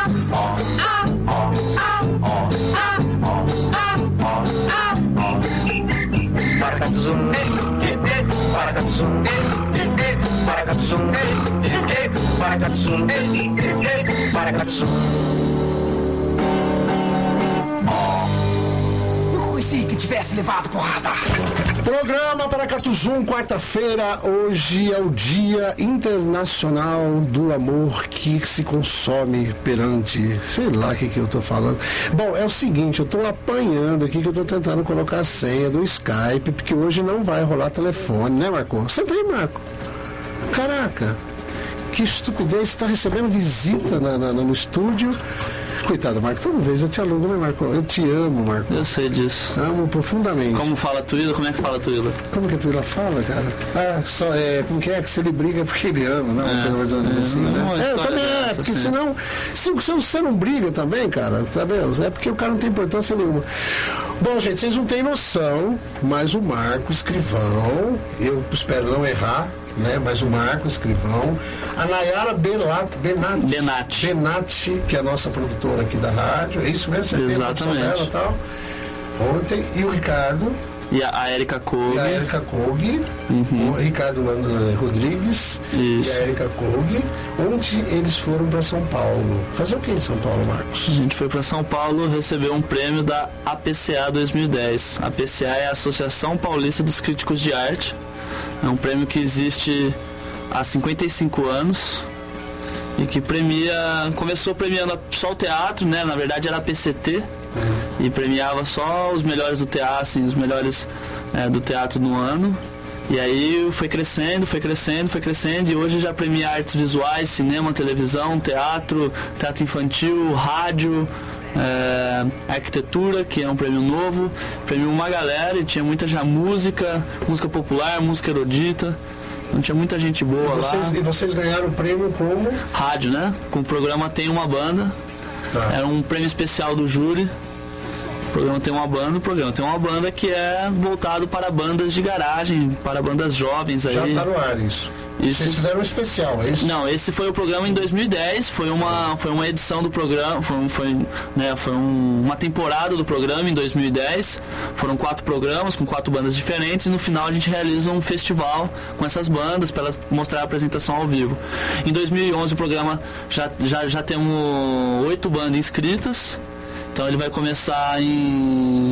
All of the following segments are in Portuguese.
Paracatuzum, paracatuzum, paracatuzum, paracatuzum, paracatuzum. Nunca conheci que tivesse levado porrada. Programa Paracatuzum, quarta-feira. Hoje é o Dia Internacional do Amor que se consome perante... Sei lá o que eu tô falando. Bom, é o seguinte, eu tô apanhando aqui que eu tô tentando colocar a senha do Skype, porque hoje não vai rolar telefone, né, Marco? Senta aí, Marco. Caraca, que estupidez, você tá recebendo visita no estúdio. Coitado, Marco, toda vez eu te alugo, né, Marco? Eu te amo, Marco. Eu sei disso. Amo profundamente. Como fala Tuíla? Como é que fala Tuíla? Como que a Tuíla fala, cara? Ah, só como que é? Que se ele briga é porque ele ama, não? Uma coisa mais ou menos assim, né? Também porque assim. Senão... Se você não briga também, cara, tá vendo? É porque o cara não tem importância nenhuma. Bom, gente, vocês não têm noção, mas o Marco Escrivão, eu espero não errar, né? Mas o Marco Escrivão, a Nayara Benatti, que é a nossa produtora aqui da rádio, é isso mesmo? Exatamente. Dela, tal. Ontem, e o Ricardo. E a Erika Kog. O Ricardo Rodrigues. Isso. E a Erika Kog. Ontem eles foram para São Paulo. Fazer o que em São Paulo, Marcos? A gente foi para São Paulo receber um prêmio da APCA 2010. A APCA é a Associação Paulista dos Críticos de Arte. É um prêmio que existe há 55 anos e que começou premiando só o teatro, né? Na verdade era a PCT, e premiava só os melhores do teatro, assim, os melhores do teatro no ano. E aí foi crescendo, e hoje já premia artes visuais, cinema, televisão, teatro infantil, rádio, arquitetura, que é um prêmio novo. Premiou uma galera e tinha muita já música popular, música erudita. Então tinha muita gente boa lá. E vocês ganharam o prêmio como? Rádio, né? Com o programa Tem Uma Banda. Tá. Era um prêmio especial do júri. O programa tem uma banda que é voltado para bandas de garagem, para bandas jovens aí. Já tá no ar isso. Vocês fizeram um especial, é isso? Não, esse foi o programa em 2010, foi uma edição do programa, foi uma temporada do programa em 2010, foram 4 programas com 4 bandas diferentes e no final a gente realiza um festival com essas bandas para elas mostrar a apresentação ao vivo. Em 2011 o programa já temos 8 bandas inscritas, então ele vai começar em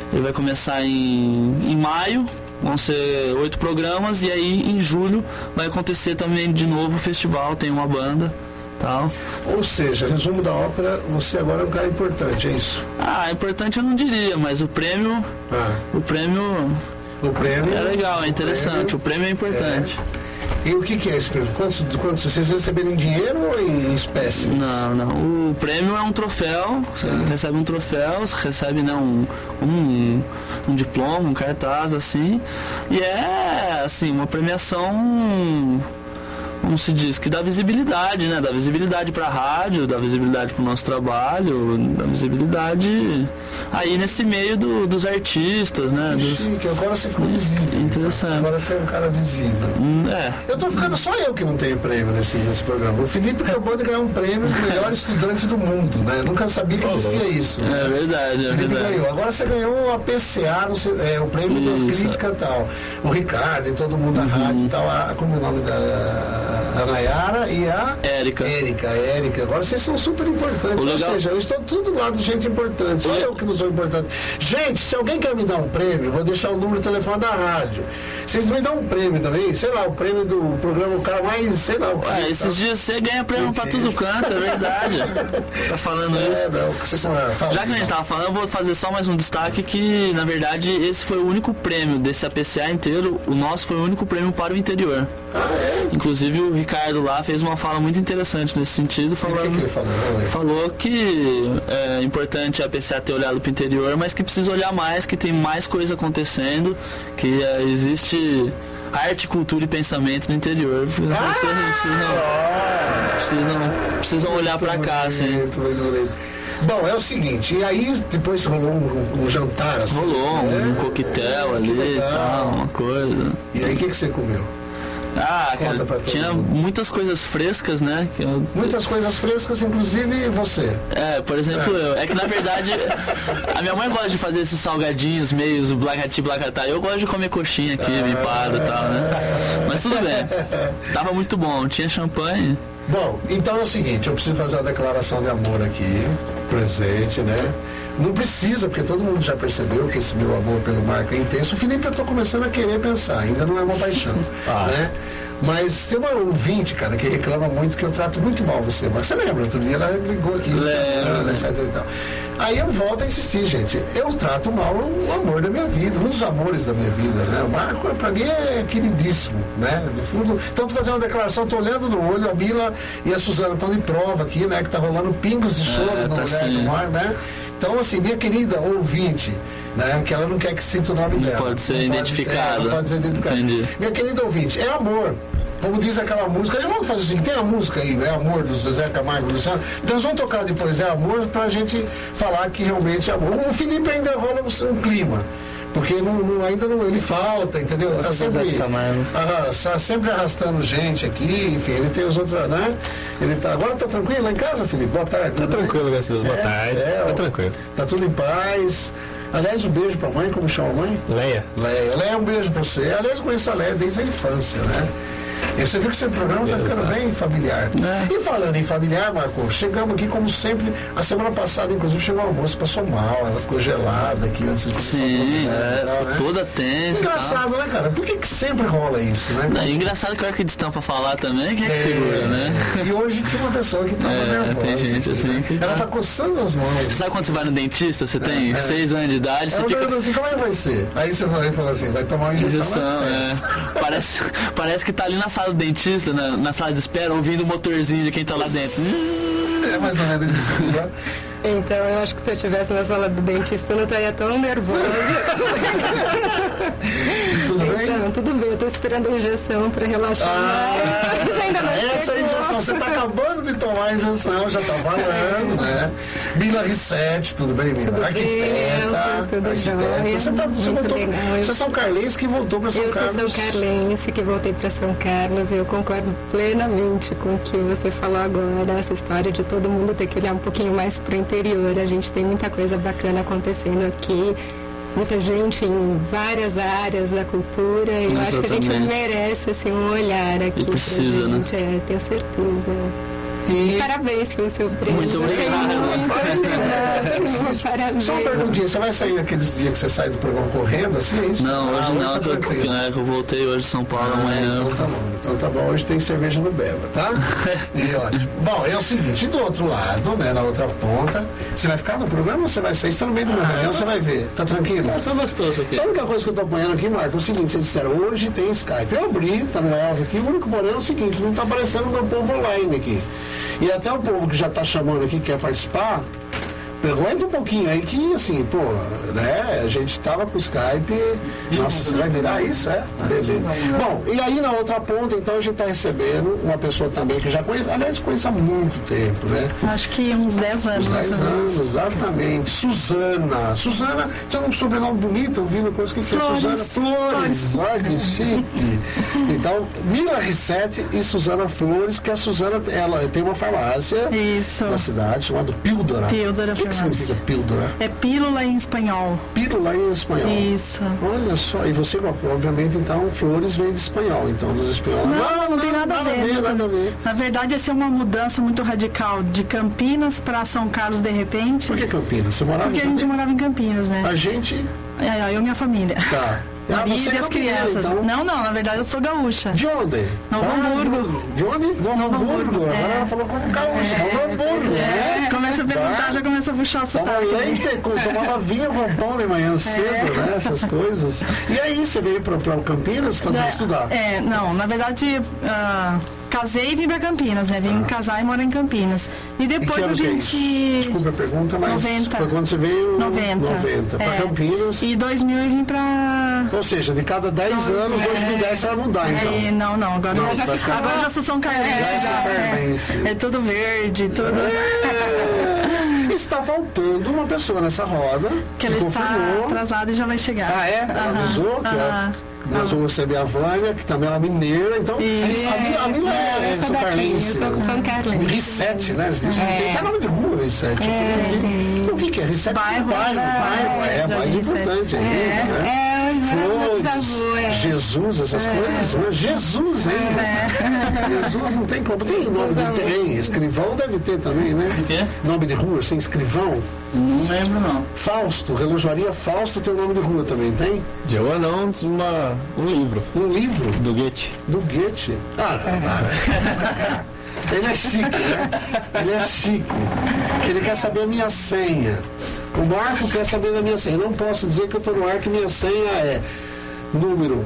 maio. Vão ser 8 programas e aí em julho vai acontecer também de novo o festival, tem uma banda, tal. Ou seja, resumo da ópera, você agora é um cara importante, é isso? Importante eu não diria, mas o prêmio é legal, é interessante, o prêmio é importante. E o que é esse prêmio? Quantos vocês receberam em dinheiro ou em espécies? Não. O prêmio é um troféu. Você recebe um troféu, você recebe um diploma, um cartaz, assim. E é, assim, uma premiação, como se diz, que dá visibilidade, né? Dá visibilidade pra rádio, dá visibilidade pro nosso trabalho, dá visibilidade aí nesse meio dos artistas, né? Chique, agora você ficou visível. Interessante. Agora você é um cara visível. Eu tô ficando só eu que não tenho prêmio nesse programa. O Felipe acabou de ganhar um prêmio de melhor estudante do mundo, né? Eu nunca sabia que existia isso. Né? É verdade, o Felipe ganhou. Agora você ganhou a PCA, o prêmio da crítica e tal. O Ricardo e todo mundo da rádio e tal. Como é o nome a Nayara e a Erika. Agora vocês são super importantes. Ou seja, eu estou tudo do lado de gente importante. Só eu que não sou importante. Gente, se alguém quer me dar um prêmio, eu vou deixar o número de telefone da rádio. Vocês me dão um prêmio também? Sei lá, o prêmio do programa, o cara mais, sei lá. Esses dias você ganha prêmio pra tudo canto, é verdade. Tá falando isso? Já que a gente tava falando, eu vou fazer só mais um destaque que, na verdade, esse foi o único prêmio desse APCA inteiro. O nosso foi o único prêmio para o interior. Inclusive o Ricardo lá fez uma fala muito interessante nesse sentido, falando, o que ele falou? Falou que é importante a PCA ter olhado para o interior, mas que precisa olhar mais, que tem mais coisa acontecendo, que existe arte, cultura e pensamento no interior. Precisam olhar para cá, assim. Bom, é o seguinte, e aí depois rolou um jantar assim? Rolou um coquetel ali e tal, uma coisa. E aí o que você comeu? Ah, cara, Conta pra todo tinha mundo. muitas coisas frescas, né? Muitas coisas frescas, inclusive você. Por exemplo, eu. É que na verdade, a minha mãe gosta de fazer esses salgadinhos meios blacati, blacatá. Eu gosto de comer coxinha aqui, empada e tal, né? Mas tudo bem. Tava muito bom, tinha champanhe. Bom, então é o seguinte, eu preciso fazer uma declaração de amor aqui, presente, né? Não precisa, porque todo mundo já percebeu que esse meu amor pelo Marco é intenso. O Felipe eu tô começando a querer pensar, ainda não é uma paixão, né? Mas tem uma ouvinte, cara, que reclama muito que eu trato muito mal você. Mas você lembra? Outro dia ela ligou aqui, etc e tal. Aí eu volto a insistir, gente. Eu trato mal o amor da minha vida, um dos amores da minha vida, né? O Marco, pra mim, é queridíssimo, né? No fundo, então tô fazendo uma declaração, tô olhando no olho, a Mila e a Suzana estão de prova aqui, né? Que tá rolando pingos de choro no olhar do mar, né? Então, assim, minha querida ouvinte, né? Que ela não quer que sinta o nome dela. Pode ser identificado. Não pode ser identificado. Entendi. Minha querida ouvinte, é amor. Como diz aquela música, já vamos fazer assim, tem a música aí, é Amor, do Zezé Camargo e Luciano. Então nós vamos tocar depois, é Amor, pra gente falar que realmente é amor. O Felipe ainda rola um clima. Porque ainda não, ele falta, entendeu? Tá sempre arrastando gente aqui, enfim, ele tem os outros, né? Agora tá tranquilo lá em casa, Felipe? Boa tarde. Tá tranquilo, graças a Deus. Boa tarde. Tá tranquilo. Tá tudo em paz. Aliás, um beijo pra mãe, como chama a mãe? Leia, um beijo pra você. Aliás, eu conheço a Leia desde a infância, né? E você viu que esse programa tá ficando bem familiar. E falando em familiar, Marco, chegamos aqui como sempre. A semana passada, inclusive, chegou uma moça, passou mal, ela ficou gelada aqui antes de começar o programa, né? Toda tensa. Engraçado, né, cara? Por que sempre rola isso, né? Não, engraçado que a hora que estão pra falar também, quem é que segura, né? E hoje tinha uma pessoa que tava nervosa. Tem gente assim que ela tá coçando as mãos. Você sabe quando você vai no dentista, você tem 6 anos de idade, você fica... assim, como é que vai ser? Aí você vai falar assim, vai tomar uma injeção Parece que tá ali na sala do dentista, na sala de espera, ouvindo o motorzinho de quem tá lá dentro. É mais ou menos isso, né? Então, eu acho que se eu estivesse na sala do dentista, eu não estaria tão nervosa. Tudo bem? Então, tudo bem. Eu estou esperando a injeção para relaxar. Mas ainda não essa injeção, você está acabando de tomar a injeção, já está valendo, né? Mila Rissetti, tudo bem, Mila? Tudo Arquiteta. tudo jóia. Você é São Carlense que voltou para São Carlos. Eu sou São Carlense que voltei para São Carlos e eu concordo plenamente com o que você falou agora, essa história de todo mundo ter que olhar um pouquinho mais para o interior. A gente tem muita coisa bacana acontecendo aqui, muita gente em várias áreas da cultura e eu acho que a gente merece assim, um olhar aqui. E precisa, pra gente, né? Tenho certeza. E... Parabéns pelo seu prêmio. Muito obrigado. Parabéns. Só uma perguntinha, você vai sair naqueles dias que você sai do programa correndo, assim, é isso? Não, hoje não, que eu voltei hoje de São Paulo amanhã. Então tá bom, hoje tem cerveja no Beba, tá? E ótimo. Bom, é o seguinte, do outro lado, né, na outra ponta, você vai ficar no programa ou você vai sair? Você tá no meio do meu reunião, você vai ver. Tá tranquilo? Tá gostoso aqui. Só a única coisa que eu tô apanhando aqui, Marco, é o seguinte, vocês disseram, hoje tem Skype. Eu abri, tá no Elvio aqui, o único porém é o seguinte, não tá aparecendo o meu povo online aqui. E até o povo que já tá chamando aqui, quer participar, aguenta um pouquinho aí que, assim, pô, né, a gente tava com o Skype, nossa, você vai virar isso, é? Beleza. Bom, e aí na outra ponta, então, a gente tá recebendo uma pessoa também que já conhece, aliás, conhece há muito tempo, né? Acho que uns 10 anos. Uns 10 anos, exatamente. Suzana, tem um sobrenome bonito, ouvindo coisa que é Suzana Flores. Olha que chique. Então, Mila Rissetti e Suzana Flores, que a Suzana, ela tem uma farmácia na cidade chamada Píldora. O que significa píldora? É pílula em espanhol. Pílula em espanhol. Isso. Olha só, e você, obviamente, então, Flores vem de espanhol, então, dos espanhóis. Não tem nada a ver. Nada a ver. Na verdade, essa é uma mudança muito radical de Campinas para São Carlos, de repente. Por que Campinas? Você morava Porque a gente morava em Campinas, né? A gente... Eu e minha família. Tá. Marido e as crianças. Então. Não, na verdade eu sou gaúcha. De onde? Novo Hamburgo. De onde? Novo Hamburgo. Agora ela falou como gaúcha. Novo Hamburgo, né? Começa a perguntar, já começa a puxar o sotaque. Tomava vinho com pão de manhã cedo, né? Essas coisas. E aí, você veio para o Campinas fazer estudar? Não, na verdade... casei e vim pra Campinas, né? Vim casar e morar em Campinas. E depois a gente... Desculpa a pergunta, mas 90. Foi quando você veio... 90. Pra Campinas. E 2000 eu vim pra... Ou seja, de cada 10 anos, 2010 você vai mudar, então. Não, agora eu já fico... Agora eu já sou São Carlense. É tudo verde, tudo... Está faltando uma pessoa nessa roda que ela está atrasada e já vai chegar. Ah, é? Ela avisou que Nós vamos receber a Vânia, que também é uma mineira, então a Mila é São Carlense. Eu sou São Carlense. R7, né? Isso tem até nome de rua, R7. O que é? R7 bairro. É mais importante ainda, Flores, Jesus, essas coisas. Né? Jesus ainda. Jesus não tem como. Tem nome de tem, escrivão deve ter também, né? O quê? Nome de rua, sem escrivão. Não lembro, não. Fausto, relojaria Fausto tem nome de rua também, tem? De rua não, um livro. Um livro? Do Goethe. Do Goethe? Ele é chique, né? Ele é chique. Ele quer saber a minha senha. O Marco quer saber da minha senha. Eu não posso dizer que eu estou no ar, que minha senha é número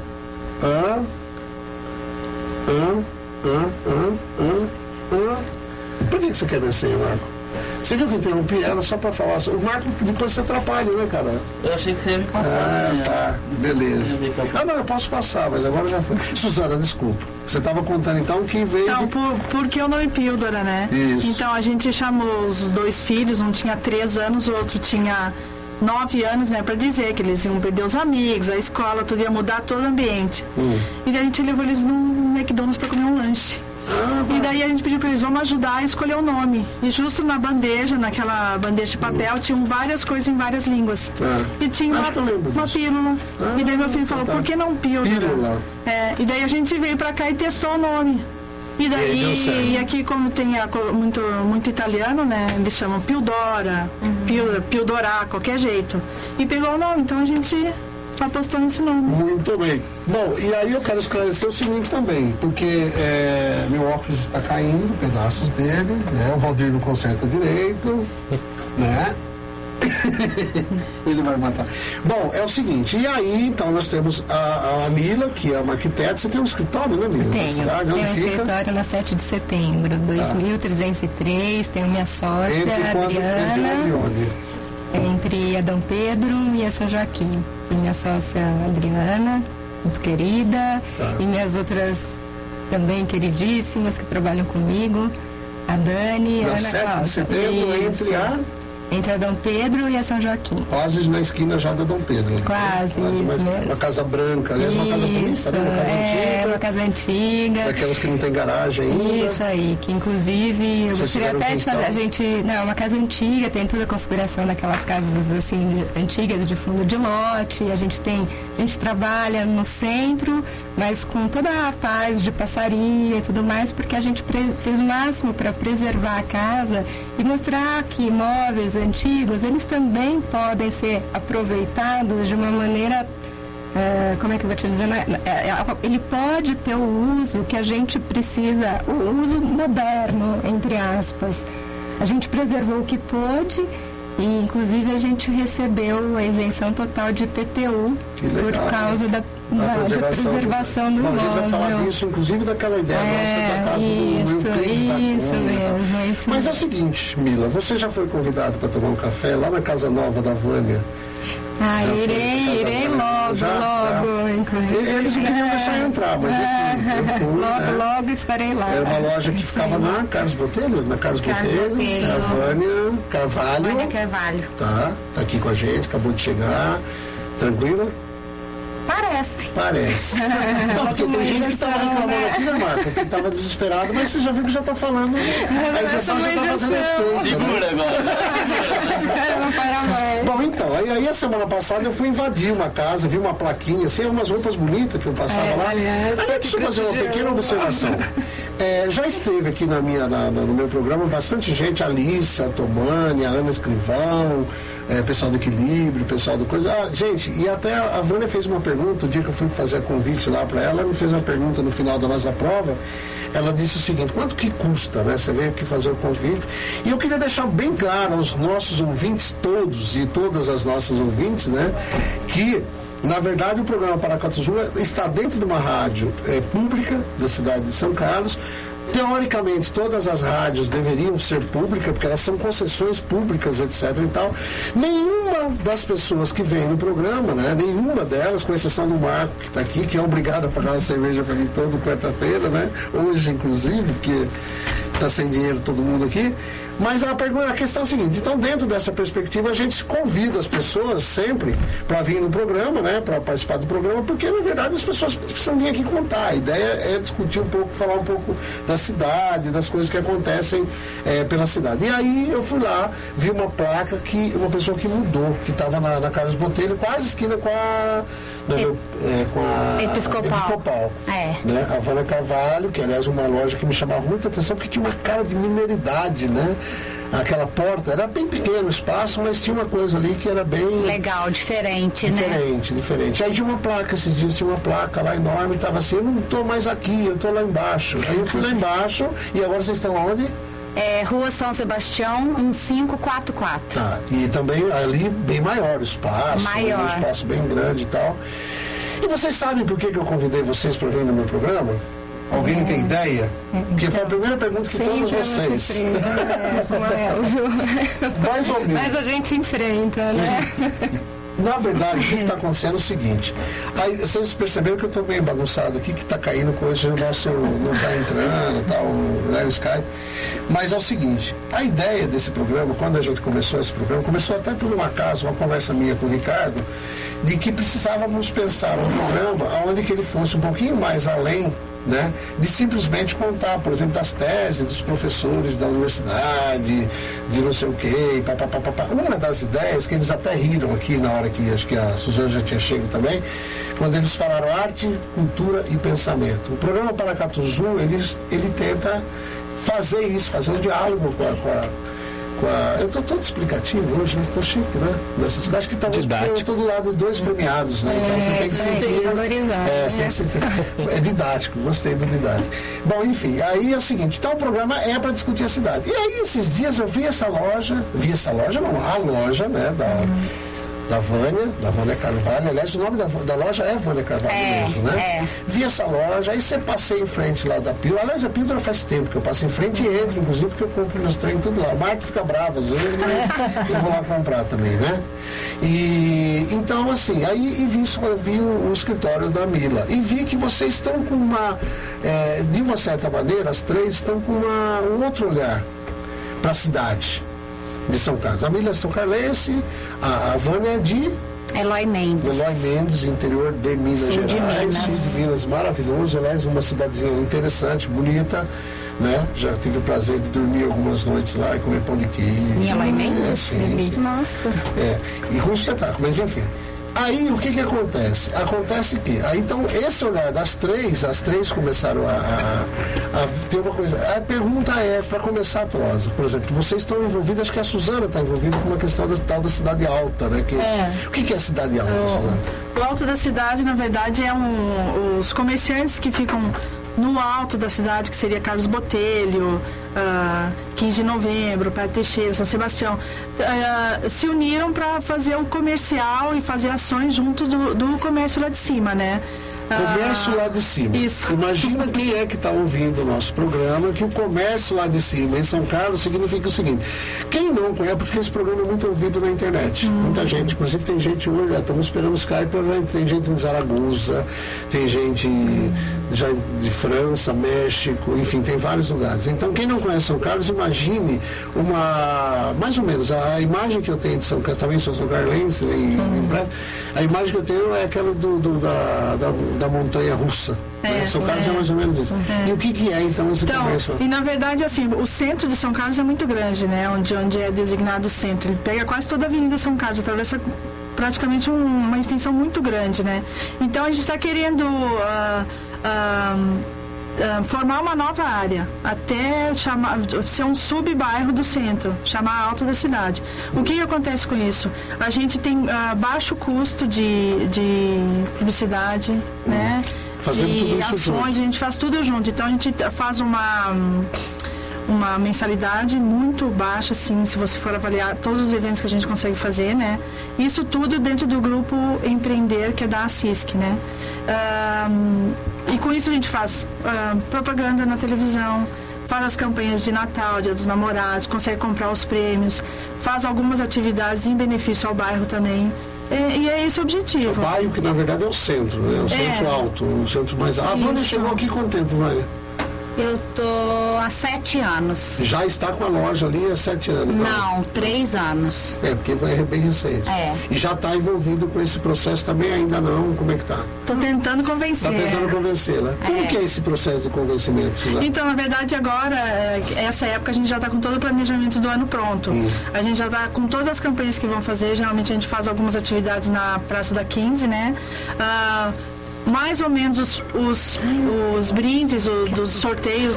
Por que você quer minha senha, Marco? Você viu que eu interrompi ela só para falar? O Marco depois se atrapalha, né, cara? Eu achei que você ia me passar assim. Tá, beleza. Não, eu posso passar, mas agora já foi. Suzana, desculpa. Você estava contando então que veio. Não, porque o nome Píldora, né? Isso. Então a gente chamou os 2 filhos, um tinha 3 anos, o outro tinha 9 anos, né? Pra dizer que eles iam perder os amigos, a escola, tudo ia mudar todo o ambiente. E daí a gente levou eles no McDonald's para comer um lanche. E daí a gente pediu para eles, vamos ajudar a escolher o nome. E justo na bandeja, naquela bandeja de papel, tinham várias coisas em várias línguas. E tinha uma pílula. E daí meu filho falou, por que não pílula? E daí a gente veio para cá e testou o nome. E daí, e aqui como tem muito italiano, né? Eles chamam Pildora, Pildorá, qualquer jeito. E pegou o nome, então a gente apostou nesse nome. Muito bem. Bom, e aí eu quero esclarecer o seguinte também, porque meu óculos está caindo, pedaços dele, né? O Valdir não conserta direito, né? Ele vai matar. Bom, é o seguinte, e aí então nós temos a Mila, que é uma arquiteta. Você tem um escritório, né, Mila? Tenho um escritório na 7 de setembro, 2303, tenho minha sócia, Adriana. Entre a Dom Pedro e a São Joaquim. E minha sócia Adriana, muito querida, e minhas outras também queridíssimas que trabalham comigo, a Dani e a Ana 7 de setembro, entre a Dom Pedro e a São Joaquim. Quase na esquina já da Dom Pedro. Quase isso mesmo. Uma casa branca, aliás, uma casa bonita, né? Uma casa antiga. Uma casa antiga. Daquelas que não tem garagem ainda. Isso aí, que inclusive eu gostaria até de fazer, uma casa antiga, tem toda a configuração daquelas casas assim, antigas de fundo de lote. A gente trabalha no centro, mas com toda a paz de passaria e tudo mais, porque a gente fez o máximo para preservar a casa e mostrar que imóveis antigos, eles também podem ser aproveitados de uma maneira, como é que eu vou te dizer, ele pode ter o uso que a gente precisa, o uso moderno, entre aspas. A gente preservou o que pôde e inclusive a gente recebeu a isenção total de IPTU por causa da preservação do imóvel. A gente vai falar disso, inclusive daquela ideia nossa da casa do Euclides da Cunha. Isso Mas é o seguinte, Mila, você já foi convidado para tomar um café lá na Casa Nova da Vânia? Irei logo, inclusive. Eles não queriam deixar eu entrar, mas eu fui. Logo estarei lá. Era uma loja que ficava na Carlos Botelho, a Vânia Carvalho. Vânia Carvalho. Tá aqui com a gente, acabou de chegar. Tranquila? Parece. Não, porque tem gente que estava reclamando aqui, né, Marco? Que estava desesperado, mas você já viu que já está falando. A injeção já está fazendo efeito. Segura agora. Não para mais. Bom, então, aí a semana passada eu fui invadir uma casa, vi uma plaquinha, assim, umas roupas bonitas que eu passava lá. Aliás, deixa eu fazer uma pequena observação. Já esteve aqui no meu programa bastante gente, a Alice, a Tomani, a Ana Escrivão, pessoal do Equilíbrio, pessoal do Coisa. Gente, e até a Vânia fez uma pergunta, o dia que eu fui fazer a convite lá para ela me fez uma pergunta no final da nossa prova. Ela disse o seguinte: quanto que custa, né? Você veio aqui fazer o convite. E eu queria deixar bem claro aos nossos ouvintes todos e todas as nossas ouvintes, né? Que, na verdade, o programa Paracatuzu está dentro de uma rádio pública da cidade de São Carlos. Teoricamente, todas as rádios deveriam ser públicas, porque elas são concessões públicas, etc. e tal. Nenhuma das pessoas que vem no programa, né? Nenhuma delas, com exceção do Marco, que está aqui, que é obrigado a pagar uma cerveja para mim toda quarta-feira, né? Hoje, inclusive, porque está sem dinheiro todo mundo aqui. Mas a questão é a seguinte, então dentro dessa perspectiva a gente convida as pessoas sempre para vir no programa, né, para participar do programa, porque na verdade as pessoas precisam vir aqui contar. A ideia é discutir um pouco, falar um pouco da cidade, das coisas que acontecem pela cidade. E aí eu fui lá, vi uma placa que uma pessoa que mudou, que estava na Carlos Botelho, quase esquina com a Episcopal. Né? A Vânia Carvalho, que aliás uma loja que me chamava muita atenção, porque tinha uma cara de mineridade, né? Aquela porta era bem pequeno o espaço, mas tinha uma coisa ali que era bem... Legal, diferente, né? Diferente. Aí tinha uma placa, esses dias tinha uma placa lá enorme, estava assim, eu não estou mais aqui, eu estou lá embaixo. Aí eu fui lá embaixo, e agora vocês estão onde? Rua São Sebastião, 1544. Tá, e também ali bem maior o espaço, um espaço bem grande e tal. E vocês sabem por que eu convidei vocês para vir no meu programa? Alguém tem ideia? Porque foi a primeira pergunta que todos vocês. Mais ou menos. Mas a gente enfrenta, né? Na verdade, o que está acontecendo é o seguinte. Aí, vocês perceberam que eu estou meio bagunçado aqui, que está caindo coisa, o nosso não está entrando, tal, né, o Skype. Mas é o seguinte, a ideia desse programa, quando a gente começou esse programa, começou até por um acaso, uma conversa minha com o Ricardo, de que precisávamos pensar um programa onde que ele fosse um pouquinho mais além, né, de simplesmente contar, por exemplo, das teses dos professores da universidade, de não sei o quê, papapá. Uma das ideias que eles até riram aqui na hora que acho que a Suzana já tinha chegado também, quando eles falaram arte, cultura e pensamento. O programa Paracatuzu, ele tenta fazer isso, fazer um diálogo com a eu estou todo explicativo hoje, estou chique, né? Nessas coisas que talvez eu estou do lado de dois premiados, né? Então você tem que sentir. Você tem que sentir. É didático, gostei do didático. Bom, enfim, aí é o seguinte, então o programa é para discutir a cidade. E aí esses dias eu vi essa loja, a loja, né? Da Vânia Carvalho. Aliás, o nome da loja é Vânia Carvalho mesmo, né? Vi essa loja, aí você passei em frente lá da Pílula. Aliás, a Pílula faz tempo que eu passo em frente e entro, inclusive, porque eu compro meus trem tudo lá. O Marco fica bravo às vezes, mas eu vou lá comprar também, né? E então, assim, aí vi o escritório da Mila e vi que vocês estão com de uma certa maneira, as três estão com um outro olhar para a cidade de São Carlos. A Mila é São Carlense, a Vânia é de Eloy Mendes, interior de Minas Gerais, sul de Minas, maravilhoso, aliás, uma cidadezinha interessante, bonita, né? Já tive o prazer de dormir algumas noites lá e comer pão de queijo. Eloy Mendes? Sim. Nossa. E com um espetáculo, mas enfim. Aí o que acontece? Acontece que, aí então, esse olhar das três, as três começaram a ter uma coisa. A pergunta é, para começar a prosa, por exemplo, vocês estão envolvidos, acho que a Suzana está envolvida com uma questão da cidade alta, né? O que é a cidade alta, Suzana? O alto da cidade, na verdade, é os comerciantes que ficam no alto da cidade, que seria Carlos Botelho, 15 de novembro, Padre Teixeira, São Sebastião, se uniram para fazer o comercial e fazer ações junto do comércio lá de cima, né? Comércio lá de cima. Isso. Imagina quem é que está ouvindo o nosso programa, que o comércio lá de cima em São Carlos significa o seguinte: quem não conhece, porque esse programa é muito ouvido na internet. Muita gente, inclusive tem gente hoje, estamos esperando o Skype, tem gente em Zaragoza, tem gente já de França, México, enfim, tem vários lugares. Então, quem não conhece São Carlos, imagine mais ou menos, a imagem que eu tenho de São Carlos, também sou São Carlense, a imagem que eu tenho é aquela da montanha russa. São Carlos é mais ou menos isso. E o que é então esse comércio? E na verdade, assim, o centro de São Carlos é muito grande, né? Onde é designado o centro. Ele pega quase toda a Avenida São Carlos, atravessa praticamente uma extensão muito grande, né? Então a gente está querendo formar uma nova área, até ser um sub-bairro do centro, chamar Alto da Cidade. O que acontece com isso? A gente tem baixo custo de publicidade, né? Fazendo de tudo isso ações, junto. a gente faz tudo junto. Então a gente faz uma mensalidade muito baixa, assim, se você for avaliar todos os eventos que a gente consegue fazer, né? Isso tudo dentro do grupo Empreender, que é da ACISC, né? E com isso a gente faz propaganda na televisão, faz as campanhas de Natal, Dia dos Namorados, consegue comprar os prêmios, faz algumas atividades em benefício ao bairro também. E é esse o objetivo. O bairro, que na verdade é o centro, né? O centro alto, o centro mais alto. A Vânia chegou aqui quanto tempo, Vânia? Eu tô há 7 anos. Já está com a loja ali há 7 anos? Não, 3 anos. Porque é bem recente. E já está envolvido com esse processo também? Ainda não? Como é que está? Tô tentando convencer. Está tentando convencer, né? Como que é esse processo de convencimento, Suzana? Então, na verdade, agora, essa época, a gente já está com todo o planejamento do ano pronto. A gente já está com todas as campanhas que vão fazer. Geralmente a gente faz algumas atividades na Praça da 15, né? Mais ou menos os brindes, dos sorteios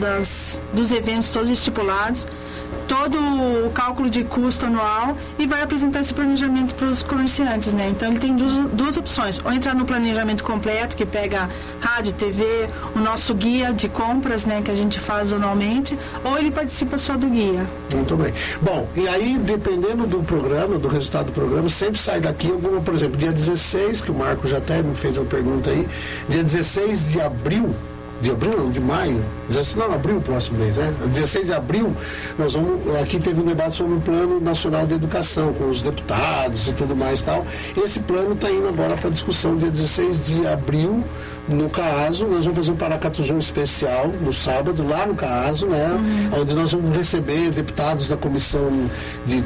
dos eventos todos estipulados, todo o cálculo de custo anual e vai apresentar esse planejamento para os comerciantes, né? Então ele tem duas opções, ou entrar no planejamento completo, que pega rádio, TV, o nosso guia de compras, né, que a gente faz anualmente, ou ele participa só do guia. Muito bem. Bom, e aí, dependendo do programa, do resultado do programa, sempre sai daqui alguma, por exemplo, dia 16, que o Marco já até me fez uma pergunta aí, dia 16 de abril, de maio, abril próximo mês, né? 16 de abril, nós vamos, aqui teve um debate sobre o Plano Nacional de Educação, com os deputados e tudo mais e tal. Esse plano está indo agora para discussão dia 16 de abril, no CAASO. Nós vamos fazer um Paracatuzum especial no sábado, lá no CAASO, né? Onde nós vamos receber deputados da Comissão de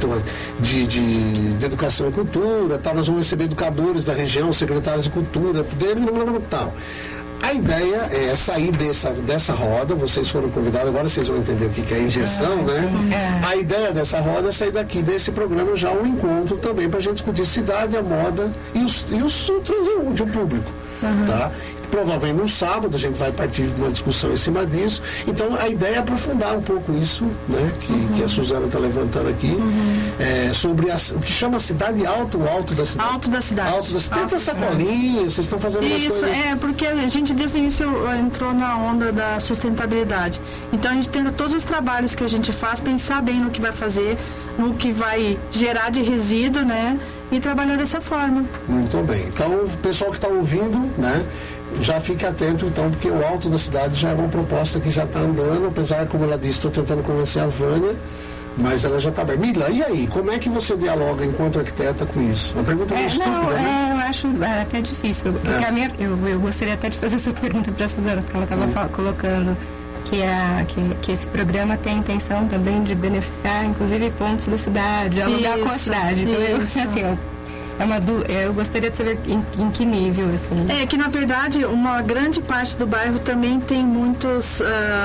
Educação e Cultura, tal. Nós vamos receber educadores da região, secretários de Cultura, tal. A ideia é sair dessa roda, vocês foram convidados, agora vocês vão entender o que é injeção, né? A ideia dessa roda é sair daqui desse programa já um encontro também para a gente discutir cidade, a moda e os transeuntes, o público. Tá? Provavelmente no sábado a gente vai partir de uma discussão em cima disso. Então a ideia é aprofundar um pouco isso, né? Que a Suzana está levantando aqui, sobre o que chama cidade alto, o alto da cidade. Alto da cidade. Alto da cidade. Tem essa colinha, vocês estão fazendo umas coisas. Isso, porque a gente desde o início entrou na onda da sustentabilidade. Então a gente tenta todos os trabalhos que a gente faz, pensar bem no que vai fazer, no que vai gerar de resíduo, né? E trabalhar dessa forma. Muito bem. Então, o pessoal que está ouvindo, né? Já fique atento, então, porque o alto da cidade já é uma proposta que já está andando, apesar, como ela disse, estou tentando convencer a Vânia, mas ela já está aberta. Mila, e aí? Como é que você dialoga enquanto arquiteta com isso? Uma pergunta meio estúpida, né? Eu acho até difícil. Eu gostaria até de fazer essa pergunta para a Suzana, porque ela estava colocando que esse programa tem a intenção também de beneficiar, inclusive, pontos da cidade, dialogar com a cidade. Então, eu gostaria de saber em que nível, assim. É que, na verdade, uma grande parte do bairro também tem muitos...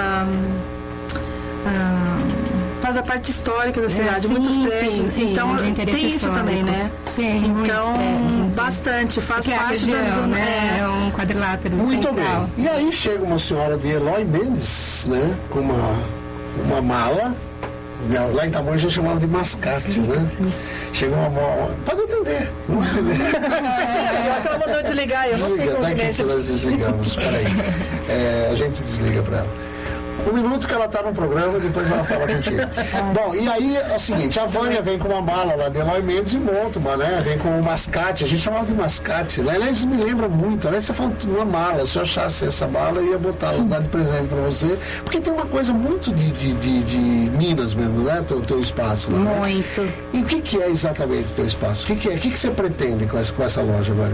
faz a parte histórica da cidade, muitos prédios. Sim, então, tem isso histórico. Também, né? Tem então, prédios, bastante. Faz porque parte a região, né? É um quadrilátero Muito central. bem. E aí chega uma senhora de Eloy Mendes, né? Com uma mala. Lá em Tamanho a gente chamava de mascate, né? Chegou uma mala. Pode atender. Vamos atender. Ela mandou desligar, eu não sei como daqui que nós desligamos. Peraí. A gente desliga para ela. 1 minuto que ela está no programa, depois ela fala contigo. Bom, e aí é o seguinte, a Vânia vem com uma mala lá de Eloy Mendes e monta uma, né? Vem com um mascate, a gente chamava de mascate. Aliás, me lembra muito. Aliás, você falou uma mala, se eu achasse essa mala, eu ia botar ela, dar de presente para você. Porque tem uma coisa muito de Minas mesmo, né? Teu espaço lá. Muito. Né? E o que é exatamente o teu espaço? O que você pretende com essa loja, Vânia?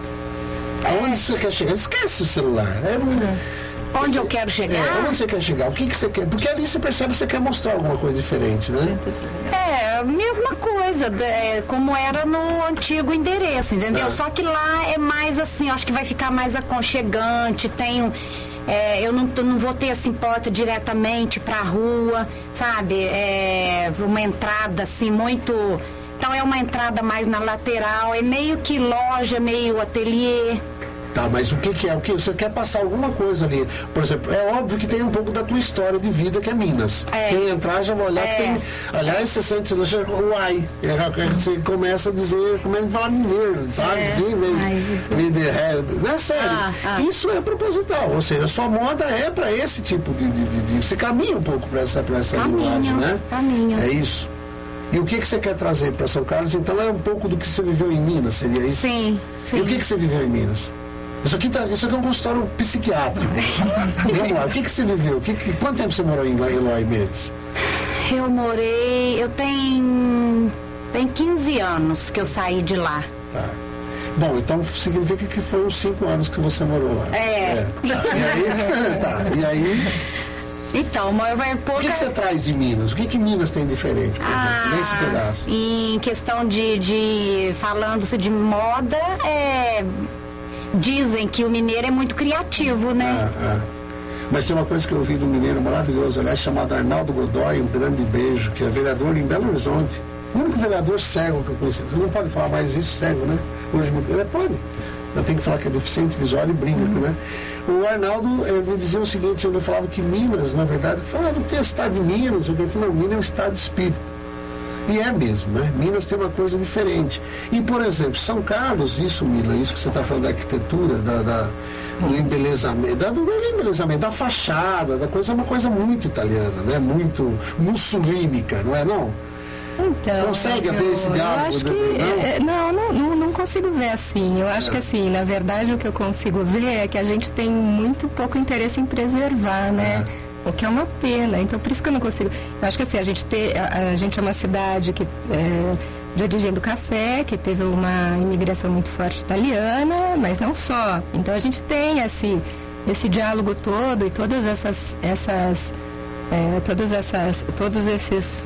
Aonde você quer chegar? Esquece o celular. Onde eu quero chegar? Onde você quer chegar? O que você quer? Porque ali você percebe que você quer mostrar alguma coisa diferente, né? Mesma coisa, como era no antigo endereço, entendeu? Só que lá é mais assim, acho que vai ficar mais aconchegante, eu não vou ter assim porta diretamente pra rua, sabe? Uma entrada assim muito... Então é uma entrada mais na lateral, é meio que loja, meio ateliê. Tá, mas o que é? O que você quer passar alguma coisa ali? Por exemplo, é óbvio que tem um pouco da tua história de vida, que é Minas. Quem entrar já vai olhar que tem. Aliás, você sente, você uai. Você começa a dizer, começa a falar mineiro, sabe? Sim, não é sério. Isso é proposital, ou seja, a sua moda é para esse tipo de. Você caminha um pouco para essa linguagem, né? Caminho. É isso. E o que você quer trazer para São Carlos? Então é um pouco do que você viveu em Minas, seria isso? Sim. E o que você viveu em Minas? Isso aqui é um consultório psiquiátrico. Vamos lá, o que você viveu? Quanto tempo você morou em Eloy Mendes? Eu tenho 15 anos que eu saí de lá. Tá. Bom, então significa que foi uns 5 anos que você morou lá. É. E aí, tá. E aí, Então, vai o pouca... que você traz de Minas? O que Minas tem diferente, por exemplo, nesse pedaço? Em questão falando-se de moda, dizem que o mineiro é muito criativo, né? Mas tem uma coisa que eu ouvi do mineiro maravilhoso, aliás, chamado Arnaldo Godoy, um grande beijo, que é vereador em Belo Horizonte. O único vereador cego que eu conheci. Você não pode falar mais isso, cego, né? Hoje pode. Eu tenho que falar que é deficiente visual e brinca, né? O Arnaldo me dizia o seguinte, ele falava que Minas, na verdade, falava que é estado de Minas, eu falei, não, Minas é um estado de espírito. E é mesmo, né? Minas tem uma coisa diferente. E, por exemplo, São Carlos, isso, Mila, isso que você está falando da arquitetura, do embelezamento, da fachada, da coisa, é uma coisa muito italiana, né? Muito mussolínica, não é não? Então, consegue haver esse diálogo? Eu acho que, não consigo ver assim. Eu acho que assim, na verdade o que eu consigo ver é que a gente tem muito pouco interesse em preservar, né? O que é uma pena. Então por isso que eu não consigo. Eu acho que assim, a gente é uma cidade que de origem do café, que teve uma imigração muito forte italiana, mas não só. Então a gente tem esse diálogo todo e todos esses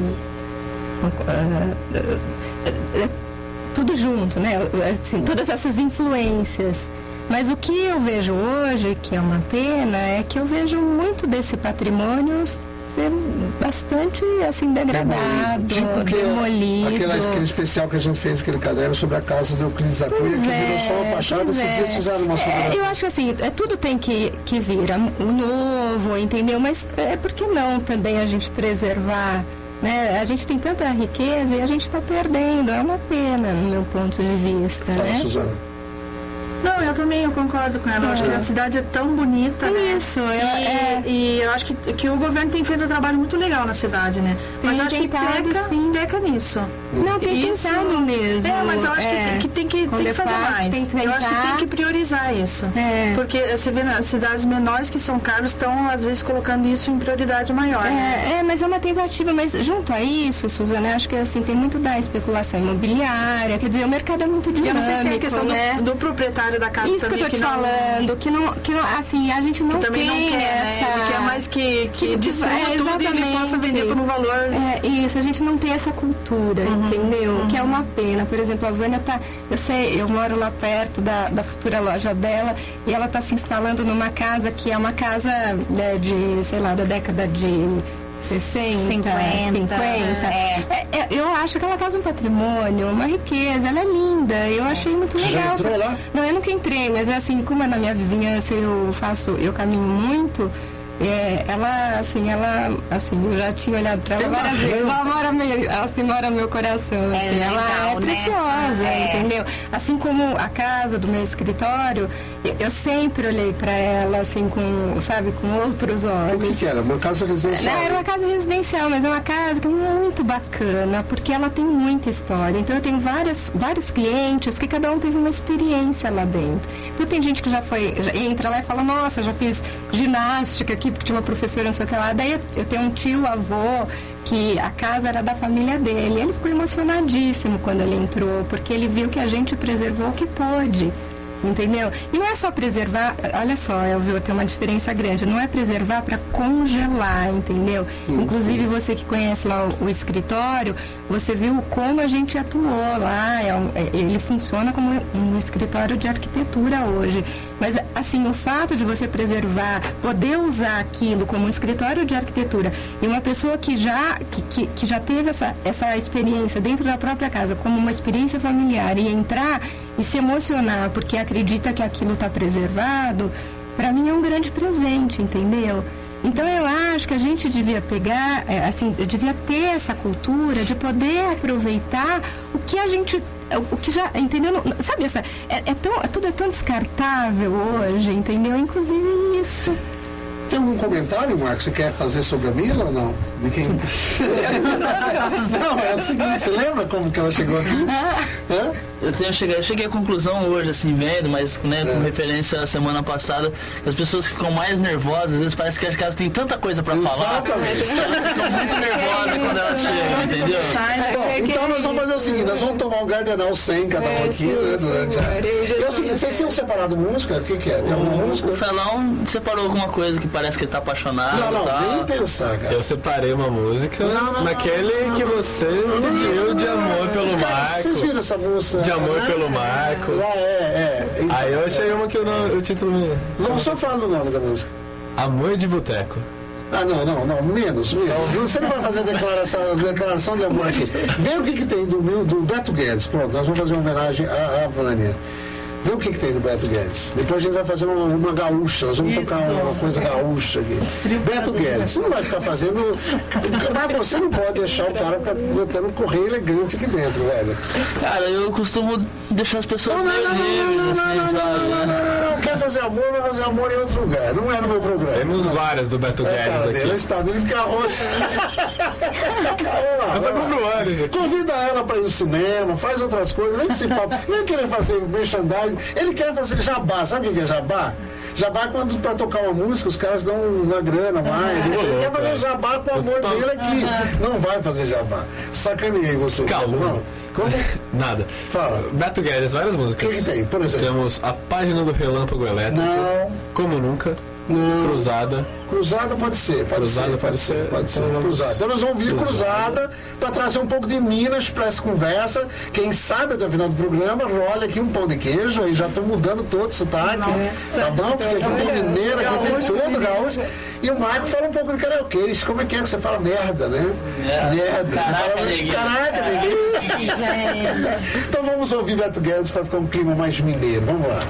tudo junto, né? Assim, todas essas influências. Mas o que eu vejo hoje, que é uma pena, é que eu vejo muito desse patrimônio ser bastante assim degradado, demolido. Aquele especial que a gente fez, aquele caderno sobre a casa do Euclides da Cunha, que virou só uma fachada, esses dias usaram uma fotografia. Eu acho que assim, tudo tem que vir o novo, entendeu? Mas por que não também a gente preservar? Né? A gente tem tanta riqueza e a gente está perdendo. É uma pena, no meu ponto de vista. Fala, né? Suzana. Não, eu concordo com ela. Eu acho que a cidade é tão bonita, né? Isso, e eu acho que o governo tem feito um trabalho muito legal na cidade, né? Mas eu acho que peca nisso. Não, tem tentado mesmo. Mas eu acho que tem que fazer mais. Eu acho que tem que priorizar isso. Porque você vê nas cidades menores que São Carlos estão, às vezes, colocando isso em prioridade maior. Mas é uma tentativa. Mas junto a isso, Suzana, eu acho que assim, tem muito da especulação imobiliária. Quer dizer, o mercado é muito dinâmico. Eu não sei se tem a questão do proprietário da casa isso também, que eu tô te falando, que não, assim, a gente não também tem não quer, essa... Né? Ele quer mais que destrua tudo e ele possa vender por um valor... Isso, a gente não tem essa cultura, entendeu? Que é uma pena. Por exemplo, a Vânia eu moro lá perto da futura loja dela e ela tá se instalando numa casa que é uma casa da década de 60, 50. Eu acho aquela casa um patrimônio, uma riqueza, ela é linda, eu achei muito legal. Já entrou lá? Não, eu nunca entrei, mas assim, como é na minha vizinhança, eu caminho muito, ela, eu já tinha olhado para ela várias vezes, ela mora meu coração, assim, ela legal, é preciosa, entendeu? Assim como a casa do meu escritório, eu sempre olhei para ela, assim, com outros olhos. O que era? Uma casa residencial? Era uma casa residencial, mas é uma casa que é muito bacana, porque ela tem muita história. Então eu tenho vários clientes que cada um teve uma experiência lá dentro. Então tem gente que já entra lá e fala, nossa, já fiz ginástica aqui, porque tinha uma professora, não sei o que lá. Daí eu tenho um tio, avô, que a casa era da família dele. Ele ficou emocionadíssimo quando ele entrou, porque ele viu que a gente preservou o que pôde. Entendeu? E não é só preservar, olha só, Elvio, tem uma diferença grande, não é preservar para congelar, entendeu? Inclusive você que conhece lá o escritório, você viu como a gente atuou lá, ele funciona como um escritório de arquitetura hoje. Mas assim, o fato de você preservar, poder usar aquilo como um escritório de arquitetura e uma pessoa que já teve essa experiência dentro da própria casa como uma experiência familiar e entrar e se emocionar porque acredita que aquilo está preservado, para mim é um grande presente, entendeu? Então eu acho que a gente devia pegar, devia ter essa cultura de poder aproveitar o que a gente, o que já, entendeu? Sabe, tudo é tão descartável hoje, entendeu? Inclusive isso. Tem algum comentário, Marcos, você quer fazer sobre a Mila ou não? De quem? Não, é o seguinte, você lembra como que ela chegou aqui? Eu cheguei à conclusão hoje, assim, vendo, mas né, com referência à semana passada, que as pessoas que ficam mais nervosas, às vezes parece que elas têm tanta coisa pra falar. Exatamente. Elas ficam muito nervosas quando elas chegam, entendeu? Bom, então nós vamos fazer o seguinte, nós vamos tomar um Gardenal 100 cada um aqui, né, durante a... E é o seguinte, vocês tinham separado música? O que é? Tem alguma música? O Felão separou alguma coisa que parece que ele tá apaixonado. Não, tal. nem pensar, cara. Eu separei uma música naquele que você pediu de amor pelo Marco. Vocês viram essa música? De amor pelo Marco. Aí eu achei uma que o título... Vamos só falar o nome da música. Amor de Boteco. Ah, não, menos. Você não vai fazer declaração de amor aqui. Vê o que tem do Beto Guedes. Pronto, nós vamos fazer uma homenagem à Vânia. Vê o que tem do Beto Guedes. Depois a gente vai fazer uma gaúcha. Nós vamos tocar uma coisa gaúcha aqui. Beto Guedes, você não vai ficar fazendo... Você não pode deixar o cara ficar botando correio elegante aqui dentro, velho. Cara, eu costumo deixar as pessoas meio livres, assim, sabe? Não, quer fazer amor, vai fazer amor em outro lugar. Não é no meu programa. Temos várias do Beto Guedes aqui. Ela está dele ficar roxo. Essa comprovando. Convida ela para ir ao cinema, faz outras coisas. Nem esse papo. Nem querer fazer merchandising. Ele quer fazer jabá. Sabe o que é jabá? Jabá é quando para tocar uma música os caras dão uma grana mais. Ele quer fazer jabá com o amor dele aqui. Não vai fazer jabá. Sacaneei você. Calma. Não. Como? Nada. Fala. Beto Guedes, várias músicas. O que tem, por exemplo? Temos a página do Relâmpago Elétrico. Não. Como Nunca. Não. Cruzada. Cruzada pode ser. Pode ser. Cruzada. Então nós vamos ouvir Cruzada para trazer um pouco de Minas para essa conversa. Quem sabe até o final do programa rola aqui um pão de queijo. Aí já estou mudando todo o sotaque. Tá bom? Porque aqui tem mineiro, aqui tem tudo, gaúcho. E o Marco fala um pouco de karaokê. Como é que você fala merda, né? Merda. Caraca, neguinho. Então vamos ouvir Beto Guedes para ficar um clima mais mineiro. Vamos lá.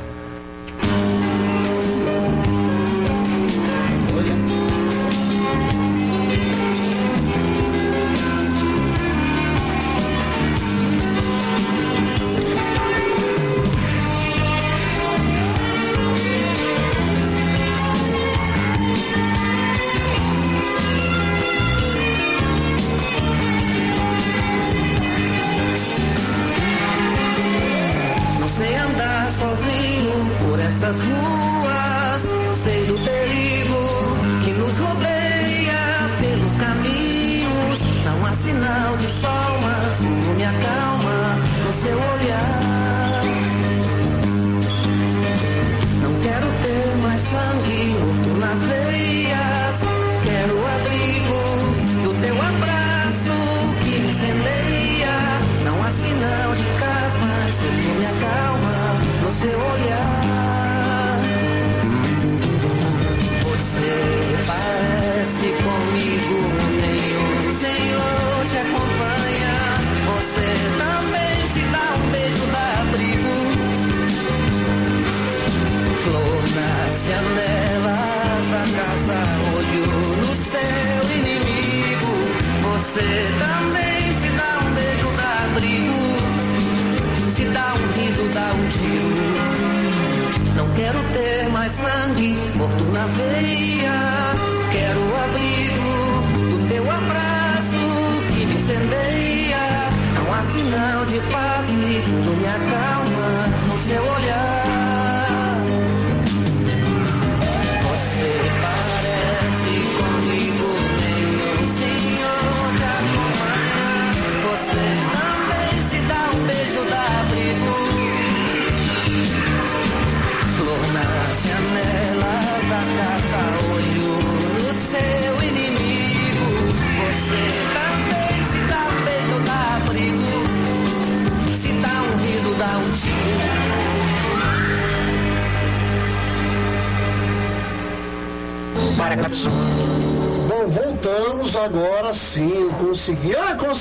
Bom, voltamos agora sim, eu consegui.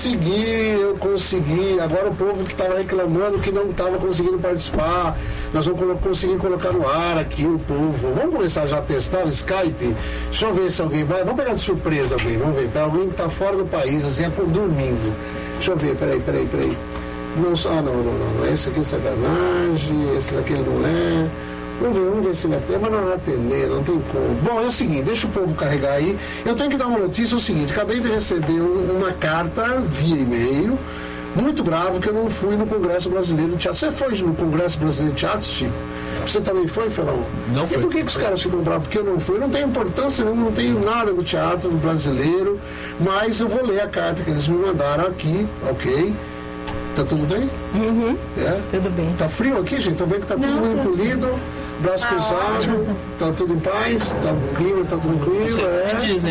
Eu consegui. Agora o povo que estava reclamando que não estava conseguindo participar, nós vamos conseguir colocar no ar aqui o povo. Vamos começar já a testar o Skype? Deixa eu ver se alguém vai. Vamos pegar de surpresa alguém, vamos ver. Para alguém que está fora do país, assim, dormindo. Deixa eu ver, peraí. Não, não. Esse aqui é sacanagem, esse daquele não é. Vamos ver se ele atende, mas não vai atender, não tem como. Bom, é o seguinte, deixa o povo carregar aí. Eu tenho que dar uma notícia, é o seguinte, acabei de receber uma carta via e-mail, muito bravo, que eu não fui no Congresso Brasileiro de Teatro. Você foi no Congresso Brasileiro de Teatro, Chico? Você também foi, Felão? Não fui. E por que os caras ficam bravos? Porque eu não fui. Eu não tenho importância nenhuma, não tenho nada do teatro brasileiro, mas eu vou ler a carta que eles me mandaram aqui, ok? Tá tudo bem? Uhum. É? Tudo bem. Tá frio aqui, gente? Tô vendo que tá tudo muito encolhido, braço cruzado, tá tudo em paz, tá, o clima tá tranquilo. Me dizem,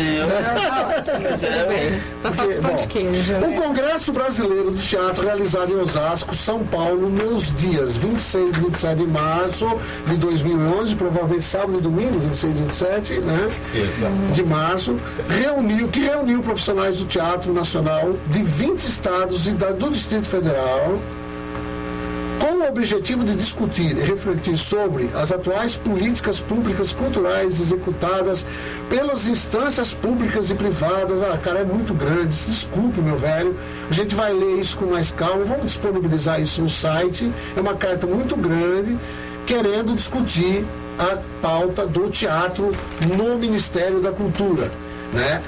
Só falta pão de queijo, O né? Congresso Brasileiro de Teatro, realizado em Osasco, São Paulo, nos dias 26 e 27 de março de 2011, provavelmente sábado e domingo, 26 e 27, né? Exato. De março, reuniu profissionais do Teatro Nacional de 20 estados e do Distrito Federal, com o objetivo de discutir e refletir sobre as atuais políticas públicas culturais executadas pelas instâncias públicas e privadas. Cara, é muito grande, desculpe, meu velho. A gente vai ler isso com mais calma, vamos disponibilizar isso no site. É uma carta muito grande, querendo discutir a pauta do teatro no Ministério da Cultura, né?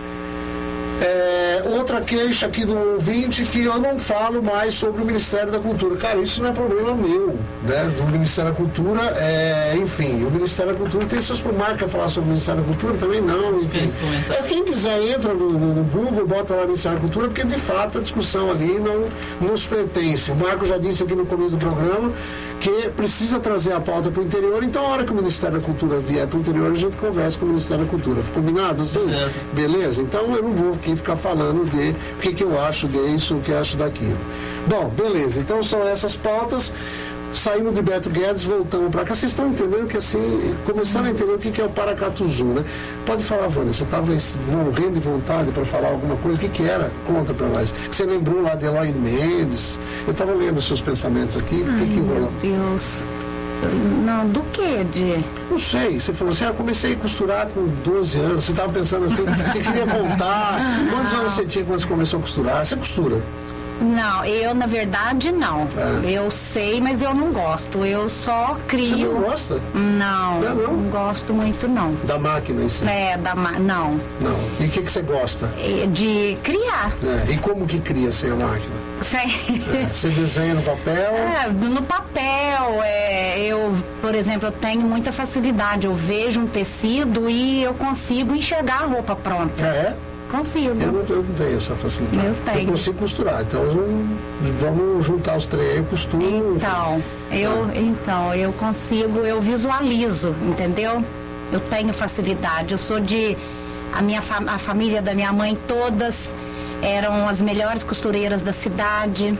Outra queixa aqui do ouvinte, que eu não falo mais sobre o Ministério da Cultura. Cara, isso não é problema meu, né? Do Ministério da Cultura, enfim, o Ministério da Cultura tem seus problemas. Quer falar sobre o Ministério da Cultura? Também não, enfim. Quem quiser entra no Google, bota lá Ministério da Cultura, porque de fato a discussão ali não nos pertence. O Marco já disse aqui no começo do programa que precisa trazer a pauta para o interior, então a hora que o Ministério da Cultura vier para o interior, a gente conversa com o Ministério da Cultura. Combinado assim? Beleza? Então eu não vou aqui ficar falando de o que eu acho disso, o que eu acho daquilo. Bom, beleza. Então são essas pautas. Saímos de Beto Guedes, voltamos para cá. Vocês estão entendendo que assim, começaram a entender o que é o Paracatu Zoom, né? Pode falar, Vânia, você estava morrendo de vontade para falar alguma coisa, o que era? Conta para nós. Você lembrou lá de Eloy Mendes? Eu estava lendo os seus pensamentos aqui. O que rolou? Meu Deus. Não, do que? Não sei, você falou assim, eu comecei a costurar com 12 anos, você estava pensando assim, você queria contar, quantos anos você tinha quando você começou a costurar? Você costura? Não, eu na verdade não. Eu sei, mas eu não gosto. Eu só crio. Você não gosta? Não gosto muito não. Da máquina em si? Não. Não. E o que você gosta? De criar. E como que cria sem a máquina? Você desenha no papel? No papel. Eu, por exemplo, eu tenho muita facilidade. Eu vejo um tecido e eu consigo enxergar a roupa pronta. Consigo. Eu não tenho essa facilidade. Eu tenho. Eu consigo costurar. Então vamos juntar os três. Eu costuro. Então, eu consigo, eu visualizo, entendeu? Eu tenho facilidade. Eu sou a família da minha mãe, todas eram as melhores costureiras da cidade.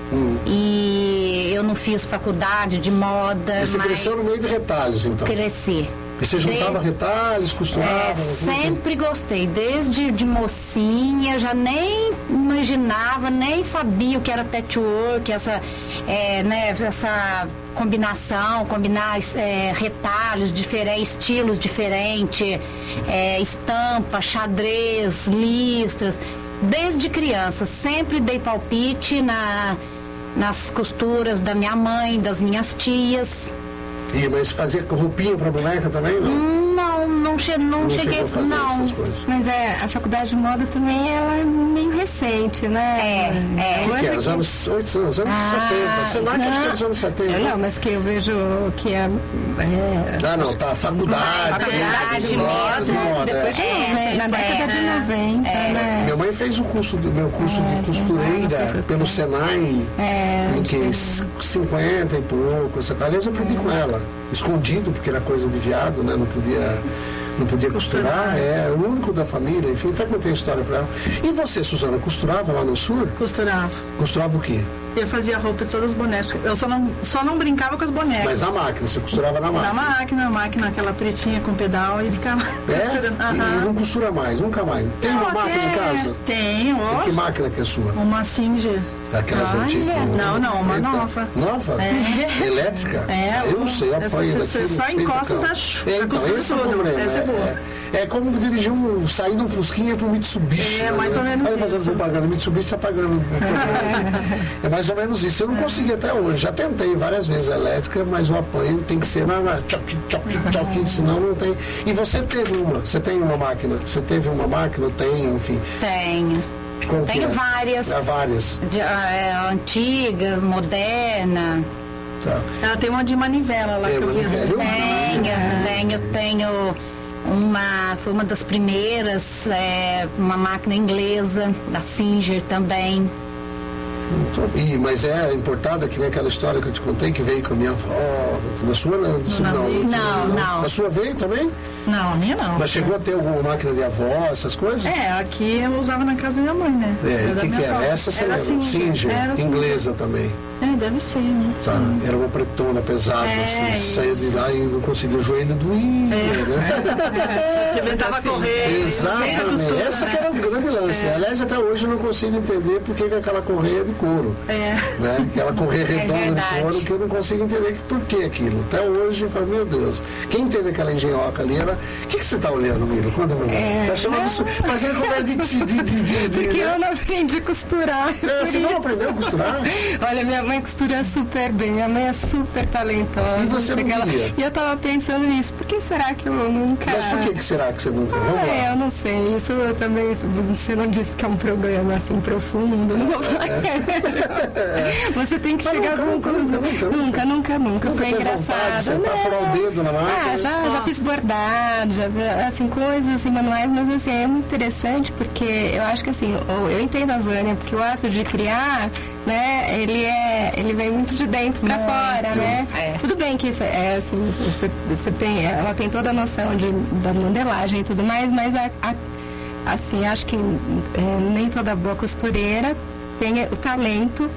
E eu não fiz faculdade de moda. E você cresceu no meio de retalhos, então? Cresci. E você juntava retalhos, costurava? Sempre gostei. Desde de mocinha, já nem imaginava, nem sabia o que era patchwork, essa combinação, combinar retalhos diferentes, estilos diferentes, estampa, xadrez, listras. Desde criança, sempre dei palpite nas costuras da minha mãe, das minhas tias. Mas fazia roupinha pra boneca também, não? Não cheguei a fazer essas coisas. Mas a faculdade de moda também ela é meio recente, né? O que é? Os anos 70. Senac acho que é dos anos 70. Não, mas que eu vejo que tá. Faculdade de moda. Depois de 90, na década de 90. Né? Minha mãe fez meu curso de costureira pelo Senai em que 50 e pouco. Aliás, eu aprendi com ela, escondido, porque era coisa de viado, né? Não podia costurar, o único da família, enfim, até contei a história pra ela. E você, Suzana, costurava lá no sul? Costurava. Costurava o quê? Eu fazia roupa de todas as bonecas. Eu só não brincava com as bonecas. Mas na máquina, você costurava na máquina? Na máquina, aquela pretinha com pedal e ficava costurando. E não costura mais, nunca mais. Tem uma máquina em casa? Tenho. E que máquina que é sua? Uma Singer. Aquelas antigas? Não, uma nova. Nova? Elétrica? Eu não sei, apanha Você só encosta, já então, esse é o problema. É como dirigir sair de um Fusquinha para um Mitsubishi. Mais ou menos isso. Fazendo propaganda, Mitsubishi está pagando. É mais ou menos isso. Eu não consegui até hoje. Já tentei várias vezes a elétrica, mas o apanho tem que ser na choque, senão não tem. E você teve uma? Você tem uma máquina? Você teve uma máquina? Tem, enfim. Tenho. Tenho várias. Várias. Antiga, moderna. Tá. Ela tem uma de manivela lá que eu vi. Tenho foi uma das primeiras, uma máquina inglesa, da Singer também. Mas é importada, que nem aquela história que eu te contei, que veio com a minha avó. Na sua, não? Não. A sua veio também? Não, a minha não. Mas chegou a ter alguma máquina de avó, essas coisas? Aqui eu usava na casa da minha mãe, né? O que era? Essa você lembra? Singer, inglesa também. Deve ser, né? Tá. Era uma pretona pesada, assim, saía de lá e não conseguia, o joelho doía, né? Começava a correr. Exatamente. Essa que era o grande lance. Aliás, até hoje eu não consigo entender por que aquela correia é de couro. Né? Aquela correia redonda de couro, que eu não consigo entender por que aquilo. Até hoje eu falo, meu Deus, quem teve aquela engenhoca ali era... O que você está olhando, Milo? Conta pra mim. Tá achando absurdo. Mas é conversa porque eu não aprendi a costurar. Você não aprendeu a costurar? Olha, minha mãe costura super bem, minha mãe é super talentosa. E você não queria? E eu tava pensando nisso, por que será que eu nunca... Mas por que será que você nunca? Vamos lá. Eu não sei, isso eu também, você não disse que é um problema assim profundo, não vou falar. Você tem que chegar a conclusão. Nunca. Foi engraçado. Você furar o dedo na máquina? Já fiz bordado, assim, coisas assim, manuais, mas assim, é muito interessante porque eu acho que assim, eu entendo a Vânia, porque o ato de criar, né, ele vem muito de dentro pra fora, né? Tudo bem que isso assim, ela tem toda a noção da modelagem e tudo mais, mas assim, acho que nem toda boa costureira tem o talento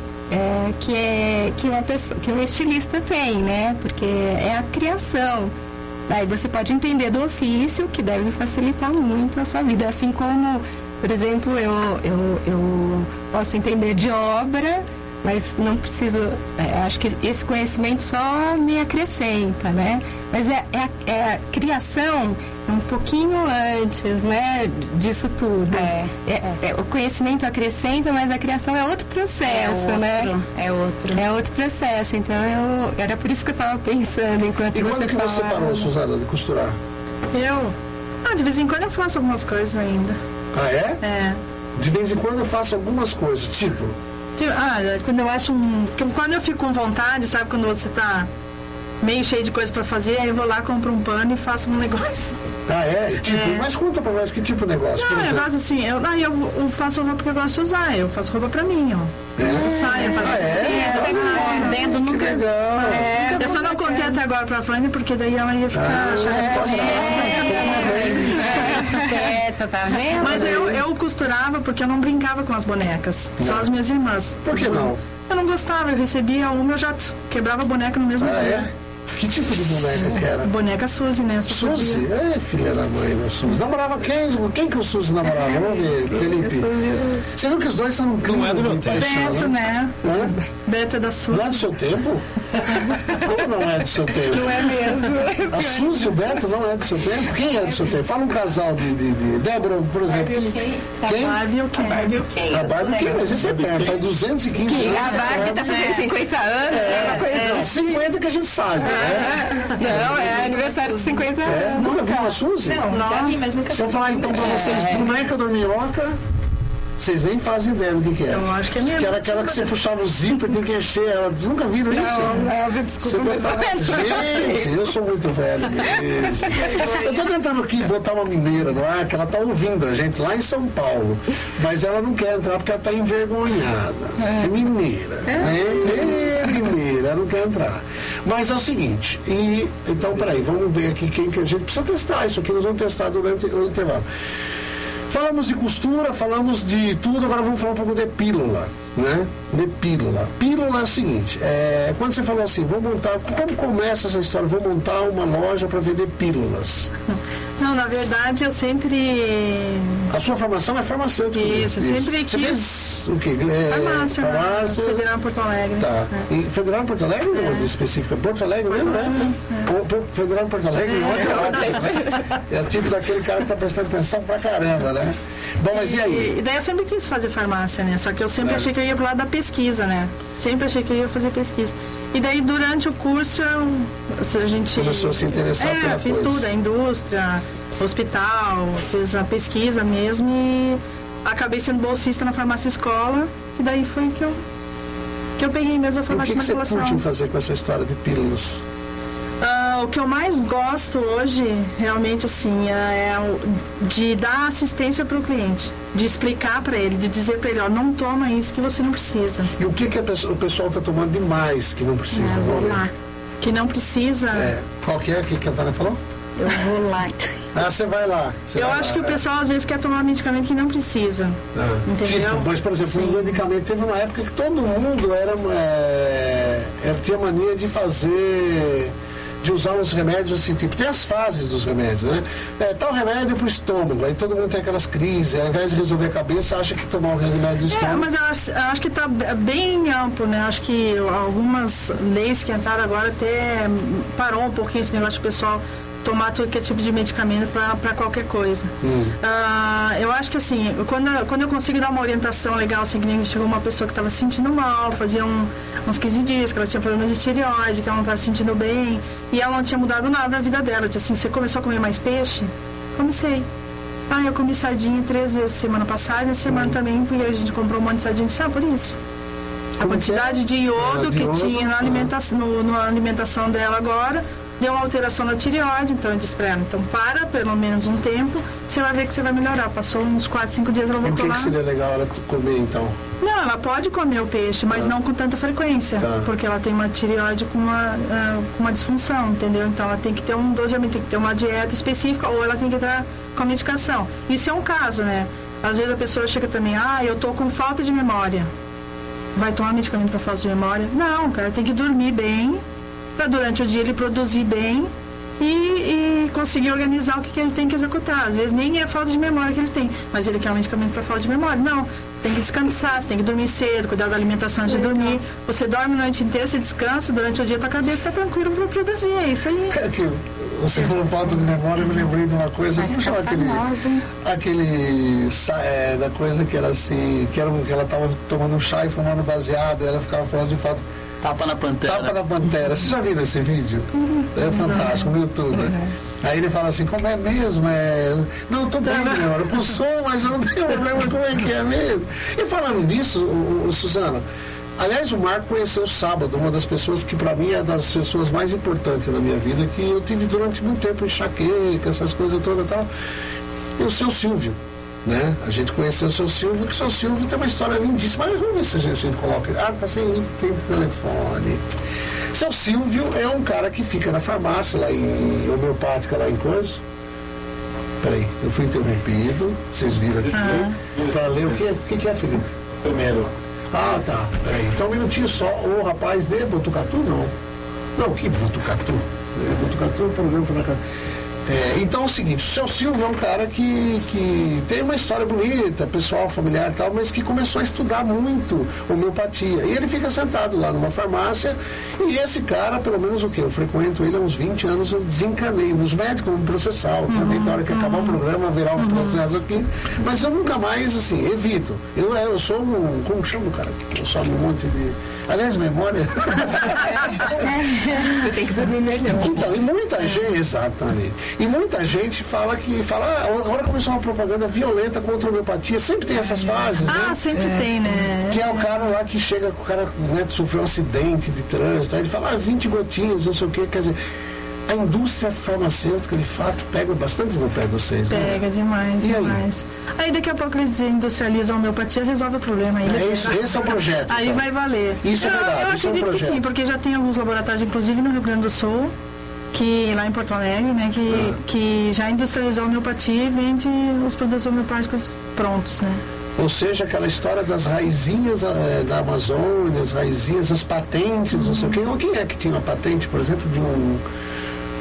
que um estilista tem, né? Porque é a criação. Aí você pode entender do ofício, que deve facilitar muito a sua vida, assim como, por exemplo, eu posso entender de obra, mas não preciso, acho que esse conhecimento só me acrescenta, né? Mas a criação um pouquinho antes, né, disso tudo. O conhecimento acrescenta, mas a criação é outro processo, né? É outro processo, então era por isso que eu estava pensando enquanto você falava. E quando que você parou, Suzana, de costurar? De vez em quando eu faço algumas coisas ainda. Ah, é? De vez em quando eu faço algumas coisas, tipo... quando eu acho quando eu fico com vontade, sabe, quando você tá meio cheio de coisa pra fazer, aí eu vou lá, compro um pano e faço um negócio. Mas conta pra nós que tipo de negócio, por exemplo? Eu gosto assim, eu faço roupa porque eu gosto de usar, eu faço roupa pra mim, ó. Faço saia, faço Dentro nunca. Eu só não contei até agora pra Flânia, porque daí ela ia ficar tá vendo? Mas eu costurava porque eu não brincava com as bonecas, só as minhas irmãs. Por que não? Eu não gostava, eu recebia uma, eu já quebrava a boneca no mesmo dia. Que tipo de boneca que era? Boneca Suzy, né? Suzy? Filha da mãe da Suzy. Namorava quem? Quem que o Suzy namorava? Vamos ver, Felipe. Você viu que os dois são um clima de paixão, Beto, né? Beto é da Suzy. Não é do seu tempo? Como não é do seu tempo? Não é mesmo. A Suzy e o Beto não é do seu tempo? Quem é do seu tempo? Fala um casal de Débora, por exemplo. Quem? A Barbie e o Ken. A Barbie e o Ken, mas esse é eterno, faz 215 anos. A Barbie tá fazendo 50 anos, uma coisa 50 que a gente sabe, né? Não, é aniversário de 50 anos. Nunca viu uma Suzy? Não, já vi, mas nunca vi. Se eu falar então pra vocês, boneca dorminhoca, vocês nem fazem ideia do que é. Eu acho que é mesmo. Que era aquela que você puxava o zíper, tem que encher ela. Vocês nunca viram isso? Não, desculpa. Gente, eu sou muito velho mesmo. Eu tô tentando aqui botar uma mineira no ar, que ela tá ouvindo a gente lá em São Paulo. Mas ela não quer entrar porque ela tá envergonhada. É mineira. É mineira, ela não quer entrar. Mas é o seguinte, então peraí, vamos ver aqui quem que a gente precisa testar isso aqui, nós vamos testar durante o intervalo. Falamos de costura, falamos de tudo, agora vamos falar um pouco de pílula, né? De pílula. Pílula é o seguinte, quando você falou assim, vou montar, como começa essa história? Vou montar uma loja para vender pílulas. Não, na verdade, eu sempre... A sua formação é farmacêutica? Isso, sempre Você quis... fez o quê? Farmácia. Federal em Porto Alegre. Tá. E Federal em Porto Alegre ou uma específica? Porto Alegre mesmo, né? Federal em Porto Alegre é o tipo daquele cara que tá prestando atenção pra caramba, né? Bom, mas e aí? E daí eu sempre quis fazer farmácia, né? Só que eu sempre achei que eu ia pro lado da pesquisa, né? Sempre achei que eu ia fazer pesquisa. E daí, durante o curso, a gente... Começou a se interessar pela fiz coisa. tudo, a indústria, hospital, fiz a pesquisa mesmo e acabei sendo bolsista na farmácia escola. E daí foi que eu peguei mesmo a farmácia de manipulação. O que você curte fazer com essa história de pílulas? O que eu mais gosto hoje, realmente, assim, é de dar assistência para o cliente, de explicar para ele, de dizer para ele, ó, não toma isso que você não precisa. E o que o pessoal está tomando demais que não precisa? Vou lá. Que não precisa? Qual que é? O que a Vânia falou? Eu vou lá. Você vai lá. Eu acho que o pessoal às vezes quer tomar medicamento que não precisa. Entendeu? Tipo, mas, por exemplo, o medicamento teve uma época que todo mundo tinha mania de usar uns remédios assim, tipo, tem as fases dos remédios, né? Tal remédio pro estômago, aí todo mundo tem aquelas crises, ao invés de resolver a cabeça, acha que tomar um remédio do estômago... Mas eu acho que tá bem amplo, né? Acho que algumas leis que entraram agora até parou um pouquinho esse negócio do pessoal tomar todo que é tipo de medicamento para qualquer coisa. Eu acho que assim, quando eu consigo dar uma orientação legal, assim, que nem chegou uma pessoa que estava se sentindo mal, fazia uns 15 dias, que ela tinha problema de tireoide, que ela não estava se sentindo bem, e ela não tinha mudado nada na vida dela. Eu disse assim, você começou a comer mais peixe? Comecei. Eu comi sardinha 3 vezes semana passada, e essa semana também, porque a gente comprou um monte de sardinha, sabe por isso? A quantidade de iodo que tinha na alimentação dela agora deu uma alteração na tireoide, então eu disse pra ela, então para pelo menos um tempo, você vai ver que você vai melhorar. Passou uns 4, 5 dias, ela voltou lá. O que seria legal ela comer, então? Não, ela pode comer o peixe, mas não com tanta frequência, porque ela tem uma tireoide com uma disfunção, entendeu? Então ela tem que ter um doseamento, tem que ter uma dieta específica, ou ela tem que entrar com a medicação. Isso é um caso, né? Às vezes a pessoa chega também, eu tô com falta de memória. Vai tomar medicamento para falta de memória? Não, o cara tem que dormir bem, para durante o dia ele produzir bem e conseguir organizar o que ele tem que executar. Às vezes nem é falta de memória que ele tem, mas ele quer um medicamento para falta de memória. Não, você tem que descansar, você tem que dormir cedo, cuidar da alimentação antes de dormir. Você dorme a noite inteira, você descansa, durante o dia tua cabeça está tranquila para produzir, é isso aí. Você falou falta de memória, eu me lembrei de uma coisa, como chama aquele da coisa que era assim, que ela estava tomando um chá e fumando baseado, e ela ficava falando de falta. Tapa na Pantera. Tapa na Pantera. Vocês já viram esse vídeo? É fantástico, no YouTube. Aí ele fala assim, como é mesmo? Não, eu tô bem, eu com som, mas eu não tenho problema, como é que é mesmo? E falando nisso, Suzana, aliás, o Marco conheceu sábado, uma das pessoas que para mim é das pessoas mais importantes na minha vida, que eu tive durante muito tempo enxaqueca, essas coisas todas e tal. E o seu Silvio. Né? A gente conheceu o seu Silvio, que o seu Silvio tem uma história lindíssima. Mas vamos ver se a gente coloca. Tá sem telefone. Seu Silvio é um cara que fica na farmácia lá em homeopática, lá em coisa. Peraí, eu fui interrompido. Vocês viram aqui? Pra ler o quê? O que é, Felipe? Primeiro. Tá. Peraí. Então um minutinho só. O rapaz de Botucatu, não. Não, que Botucatu? Botucatu é um programa para cá. Então é o seguinte, o seu Silvio é um cara que tem uma história bonita, pessoal, familiar e tal, mas que começou a estudar muito homeopatia. E ele fica sentado lá numa farmácia, e esse cara, pelo menos o que? Eu frequento ele há uns 20 anos, eu desencanei. Os médicos vão me processar, também na hora que acabar o programa, virar um processo aqui, mas eu nunca mais, assim, evito. Eu sou como chama o cara? Eu sou um monte de... Aliás, memória... Você tem que dormir melhor. Então, e muita gente, exatamente. E muita gente fala, agora começou uma propaganda violenta contra a homeopatia, sempre tem essas fases, né? Sempre tem, né? Que é o cara lá que chega, o cara, né, sofreu um acidente de trânsito, aí ele fala, 20 gotinhas, não sei o quê, quer dizer, a indústria farmacêutica, de fato, pega bastante no pé de vocês, né? Pega demais, demais. Aí daqui a pouco eles industrializam a homeopatia, resolve o problema. Esse é o projeto. Aí vai valer. Isso é verdade, eu acredito que sim, porque já tem alguns laboratórios, inclusive no Rio Grande do Sul, que lá em Porto Alegre, né, que já industrializou a homeopatia e vende os produtos homeopáticos prontos, né? Ou seja, aquela história das raizinhas da Amazônia, as raizinhas, as patentes, não sei o quê. Quem é que tinha uma patente, por exemplo,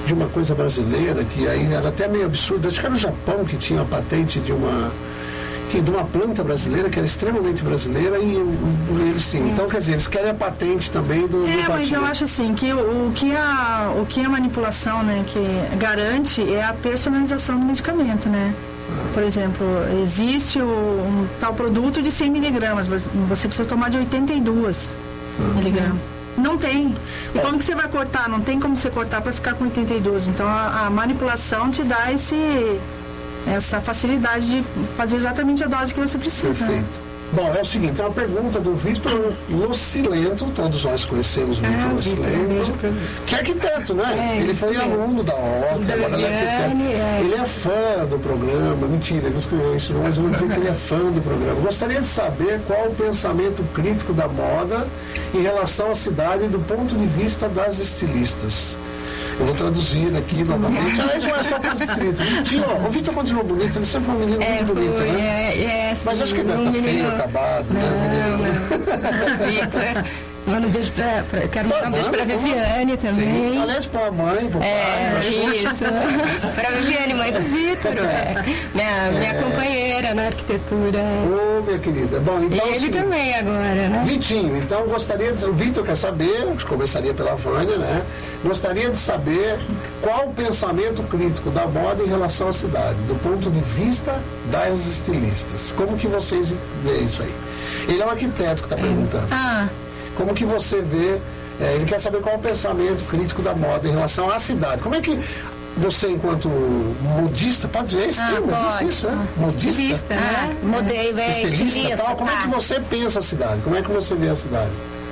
de uma coisa brasileira, que aí era até meio absurdo. Acho que era o Japão que tinha a patente de uma planta brasileira, que era extremamente brasileira, e eles sim. Então, quer dizer, eles querem a patente também do mas eu acho assim, que o que a manipulação, né, que garante é a personalização do medicamento, né? Por exemplo, existe um tal produto de 100 miligramas, você precisa tomar de 82 miligramas. Não tem. E como que você vai cortar? Não tem como você cortar para ficar com 82. Então, a manipulação te dá essa facilidade de fazer exatamente a dose que você precisa. Perfeito. Né? Bom, é o seguinte, é uma pergunta do Vitor Locilento, todos nós conhecemos o Vitor Locilento, que é arquiteto, né? Ele foi aluno da OTA, agora ele é arquiteto. Ele é fã do programa, mentira, ele não escreveu isso não, mas eu vou dizer que ele é fã do programa. Gostaria de saber qual o pensamento crítico da moda em relação à cidade do ponto de vista das estilistas. Eu vou traduzir aqui novamente. Isso não é só para os inscritos. O Vitor continuou bonito, ele sempre foi um menino muito bonito, né? Mas acho que ele deve estar feio, acabado, né? Não. Vitor, manda um beijo quero mandar um beijo para a Viviane também. Sim. Aliás, para a mãe, para o pai, isso. Para a Viviane, mãe do Vitor, minha companheira na arquitetura. Ô, minha querida. Bom, então, e ele também agora, né? Vitinho, então gostaria de... O Vitor quer saber, começaria pela Vânia, né? Gostaria de saber qual o pensamento crítico da moda em relação à cidade, do ponto de vista das estilistas. Como que vocês veem isso aí? Ele é um arquiteto que está perguntando. Como que você vê, ele quer saber qual é o pensamento crítico da moda em relação à cidade. Como é que você, enquanto modista, pode dizer esse termo, existe isso, né? Modista? Estilista, né? Estilista, tal. Como é que você pensa a cidade? Como é que você vê a cidade?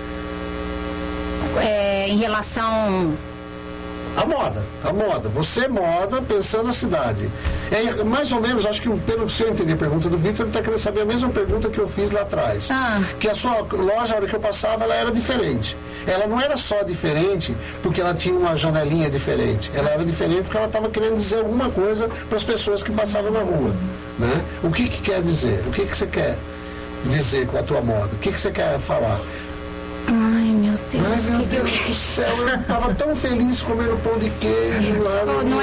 Em relação... A moda. Você moda pensando na cidade. Mais ou menos, acho que pelo que eu entendi a pergunta do Vitor, ele está querendo saber a mesma pergunta que eu fiz lá atrás. Que a sua loja, a hora que eu passava, ela era diferente. Ela não era só diferente porque ela tinha uma janelinha diferente. Ela era diferente porque ela estava querendo dizer alguma coisa para as pessoas que passavam na rua. Né? O que quer dizer? O que você quer dizer com a tua moda? O que você quer falar? Ai, meu Deus. Mas, meu Deus do céu, eu tava tão feliz comendo pão de queijo lá.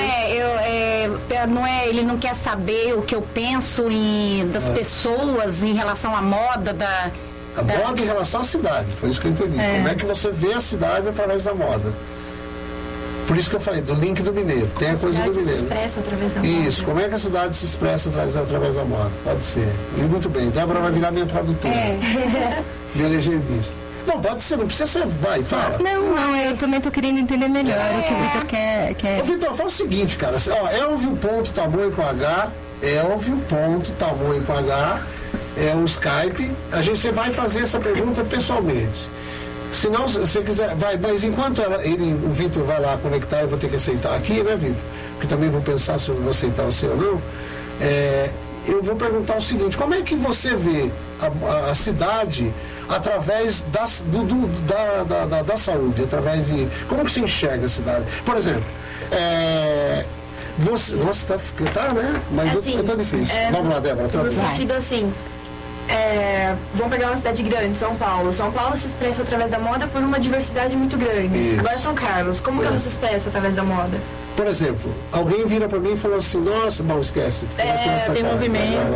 Não é, ele não quer saber o que eu penso das pessoas em relação à moda, moda em relação à cidade, foi isso que eu entendi. Como é que você vê a cidade através da moda? Por isso que eu falei, do link do mineiro. Tem a coisa do mineiro. Se expressa através da moda. Isso, como é que a cidade se expressa através da moda? Pode ser. E muito bem, Débora vai virar minha tradutora. Minha legendista. Não, pode ser, não precisa ser, vai, fala. Não, eu também tô querendo entender melhor o que o Vitor quer. Ô, Vitor, fala o seguinte, cara, Elvio ponto tamanho com H, Elvio ponto tamanho com H, é o Skype, você vai fazer essa pergunta pessoalmente. Se não, se você quiser, vai, mas enquanto o Vitor vai lá conectar, eu vou ter que aceitar aqui, né, Vitor? Porque também vou pensar se eu vou aceitar o seu ou não. Eu vou perguntar o seguinte, como é que você vê a cidade através da saúde, através de... Como que você enxerga a cidade? Por exemplo, você... Nossa, tá, né? Mas assim, eu tô difícil. Vamos lá, Débora. No sentido assim, vamos pegar uma cidade grande, São Paulo. São Paulo se expressa através da moda por uma diversidade muito grande. Isso. Agora São Carlos, como que ela se expressa através da moda? Por exemplo, alguém vira pra mim e fala assim, nossa, bom, esquece. Tem movimento.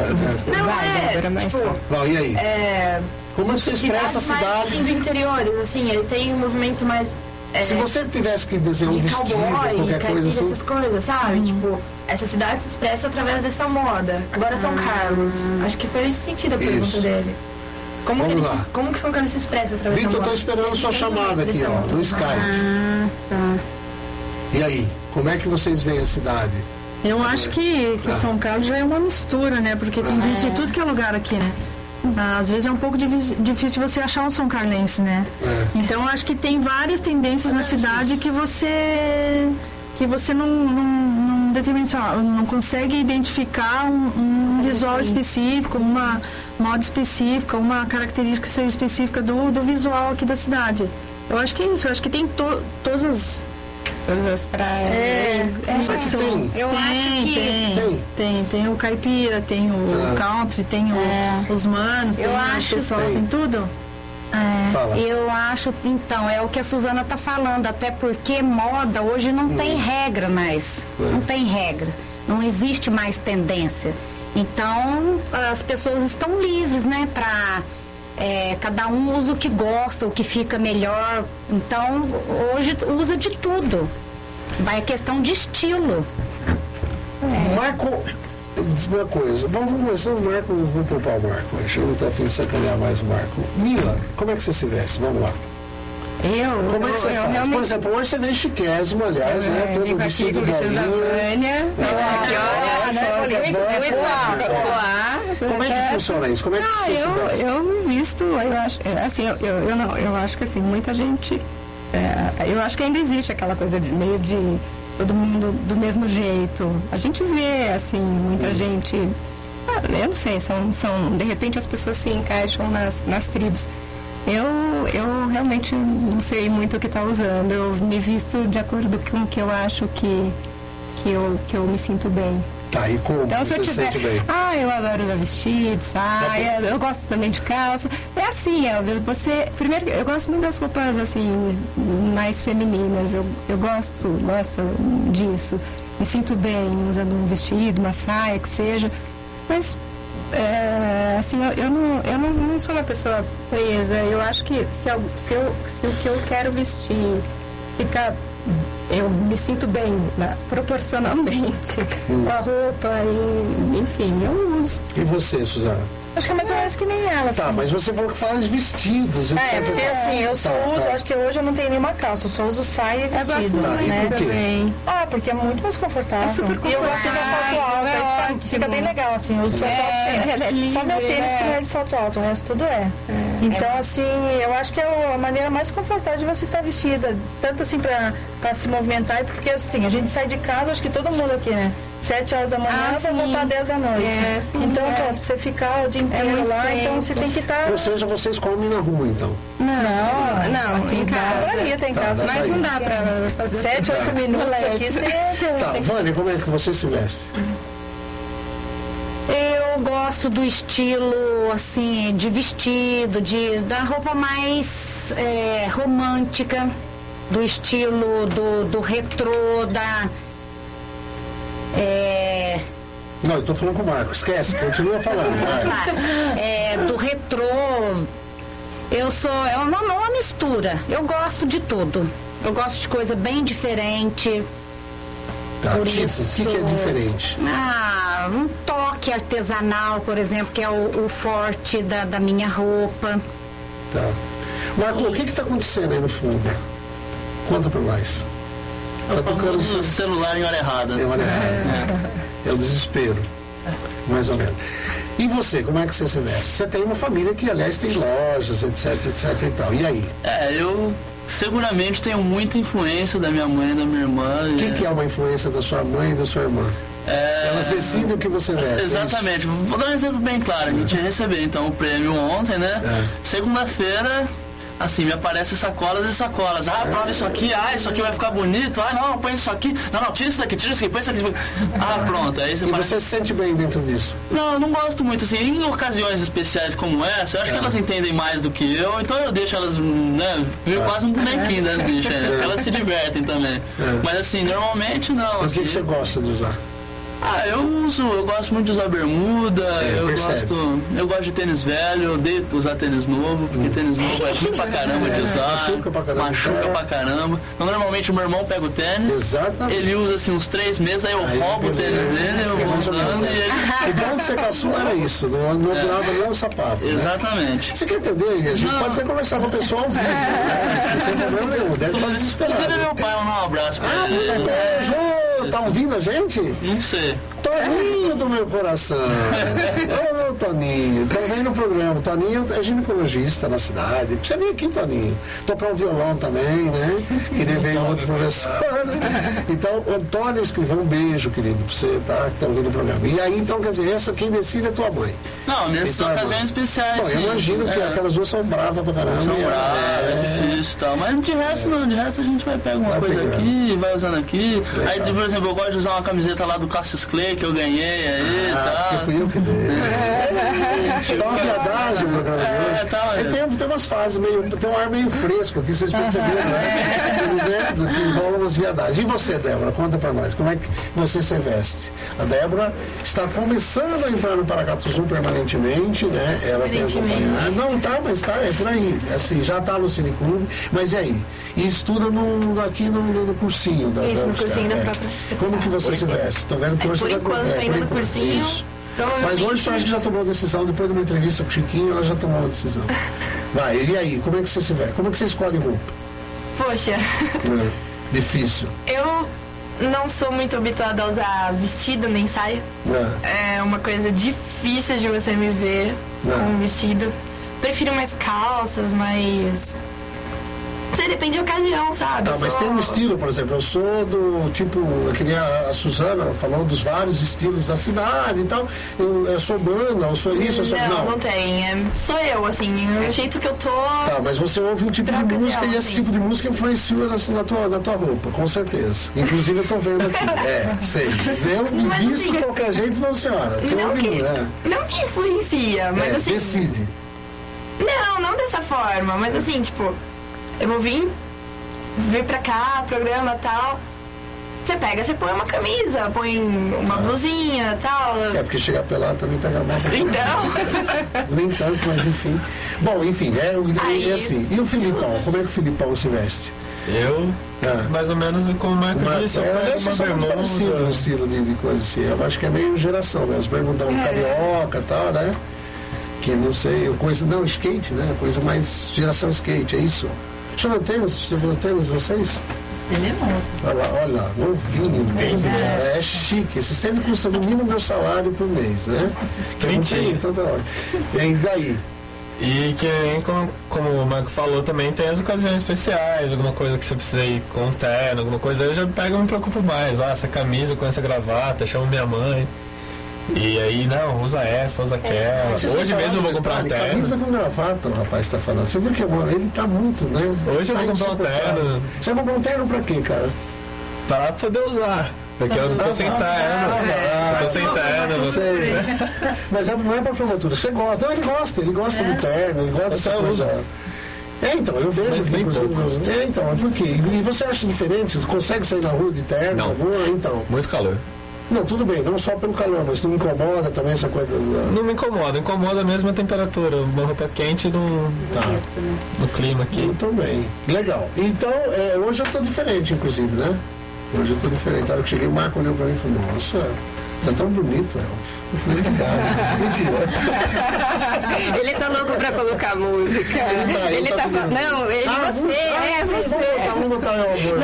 E aí? Como você expressa a cidade? Mais, assim, do interiores, assim, ele tem um movimento mais... Se você tivesse que desenhar um vestido, qualquer coisa assim... essas coisas, sabe? Tipo, essa cidade se expressa através dessa moda. Agora São Carlos, acho que foi nesse sentido a pergunta dele. Como que São Carlos se expressa através da moda? Vitor, eu tô esperando sua chamada aqui, ó, no Skype. E aí, como é que vocês veem a cidade? Eu acho que São Carlos já é uma mistura, né? Porque tem gente de tudo que é lugar aqui, né? Às vezes é um pouco difícil você achar um São Carlense, né? Então eu acho que tem várias tendências na cidade que você não determina, não consegue identificar um visual específico, uma moda específica, uma característica específica do visual aqui da cidade. Eu acho que é isso, eu acho que tem todas as praias. Eu acho que tem o caipira, tem o country, tem os manos, tem o pessoal, tem tudo. Fala. Eu acho, então, é o que a Suzana está falando, até porque moda hoje não tem regra mais, não tem regra, não existe mais tendência. Então, as pessoas estão livres, né, para cada um usa o que gosta, o que fica melhor. Então, hoje usa de tudo. Vai a questão de estilo. Marco, uma coisa, vamos começar o Marco, vou poupar o Marco, eu não estou a fim de sacanear mais o Marco. Mila, como é que você se veste? Vamos lá. Como é que você faz? Realmente... Por exemplo, hoje você vem chiquésimo, aliás, né? Todo vestido bolinha. Como é que funciona isso? Como é que você se veste? Eu me visto, eu acho, assim, eu acho que assim, muita gente, eu acho que ainda existe aquela coisa de meio de todo mundo do mesmo jeito. A gente vê, assim, muita gente, eu não sei, de repente as pessoas se encaixam nas tribos. Eu realmente não sei muito o que está usando. Eu me visto de acordo com o que eu acho que eu me sinto bem. Tá, e como então, você se sente bem? Eu adoro usar vestido, saia, eu gosto também de calça. É assim, primeiro, eu gosto muito das roupas, assim, mais femininas. Eu gosto disso. Me sinto bem usando um vestido, uma saia, que seja. Mas, assim, eu não sou uma pessoa presa. Eu acho que se o que eu quero vestir ficar... Eu me sinto bem, proporcionalmente, com a roupa, e, enfim, eu uso. E você, Suzana? Acho que é mais ou menos que nem ela. Tá, assim. mas você falou que faz vestidos, etc. Porque assim, eu só uso, acho que hoje eu não tenho nenhuma calça, eu só uso saia e vestido. E por quê? Porque é muito mais confortável. É super confortável. E eu gosto de usar salto alto, fica bem legal, assim, eu uso salto alto sempre. Só meu tênis que não é de salto alto, o resto tudo é. Então, assim, eu acho que é a maneira mais confortável de você estar vestida, tanto assim pra se movimentar, porque assim, a gente sai de casa, acho que todo mundo aqui, né? 7 horas da manhã vai voltar 10 da noite. Então, você ficar o dia inteiro lá, então você tem que estar... Ou seja, vocês comem na rua, então? Não, em casa. Tem casa. Mas não dá pra fazer 7, 8 minutos aqui, você... Tá, Vânia, como é que você se veste? Eu gosto do estilo, assim, de vestido, da roupa mais romântica, do estilo do retrô, Não, eu tô falando com o Marco, esquece, continua falando. Do retrô, é uma mistura, eu gosto de tudo. Eu gosto de coisa bem diferente. Tá, por tipo, isso, o que é diferente? Um toque artesanal, por exemplo, que é o forte da minha roupa. Tá. Marco, o que está acontecendo aí no fundo? Conta pra nós. Tá tocando o celular em hora errada. É o desespero. Mais ou menos. E você, como é que você se veste? Você tem uma família que, aliás, tem lojas, etc e tal. E aí? Eu seguramente tenho muita influência da minha mãe e da minha irmã. O que é uma influência da sua mãe e da sua irmã? Elas decidem o que você veste. Exatamente. Vou dar um exemplo bem claro. A gente recebeu então o prêmio ontem, né? Segunda-feira, assim, me aparecem sacolas e sacolas. Prova isso aqui, isso aqui vai ficar bonito. Não, põe isso aqui. Não, tira isso daqui, põe isso aqui. Pronto. Aí você se sente bem dentro disso? Não, eu não gosto muito, assim, em ocasiões especiais como essa, eu acho que elas entendem mais do que eu, então eu deixo elas, né, viram quase um bonequinho das bichas, né, porque elas se divertem também. Mas assim, normalmente não. Mas o que você gosta de usar? Eu gosto muito de usar bermuda, eu gosto de tênis velho, eu odeio usar tênis novo, porque tênis novo é ruim pra caramba de usar, machuca pra caramba. Então normalmente o meu irmão pega o tênis, ele usa assim uns 3 meses, aí eu roubo o tênis dele, eu vou usando e ele... O bom de ser caçula era isso, não durava nem o sapato. Exatamente. Né? Você quer entender? A gente pode até conversar com o pessoal ao vivo, né? Sem problema nenhum, deve estar desesperado. Inclusive meu pai, um abraço pra ele. Beijo! Tá ouvindo a gente? Não sei. Toninho do meu coração. Ô, Toninho. Tá vendo o programa. Toninho é ginecologista na cidade. Você vem aqui, Toninho. Tocar um violão também, né? Que nem veio outro professor, né? Então, Antônio Escrivão, um beijo, querido, pra você, tá? Que tá ouvindo o programa. E aí, então, quer dizer, quem decide é tua mãe. Não, nessas ocasiões especiais. Bom, eu imagino que aquelas duas são bravas pra caramba. São bravas, é difícil e tal. Mas de resto não, de resto a gente vai pegar uma coisa aqui, vai usando aqui. Legal. Aí, por exemplo, eu gosto de usar uma camiseta lá do Cassius Clay que eu ganhei aí, tá? Porque fui eu que dei. Tá uma viadagem o programa de hoje. Tem umas fases tem um ar meio fresco aqui, vocês perceberam, né? Que rolam umas viadagens. E você, Débora, conta pra nós, como é que você se veste? A Débora está começando a entrar no Paracatu Zoom permanentemente, né? Ela tem acompanhado. Não, tá, mas tá, é por aí. Assim, já tá no Cineclube, mas e aí? E estuda aqui no cursinho da Isso, no cursinho da própria. Como que você se veste? Tô vendo que você por enquanto, ainda no cursinho. Isso. Mas hoje acho que já tomou a decisão, depois de uma entrevista com o Chiquinho, ela já tomou uma decisão. Vai, e aí, como é que você se veste? Como é que você escolhe roupa? Poxa. Difícil. Eu não sou muito habituada a usar vestido nem saia. É uma coisa difícil de você me ver com um vestido. Prefiro mais calças, mais... Não sei, depende da ocasião, sabe? Tá, mas tem um estilo, por exemplo, eu sou do tipo, que nem a Suzana falou dos vários estilos da cidade e tal. Eu sou banda, eu sou isso, eu sou... Não tem. Sou eu, assim, o jeito que eu tô... Tá, mas você ouve um tipo de música e esse tipo de música influencia na tua roupa, com certeza. Inclusive eu tô vendo aqui. Sei. Eu me visto de qualquer jeito, não, senhora. Você ouve, não me influencia, mas assim... Decide. Não dessa forma, mas assim, tipo... Eu vou vir pra cá, programa e tal. Você põe uma camisa, põe uma blusinha e tal. Porque chegar pelado também pega mal. Então. Nem tanto, mas enfim. Bom, enfim, é assim. E o Filipão? Como é que o Filipão se veste? Eu, mais ou menos como o Marco disse, eu pego uma bermuda. Parecido no estilo de coisa assim. Eu acho que é meio geração, né? Os bermudão carioca e tal, né? Que não sei, skate, né? Coisa mais geração skate, é isso. Deixa eu ver o tênis, vocês? Ele é novo. Olha lá, novinho, tênis, cara, é chique. Esse tênis custa no mínimo meu salário por mês, né? Que não tem, então tá ótimo. E daí? E que nem como o Marco falou, também tem as ocasiões especiais, alguma coisa que você precisa ir com um terno, alguma coisa, eu já pego e me preocupo mais. Essa camisa com essa gravata, chamo minha mãe. E aí, não, usa essa, usa aquela. Hoje mesmo eu vou comprar um terno. Camisa com gravata, o rapaz tá falando. Você viu que ele tá muito, né? Hoje eu vou comprar um terno. Você vai comprar um terno pra quê, cara? Para poder usar. Porque eu não tô sem terno. Eu tô sem terno. Sei. Mas não é pra formatura. Você gosta. Não, ele gosta do terno, ele gosta dessa coisa. Então, eu vejo mas que inclusive. Então, é por quê? E você acha diferente? Você consegue sair na rua de terno? Não. Então. Muito calor. Não, tudo bem, não só pelo calor, mas não incomoda também essa coisa? Não me incomoda mesmo a temperatura. Uma roupa quente no clima aqui. Muito bem, legal. Então, hoje eu tô diferente, inclusive, né? Hoje eu tô diferente. Na hora que cheguei, o Marco olhou pra mim e falou, nossa, tá tão bonito, Elvis. Obrigado. Mentira. Ele tá louco pra colocar música. Ele tá falando. Não, você. Vamos botar o amor.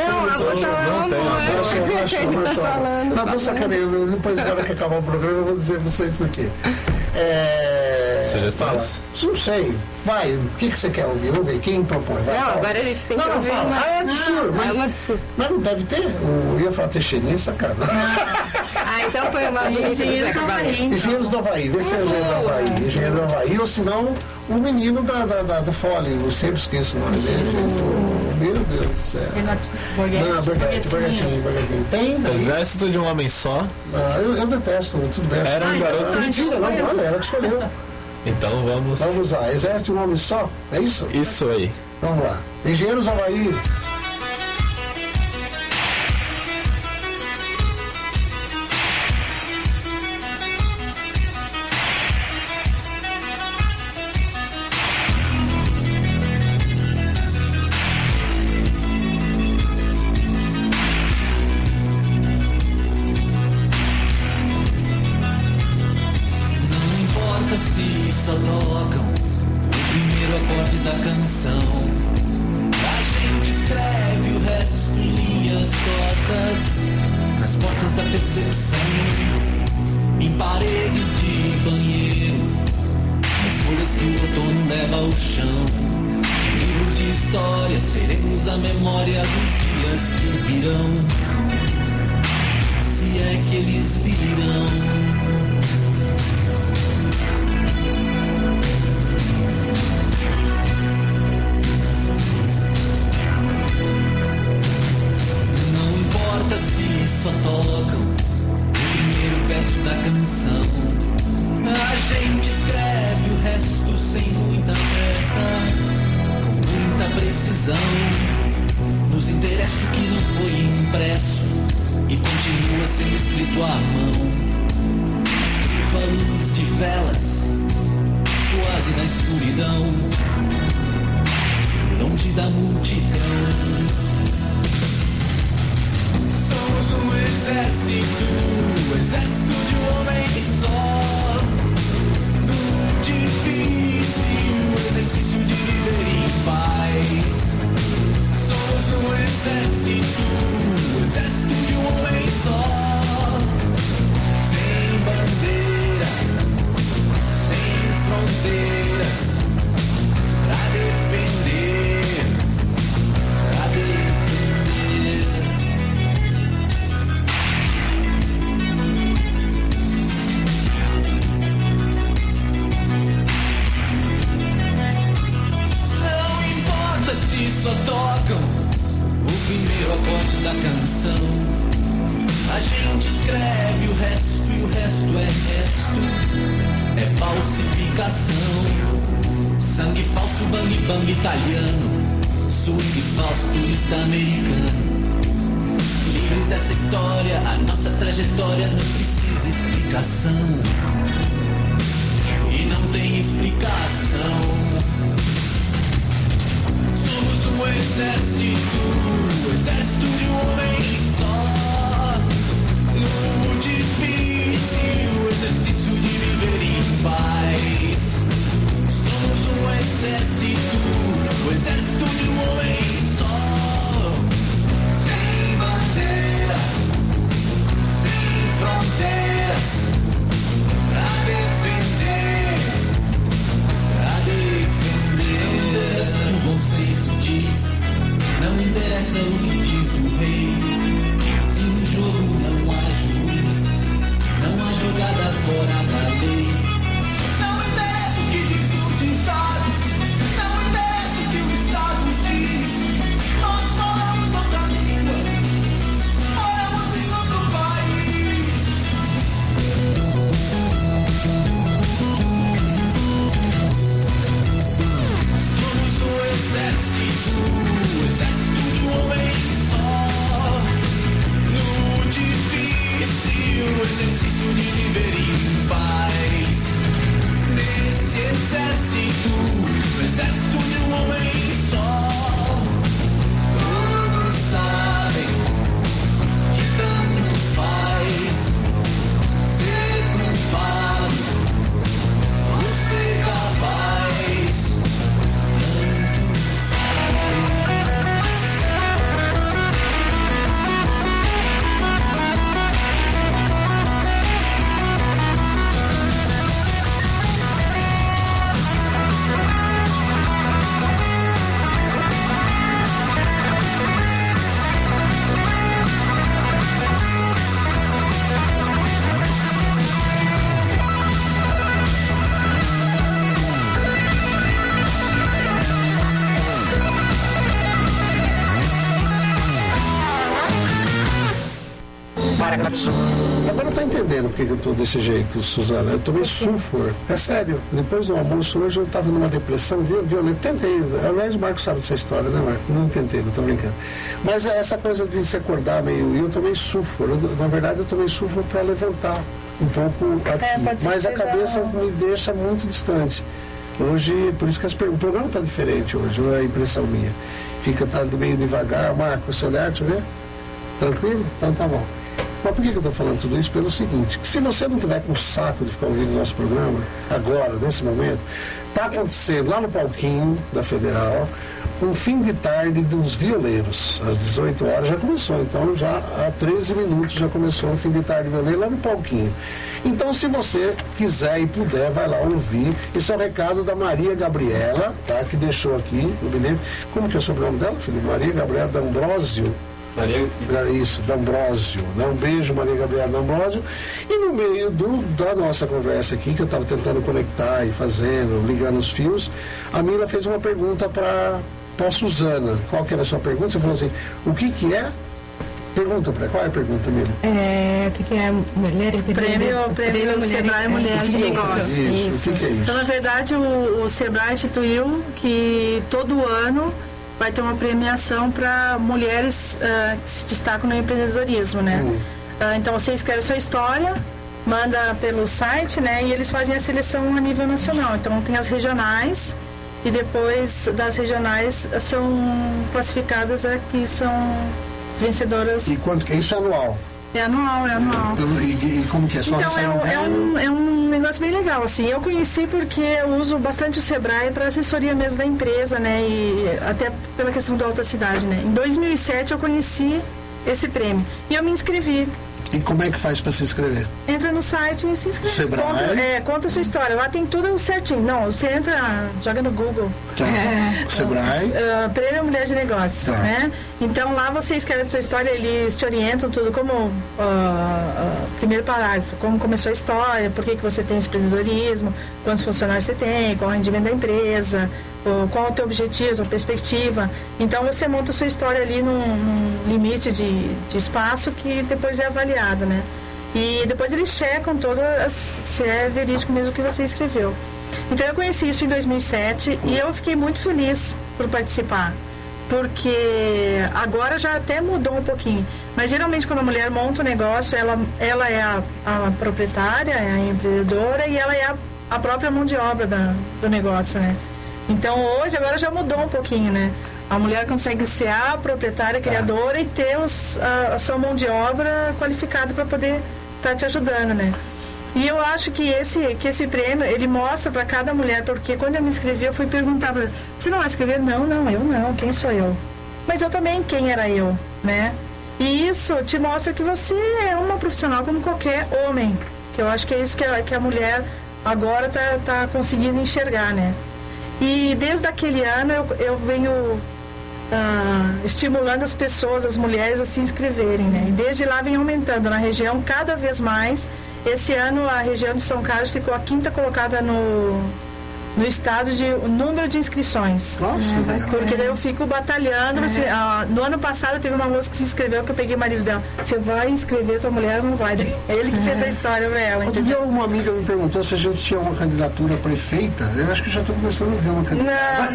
Não, tô sacaneando. Depois, na hora que acabar o programa, eu vou dizer pra vocês por quê. Sugestões? Não sei. Vai, o que você quer ouvir? Vamos ver quem propõe. Vai, não, agora a gente tem que ouvir. É do Sur. Mas não deve ter. Eu ia falar Teixeirinha, sacana. Então foi uma Engenheiros do Havaí. Engenheiros do Havaí, vê se é Engenheiro do Havaí. Ou se não, o menino do Fole, eu sempre esqueço o nome dele, gente. Meu Deus do céu. Borghettini. Tem? Exército de um Homem Só. Eu detesto, tudo bem. Era um garoto. Mentira, não, olha, ela que escolheu. Então vamos. Vamos lá, Exército de um Homem Só, é isso? Isso aí. Vamos lá. Engenheiros do Havaí. Só tocam o primeiro acorde da canção. A gente escreve o resto em linhas tortas nas portas da percepção, em paredes de banheiro, nas folhas que o outono leva ao chão. Em livros de história seremos a memória dos dias que virão, se é que eles virão. Só tocam o primeiro verso da canção. A gente e continua sendo escrito à mão. Escrito à luz de velas, quase na escuridão, longe da multidão. Somos um exército de um homem só, no difícil exercício de viver em paz. Somos um exército de um homem só, sem bandeira, sem fronteiras, pra defender, pra defender. Não importa se só tocam o primeiro acorde da canção, a gente escreve o resto e o resto é resto, é falsificação. Sangue falso, bang bang italiano, swing falso, turista americano. Livres dessa história, a nossa trajetória não precisa explicação. E não tem explicação. Somos um exército de um homem só, no difícil exercício de viver em paz. Somos um exército de um homem só, sem bandeira, sem fronteiras, pra defender, pra defender. Não interessa o que o bom senso diz, não interessa o que diz o rei. Se no jogo não há juiz, não há jogada fora da lei. Não interessa o que diz o ditado, não interessa o que o Estado diz. Nós falamos outra língua, moramos em outro país. Somos um exército de um homem só, no difícil exercício de viver em paz. Nesse exército de um homem só, todos sabem que tanto faz ser culpado ou ser capaz. Agora eu tô entendendo porque eu tô desse jeito, Suzana. Eu tomei sulfur. É sério. Depois do almoço hoje eu tava numa depressão violenta. Tentei. Aliás, o Marcos sabe dessa história, né, Marcos? Não tentei, não tô brincando. Mas essa coisa de se acordar meio... Eu tomei sulfur. Na verdade, eu tomei sulfur para levantar um pouco aqui. Mas a cabeça me deixa muito distante. Hoje, por isso que o programa tá diferente hoje, é a impressão minha. Tá meio devagar. Marcos, seu olhar, deixa eu ver. Tranquilo? Então tá bom. Mas por que eu estou falando tudo isso? Pelo seguinte, que se você não tiver com saco de ficar ouvindo o nosso programa, agora, nesse momento, está acontecendo lá no palquinho da Federal, um fim de tarde dos violeiros. Às 18 horas já começou, então já há 13 minutos já começou um fim de tarde violeiro lá no palquinho. Então, se você quiser e puder, vai lá ouvir. Esse é o recado da Maria Gabriela, tá? Que deixou aqui no bilhete. Como que é o sobrenome dela, filho? Maria Gabriela D'Ambrosio. Isso, D'Ambrosio. Um beijo, Maria Gabriela D'Ambrosio. E no meio da nossa conversa aqui, que eu estava tentando conectar e fazendo, ligando os fios, a Mila fez uma pergunta para a Suzana. Qual que era a sua pergunta? Você falou assim, o que é? Pergunta, qual é a pergunta, Mila? O que é mulher empreendedora? Prêmio Sebrae Mulher de Negócios. Isso, o que é isso? Então, na verdade, o Sebrae instituiu que todo ano vai ter uma premiação para mulheres que se destacam no empreendedorismo, né? Então você escreve sua história, manda pelo site, né? E eles fazem a seleção a nível nacional. Então tem as regionais e depois das regionais são classificadas aqui, são as vencedoras. E quanto que é isso anual? É anual. E como que é? Só então, é um negócio bem legal, assim. Eu conheci porque eu uso bastante o Sebrae para assessoria mesmo da empresa, né? E até pela questão da alta cidade, né? Em 2007 eu conheci esse prêmio e eu me inscrevi. E como é que faz para se inscrever? Entra no site e se inscreve. Sebrae? Conta a sua história. Lá tem tudo certinho. Não, você entra, joga no Google. Tá. Sebrae? Prêmio Mulher de Negócios, tá. Né? Então lá você escreve a sua história, eles te orientam tudo, como primeiro parágrafo, como começou a história, por que você tem esse empreendedorismo, quantos funcionários você tem, qual o rendimento da empresa, qual é o teu objetivo, a tua perspectiva. Então você monta a sua história ali num limite de espaço que depois é avaliado, né? E depois eles checam se é verídico mesmo o que você escreveu. Então eu conheci isso em 2007 e eu fiquei muito feliz por participar, porque agora já até mudou um pouquinho. Mas geralmente quando a mulher monta um negócio, ela é a proprietária, é a empreendedora e ela é a própria mão de obra do negócio, né? Então hoje, agora já mudou um pouquinho, né? A mulher consegue ser a proprietária, criadora e ter a sua mão de obra qualificada para poder estar te ajudando, né? E eu acho que esse prêmio, ele mostra para cada mulher, porque quando eu me inscrevi, eu fui perguntar para ela, você não vai escrever? Não, eu não, quem sou eu? Mas eu também, quem era eu, né? E isso te mostra que você é uma profissional como qualquer homem, que eu acho que é isso que a mulher agora tá conseguindo enxergar, né? E desde aquele ano eu venho estimulando as pessoas, as mulheres a se inscreverem, né? E desde lá vem aumentando na região cada vez mais. Esse ano a região de São Carlos ficou a 5ª colocada no estado de número de inscrições. Nossa, porque daí eu fico batalhando. No ano passado teve uma moça que se inscreveu, que eu peguei o marido dela. Você vai inscrever tua mulher ou não vai? É ele que fez a história pra ela. Outro dia uma amiga me perguntou se a gente tinha uma candidatura prefeita. Eu acho que já estou começando a ver uma candidatura.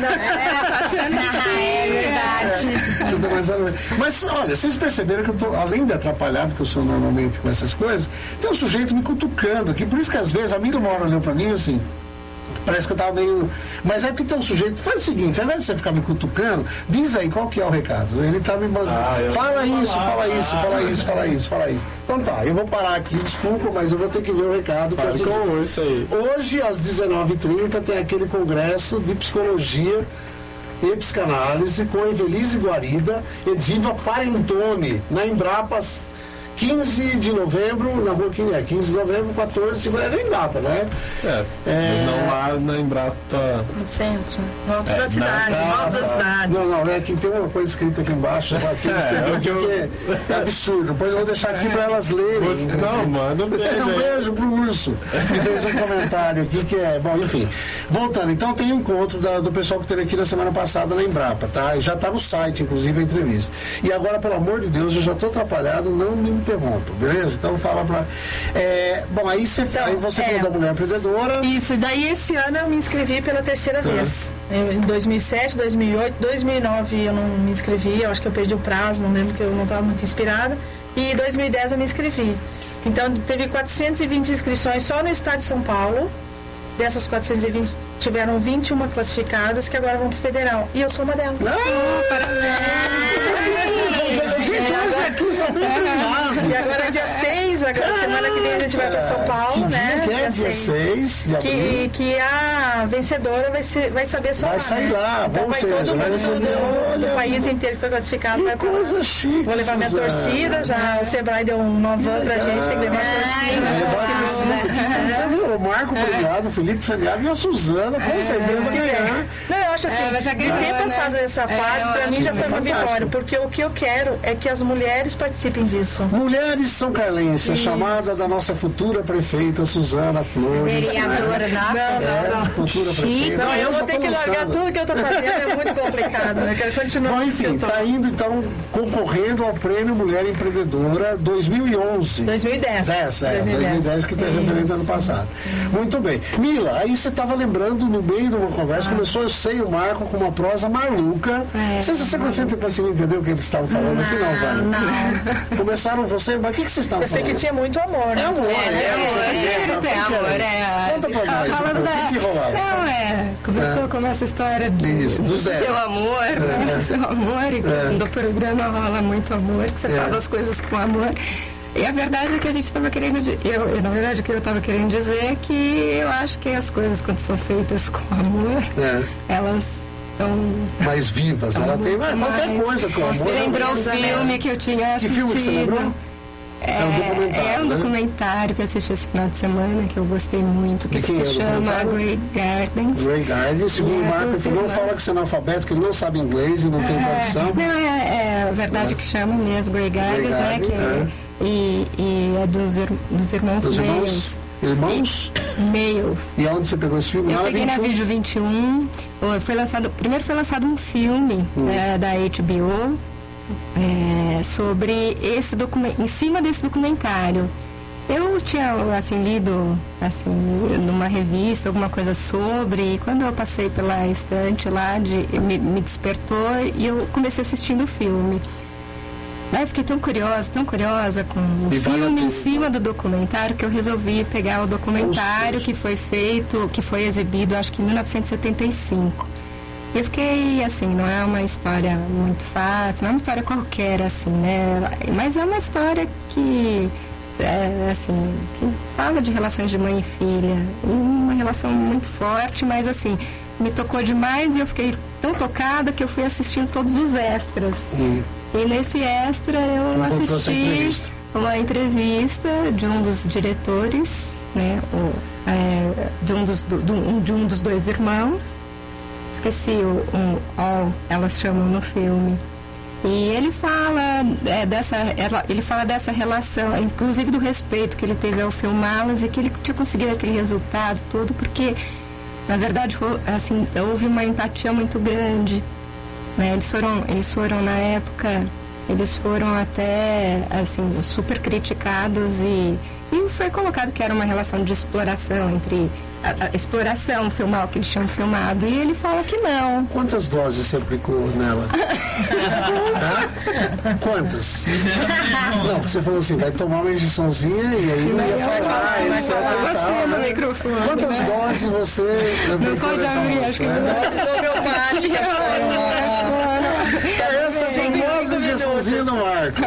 Não, é verdade. Mas olha, vocês perceberam que eu tô, além de atrapalhado, que eu sou normalmente com essas coisas, tem um sujeito me cutucando aqui. Por isso que às vezes a Mila Mora olhou pra mim assim. Parece que eu tava meio... Mas é porque tem um sujeito... Faz o seguinte, ao invés de você ficar me cutucando, diz aí qual que é o recado. Ele tá me mandando... Fala isso. Então tá, eu vou parar aqui, desculpa, mas eu vou ter que ver o recado. Isso aí. Hoje, às 19h30, tem aquele congresso de psicologia e psicanálise com Evelise Guarida e Diva Parentone, na Embrapas, 15 de novembro, na rua 15 de novembro, 14, é na Embrapa, né? Mas não lá na Embrapa. No centro, no alto da cidade, no alto da cidade. Não, aqui tem uma coisa escrita aqui embaixo, que é absurdo. Depois eu vou deixar aqui para elas lerem. Manda um beijo. Um beijo pro Urso, que fez um comentário aqui que é... Bom, enfim. Voltando, então tem o encontro do pessoal que teve aqui na semana passada na Embrapa, tá? E já tá no site, inclusive, a entrevista. E agora, pelo amor de Deus, eu já tô atrapalhado, não me interrompa, beleza? Então fala pra... bom, aí você falou da mulher empreendedora. Isso, e daí esse ano eu me inscrevi pela 3ª vez. Em 2007, 2008, 2009 eu não me inscrevi, eu acho que eu perdi o prazo, não lembro, que eu não estava muito inspirada. E em 2010 eu me inscrevi. Então teve 420 inscrições só no estado de São Paulo. Dessas 420 tiveram 21 classificadas que agora vão pro federal. E eu sou uma delas. Parabéns! Gente, hoje aqui só tem premiado. E agora é dia 6, semana que vem a gente vai para São Paulo, né? Que é dia 6 de abril. Que a vencedora vai saber só. Vai sair lá, então bom seja, o país inteiro que foi classificado vai para lá. Coisa chique. Vou levar minha torcida, já o Sebrae deu um novão pra gente, tem que levar a torcida. Você viu, o Marco premiado, o Felipe premiado e a Suzana, com certeza vai ganhar. Não, eu acho assim, de ter passado essa fase, pra mim já foi uma vitória, porque o que eu quero é que as mulheres participem disso. Mulheres são carlenses, Essa é a chamada da nossa futura prefeita, Suzana Flores. Vereadora, nossa. Futura prefeita. Não, eu vou ter que largar tudo que eu tô fazendo, é muito complicado, né? Quero continuar. Bom, enfim, está indo então concorrendo ao Prêmio Mulher Empreendedora 2011. 2010. 2010 que tem referente ano passado. Muito bem. Mila, aí você estava lembrando no meio de uma conversa, começou eu sei o Marco com uma prosa maluca. Você conseguiu entender o que eles estavam falando aqui? Não, Vânia? Não. Começaram você, mas o que vocês estavam falando? Eu sei que tinha muito amor, né? Conta pra nós, o que rolava? Começa a história do seu amor, né? Do seu amor, e do programa rola muito amor, que você faz as coisas com amor. E a verdade é que a gente estava querendo... na verdade, o que eu estava querendo dizer é que eu acho que as coisas, quando são feitas com amor, elas são... mais vivas. Ela tem qualquer coisa com amor. Você lembrou o filme que eu tinha assistido. Que filme que você lembrou? É um documentário que eu assisti esse final de semana, que eu gostei muito, que se chama Grey Gardens. Grey Gardens, segundo o Marco, não fala que você é analfabeto, que ele não sabe inglês e não tem tradução. Não, é verdade que chama mesmo Grey Gardens, né? E é dos irmãos Males. Irmãos? Males. E aonde você pegou esse filme? Eu peguei na Vídeo 21. Primeiro foi lançado um filme da HBO sobre esse documento, em cima desse documentário. Eu tinha lido numa revista alguma coisa sobre, e quando eu passei pela estante lá, me despertou e eu comecei assistindo o filme. Daí eu fiquei tão curiosa com o filme em cima do documentário, que eu resolvi pegar o documentário que foi exibido, acho que em 1975. E eu fiquei, não é uma história muito fácil, não é uma história qualquer, né? Mas é uma história que, que fala de relações de mãe e filha. E uma relação muito forte, mas, me tocou demais e eu fiquei tão tocada que eu fui assistindo todos os extras. E nesse extra eu assisti uma entrevista de um dos diretores, né? De um dos dois irmãos. Esqueci elas chamam no filme. E ele fala dessa relação, inclusive do respeito que ele teve ao filmá-las e que ele tinha conseguido aquele resultado todo, porque na verdade houve uma empatia muito grande, né? Eles foram na época, eles foram até super criticados e foi colocado que era uma relação de exploração entre a exploração, filmar o que eles tinham filmado, e ele fala que não. Quantas doses você aplicou nela? Quantas? Não, porque você falou vai tomar uma injeçãozinha e aí não ia falar, etc e tal, né? Microfone, quantas doses você aplicou nessa moça? Doses homeopáticas essa famosa injeçãozinha no Marco.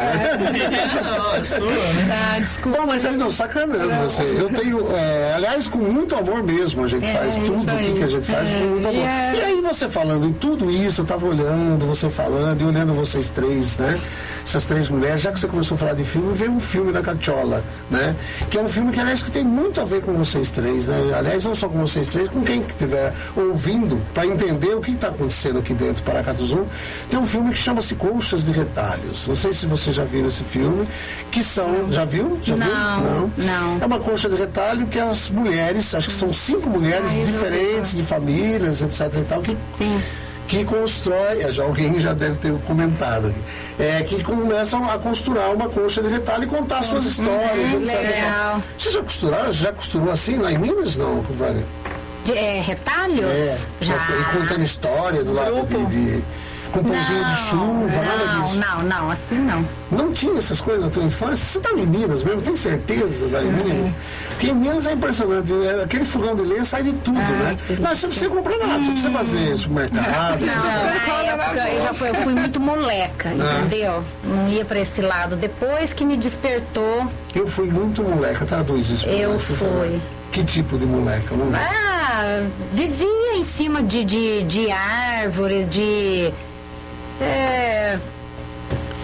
Desculpa. Bom, mas aí não, sacanando você. Eu tenho, aliás, com muito amor mesmo, a gente faz tudo o que a gente faz com muito amor. E aí você falando em tudo isso, eu tava olhando você falando e olhando vocês três, né? Essas três mulheres, já que você começou a falar de filme, veio um filme da Cacciola, né? Que é um filme que, aliás, que tem muito a ver com vocês três, né? Aliás, não só com vocês três, com quem que estiver ouvindo, para entender o que está acontecendo aqui dentro do Paracatu Zoom. Tem um filme que chama-se Colchas de Retalhos. Não sei se você já viu esse filme, que são... Já viu? Não. É uma colcha de retalho que as mulheres, acho que são 5 mulheres diferentes, de famílias, etc e tal, que constrói, alguém já deve ter comentado aqui, que começam a costurar uma colcha de retalho e contar suas histórias, etc. Legal. Você já costurou assim lá em Minas? Não, Vânia? Retalhos? Já. E contando história do lado com pãozinho de chuva, nada disso? Não, assim não. Não tinha essas coisas na tua infância? Você estava em Minas mesmo? Tem certeza da em Minas? Porque em Minas é impressionante. Aquele fogão de lenha sai de tudo, né? Não, você não precisa comprar nada, você precisa fazer supermercado. Na época eu fui muito moleca, entendeu? Não ia pra esse lado. Depois que me despertou... Eu fui muito moleca, traduz isso. Eu fui. Que tipo de moleca? Vivia em cima de árvore, de...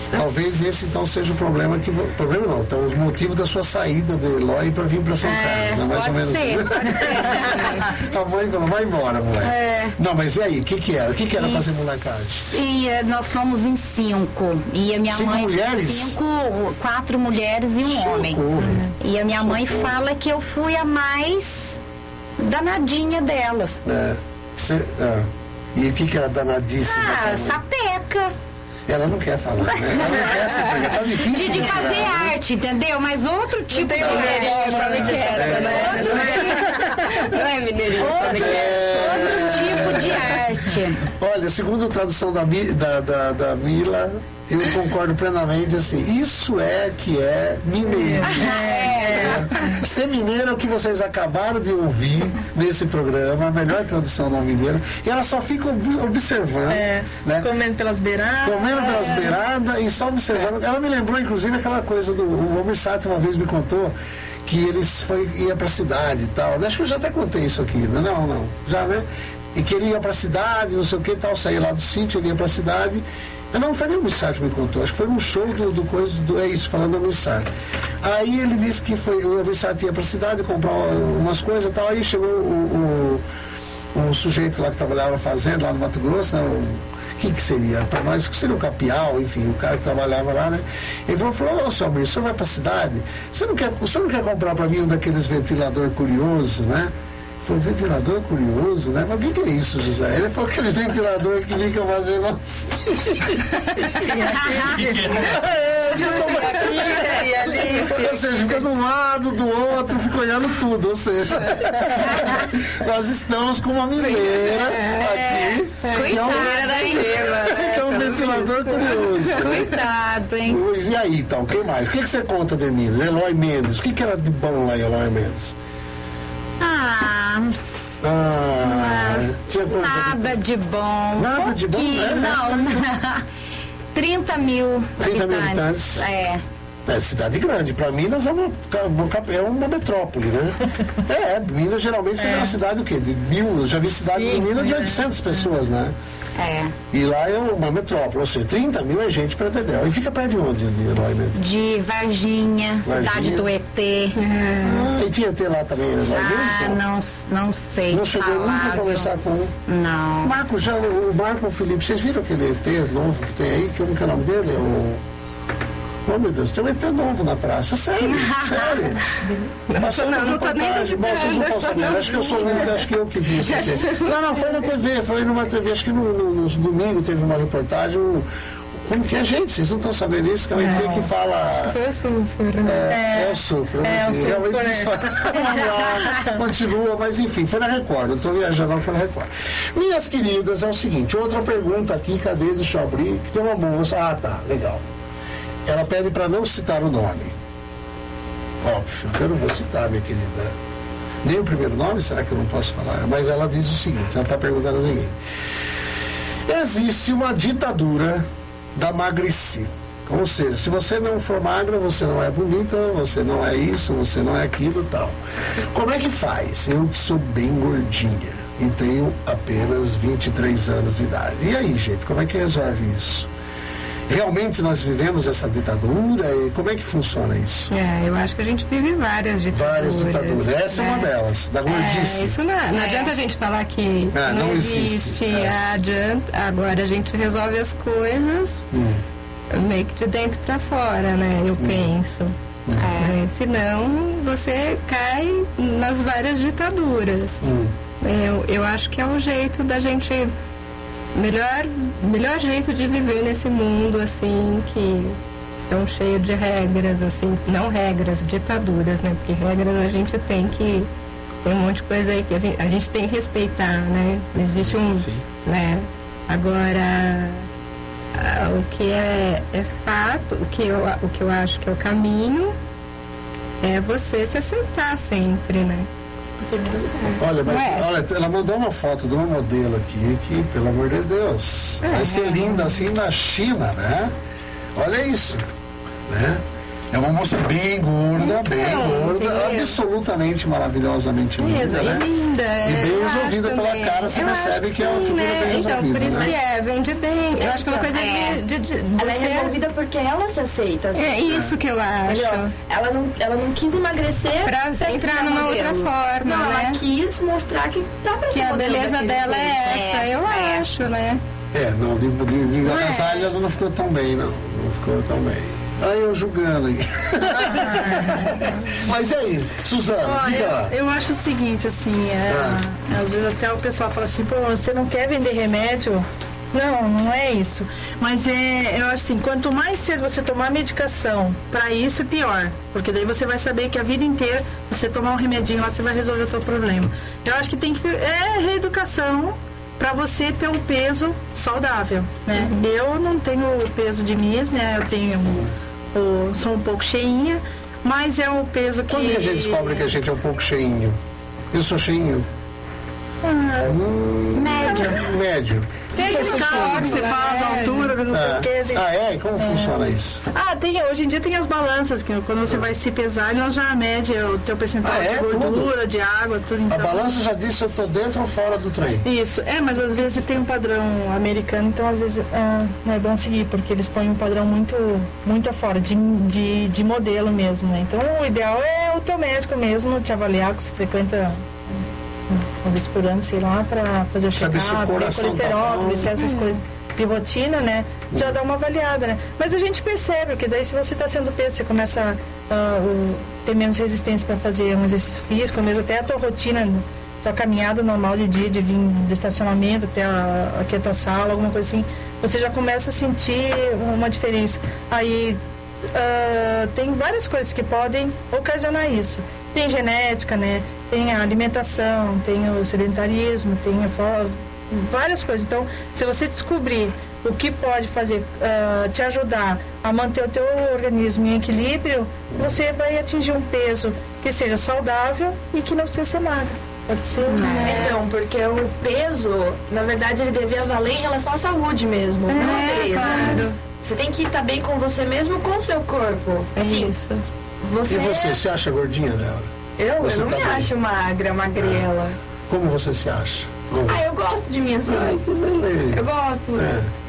Talvez esse então seja o problema que... Problema não, então o motivo da sua saída de Eloy para vir para São Carlos, né? Mais ou menos ser, assim. pode ser. A mãe falou, vai embora, mulher. Não, mas e aí, o que era? O que era fazer molecagem? E nós somos em 5. E a minha 5 mãe... mulheres? 4 mulheres e um homem. E a minha mãe fala que eu fui a mais danadinha delas. E o que era danadíssima? Sapeca. Ela não quer falar, né? Ela não quer saber, tá difícil. De fazer arte, entendeu? Mas outro tipo de arte. Não é mineirinho, outro tipo de arte. Olha, segundo a tradução da Mila, eu concordo plenamente, assim, isso é que é mineiro. Ser mineiro é o que vocês acabaram de ouvir nesse programa, a melhor tradução do mineiro, e ela só fica observando, né? Comendo pelas beiradas. Comendo pelas beiradas e só observando. Ela me lembrou, inclusive, aquela coisa do... O Almir Sater uma vez me contou que eles ia pra cidade e tal. Acho que eu já até contei isso aqui, né? Não, já, né? E que ele ia pra cidade, não sei o que e tal, saía lá do sítio, ele ia pra cidade. Não foi nem o Missar que me contou, acho que foi num show é isso, falando do Missar. Aí ele disse que o Missar ia pra cidade comprar umas coisas e tal, aí chegou o sujeito lá que trabalhava na fazenda, lá no Mato Grosso, né, que seria? Para nós, que seria o Capial, enfim, o cara que trabalhava lá, né? Ele falou, ô, seu Almir, o senhor vai pra cidade? O senhor não quer comprar para mim um daqueles ventilador curioso, né? Foi um ventilador curioso, né? Mas o que é isso, José? Ele falou aqueles ventiladores que ficam fazendo assim. Ou seja, fica de um lado, do outro, fica olhando tudo. Ou seja, nós estamos com uma mineira aqui. Que é um ventilador curioso. Cuidado, hein? E aí, então, quem mais? O que você conta de Minas? Eloy Mendes. O que era de bom lá em Eloy Mendes? Nada de bom. Nada de bom, né? Não. 30 mil habitantes. É cidade grande. Para Minas é uma metrópole, né? Minas geralmente é uma cidade o quê? De 1000. Eu já vi cidade de Minas de 800 pessoas, né? E lá é uma metrópole, ou seja, 30 mil é gente para Dedéu. E fica perto de onde, Eloy Mendes? De Varginha, cidade do ET. E tinha ET lá também, né? Não sei. Não chegou nunca a conversar com um? Não. O Marco Felipe, vocês viram aquele ET novo que tem aí? Como que é o nome dele? Oh, meu Deus, tem um ET novo na praça. Sério. Não tô nem duvidando. Bom, vocês não estão sabendo. Acho que eu sou o único, acho que eu que vi esse ET. Não, foi na TV, foi numa TV. Acho que no domingo teve uma reportagem. Como que é, gente? Vocês não estão sabendo isso? Que é um ET que fala... Foi o sulfuro. É o sulfuro. Realmente continua, mas enfim, foi na Record. Eu estou viajando, não foi na Record. Minhas queridas, é o seguinte, outra pergunta aqui, cadê? Deixa eu abrir, que tem uma moça. Tá, legal. Ela pede para não citar o nome. Óbvio, eu não vou citar, minha querida. Nem o primeiro nome, será que eu não posso falar? Mas ela diz o seguinte, ela está perguntando o seguinte. Existe uma ditadura da magrice. Ou seja, se você não for magra, você não é bonita, você não é isso, você não é aquilo e tal. Como é que faz? Eu que sou bem gordinha e tenho apenas 23 anos de idade. E aí, gente, como é que resolve isso? Realmente nós vivemos essa ditadura e como é que funciona isso? Eu acho que a gente vive várias ditaduras. Várias ditaduras. Essa é uma delas, da gordice. Isso não adianta a gente falar que não existe. Agora a gente resolve as coisas meio que de dentro para fora, né? Eu penso. Senão você cai nas várias ditaduras. Eu acho que é um jeito da gente... Melhor jeito de viver nesse mundo, assim, que tão cheio de regras, assim, não regras, ditaduras, né? Porque regras a gente tem que... Tem um monte de coisa aí que a gente tem que respeitar, né? Existe né? Agora, o que é fato, o que eu acho que é o caminho é você se aceitar sempre, né? Olha, ela mandou uma foto de uma modelo aqui que, pelo amor de Deus, vai ser linda assim na China, né? Olha isso, né? É uma moça bem gorda, absolutamente maravilhosamente linda, né? Linda. E bem resolvida pela cara, você percebe que é uma figura bem resolvida. Então, por isso né? que vem de dentro. Eu acho que é uma coisa ela é resolvida porque ela se aceita. Assim. É isso que eu acho. Entendeu? Ela não quis emagrecer pra entrar numa outra forma, não, né? Ela quis mostrar que dá pra ser que a beleza dela é essa, eu acho, né? Não, de agasalho ela não ficou tão bem, não ficou tão bem. Aí eu julgando aí. Mas aí, Suzana, diga lá. Eu acho o seguinte, assim, às vezes até o pessoal fala assim, pô, você não quer vender remédio? Não é isso. Mas eu acho assim, quanto mais cedo você tomar medicação para isso, pior. Porque daí você vai saber que a vida inteira, você tomar um remedinho lá, você vai resolver o seu problema. Eu acho que tem que... É reeducação para você ter um peso saudável, né? Eu não tenho o peso de Miss, né? Sou um pouco cheinha, mas é um peso que... Quando que a gente descobre que a gente é um pouco cheinho? Eu sou cheinho? Médio. Tem aquele cálculo que você faz, a altura, não sei o que. E como funciona isso? Hoje em dia tem as balanças, que quando você vai se pesar, ela já mede o teu percentual de gordura, de água, tudo. Então... A balança já disse se eu tô dentro ou fora do trem. Isso, mas às vezes tem um padrão americano, então às vezes não é bom seguir, porque eles põem um padrão muito afora, de modelo mesmo, né? Então o ideal é o teu médico mesmo te avaliar, que você frequenta uma vez por ano, sei lá, para fazer o check-up, colesterol, ver essas coisas de rotina, né? Já dá uma avaliada, né? Mas a gente percebe, porque daí se você está sendo peso, você começa a ter menos resistência para fazer um exercício físico, mesmo até a tua rotina, tua caminhada normal de dia, de vir do estacionamento até aqui a tua sala, alguma coisa assim, você já começa a sentir uma diferença. Aí tem várias coisas que podem ocasionar isso. Tem genética, né? Tem a alimentação, tem o sedentarismo, tem várias coisas. Então, se você descobrir o que pode fazer, te ajudar a manter o teu organismo em equilíbrio, você vai atingir um peso que seja saudável e que não precisa ser magro. Pode ser. Então, porque o peso, na verdade, ele devia valer em relação à saúde mesmo. Claro. Você tem que estar bem com você mesmo, com o seu corpo. Assim, isso. E você se acha gordinha, Débora? Eu não me acho magrela. Como você se acha? Eu gosto de mim assim. Ai, que beleza. Eu gosto.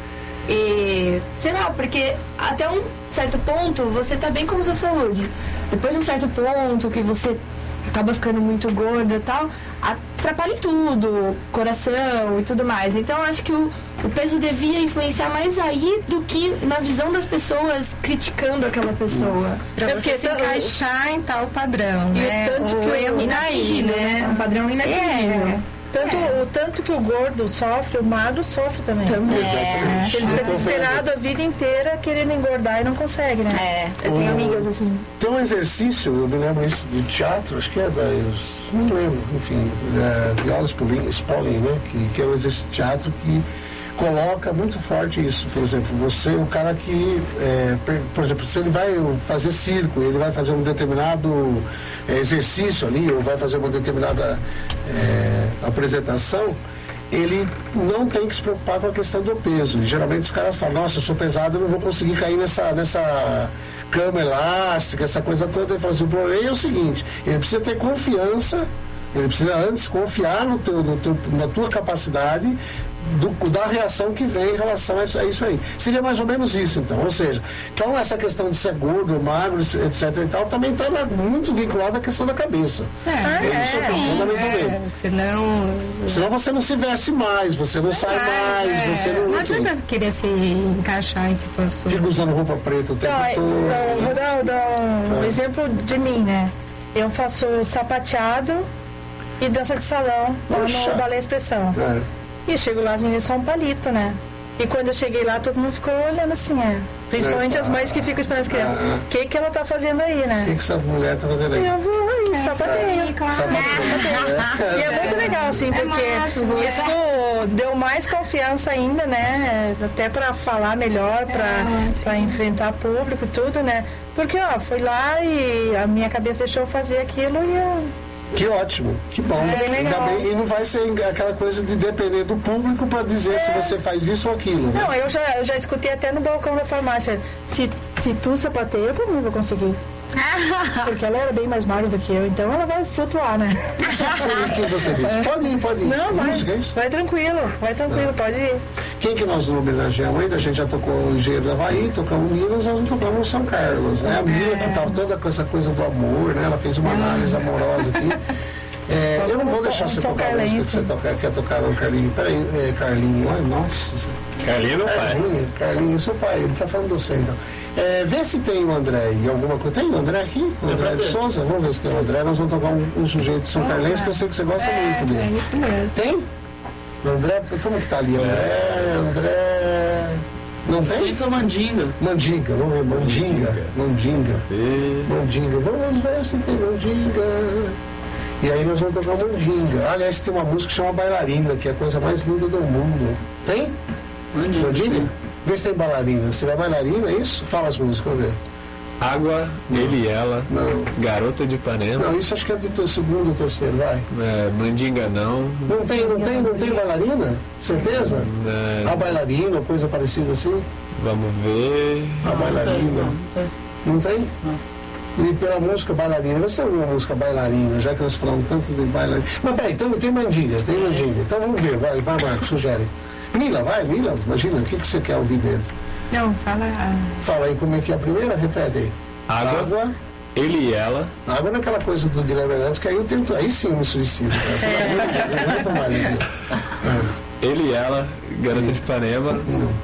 E, sei lá, porque até um certo ponto você tá bem com a sua saúde. Depois de um certo ponto que você acaba ficando muito gorda e tal, atrapalha em tudo, coração e tudo mais. Então acho que o peso devia influenciar mais aí do que na visão das pessoas criticando aquela pessoa. Pra você se encaixar em tal padrão, né? Tanto que o erro inatingível, né? Um padrão inatingível. Tanto que o gordo sofre, o magro sofre também. Exatamente. Ele fica desesperado a vida inteira querendo engordar e não consegue, né? Eu tenho amigas assim. Tem um exercício, eu me lembro isso do teatro, acho que não lembro, enfim, da Viola Spolin, né? Que é um exercício de teatro que coloca muito forte isso. Por exemplo, o cara que, por exemplo, se ele vai fazer circo, ele vai fazer um determinado exercício ali, ou vai fazer uma determinada apresentação, ele não tem que se preocupar com a questão do peso. E, geralmente os caras falam, nossa, eu sou pesado, eu não vou conseguir cair nessa cama elástica, essa coisa toda. Ele fala assim, o problema é o seguinte, ele precisa ter confiança, ele precisa antes confiar na tua capacidade da reação que vem em relação a isso aí. Seria mais ou menos isso, então. Ou seja, então essa questão de ser gordo, magro, etc e tal, também está muito vinculada à questão da cabeça. Fundamentalmente. Senão você não se veste mais, você não sai mais, você não... Não adianta querer se encaixar em situações. Fica usando roupa preta o tempo todo. Vou dar um exemplo de mim, né? Eu faço sapateado e dança de salão lá no Balé Expressão. E chego lá, as meninas são um palito, né? E quando eu cheguei lá, todo mundo ficou olhando assim, principalmente as mães que ficam esperando as crianças. O que ela tá fazendo aí, né? O que essa mulher tá fazendo aí? Eu vou aí, sapateio. E é muito legal, assim, porque isso deu mais confiança ainda, né? Até pra falar melhor, pra enfrentar público e tudo, né? Porque, fui lá e a minha cabeça deixou eu fazer aquilo e eu Que ótimo, que bom. Ainda bem, e não vai ser aquela coisa de depender do público para dizer se você faz isso ou aquilo, né? Não, eu já escutei até no balcão da farmácia. Se tu sapateia, eu também vou conseguir. Porque ela era bem mais magra do que eu, então ela vai flutuar, né? O que você disse? Pode ir. Não, vai tranquilo, pode ir. Quem que nós não homenageamos ainda? A gente já tocou o Engenheiro da Havaí, tocamos Minas, nós não tocamos São Carlos, né? A Mila que estava toda com essa coisa do amor, né? Ela fez uma análise amorosa aqui. Eu não vou deixar você tocar a música que você quer tocar não, Carlinho. Peraí, Carlinho, ai, nossa. Carlinho é meu pai. Carlinho, seu pai, ele tá falando de você então. Vê se tem o André e alguma coisa. Tem o André aqui? O André de Souza? Vamos ver se tem o André. Nós vamos tocar um sujeito de São Carlense que eu sei que você gosta muito dele. É isso mesmo. Tem? André, como que tá ali? André. Não tem? Tenta Mandinga. Mandinga, vamos ver. Mandinga. Vamos ver se tem Mandinga. E aí nós vamos tocar Mandinga. Aliás, tem uma música que chama Bailarina, que é a coisa mais linda do mundo. Tem? Mandinga? Vê se tem bailarina. Se tiver bailarina, é isso? Fala as músicas, vamos ver. Água, não. Ele e Ela, não. Garota de Ipanema. Não, isso acho que é do segundo ou terceiro, vai. Mandinga não. Não tem bailarina? Certeza? A bailarina, coisa parecida assim? Vamos ver. A bailarina. Não tem? Não. E pela música bailarina, vai ser alguma música bailarina, já que nós falamos tanto de bailarina. Mas peraí, então tem Mandinga. Então vamos ver, vai Marcos, sugere. Mila, imagina, o que você quer ouvir dele? Não, fala. Fala aí como é que é a primeira, repete aí. Água, Ele e Ela. Água não é aquela coisa do Guilherme Hernandes, que aí eu tento, aí sim eu me suicido. Ele e Ela, Garota de Ipanema.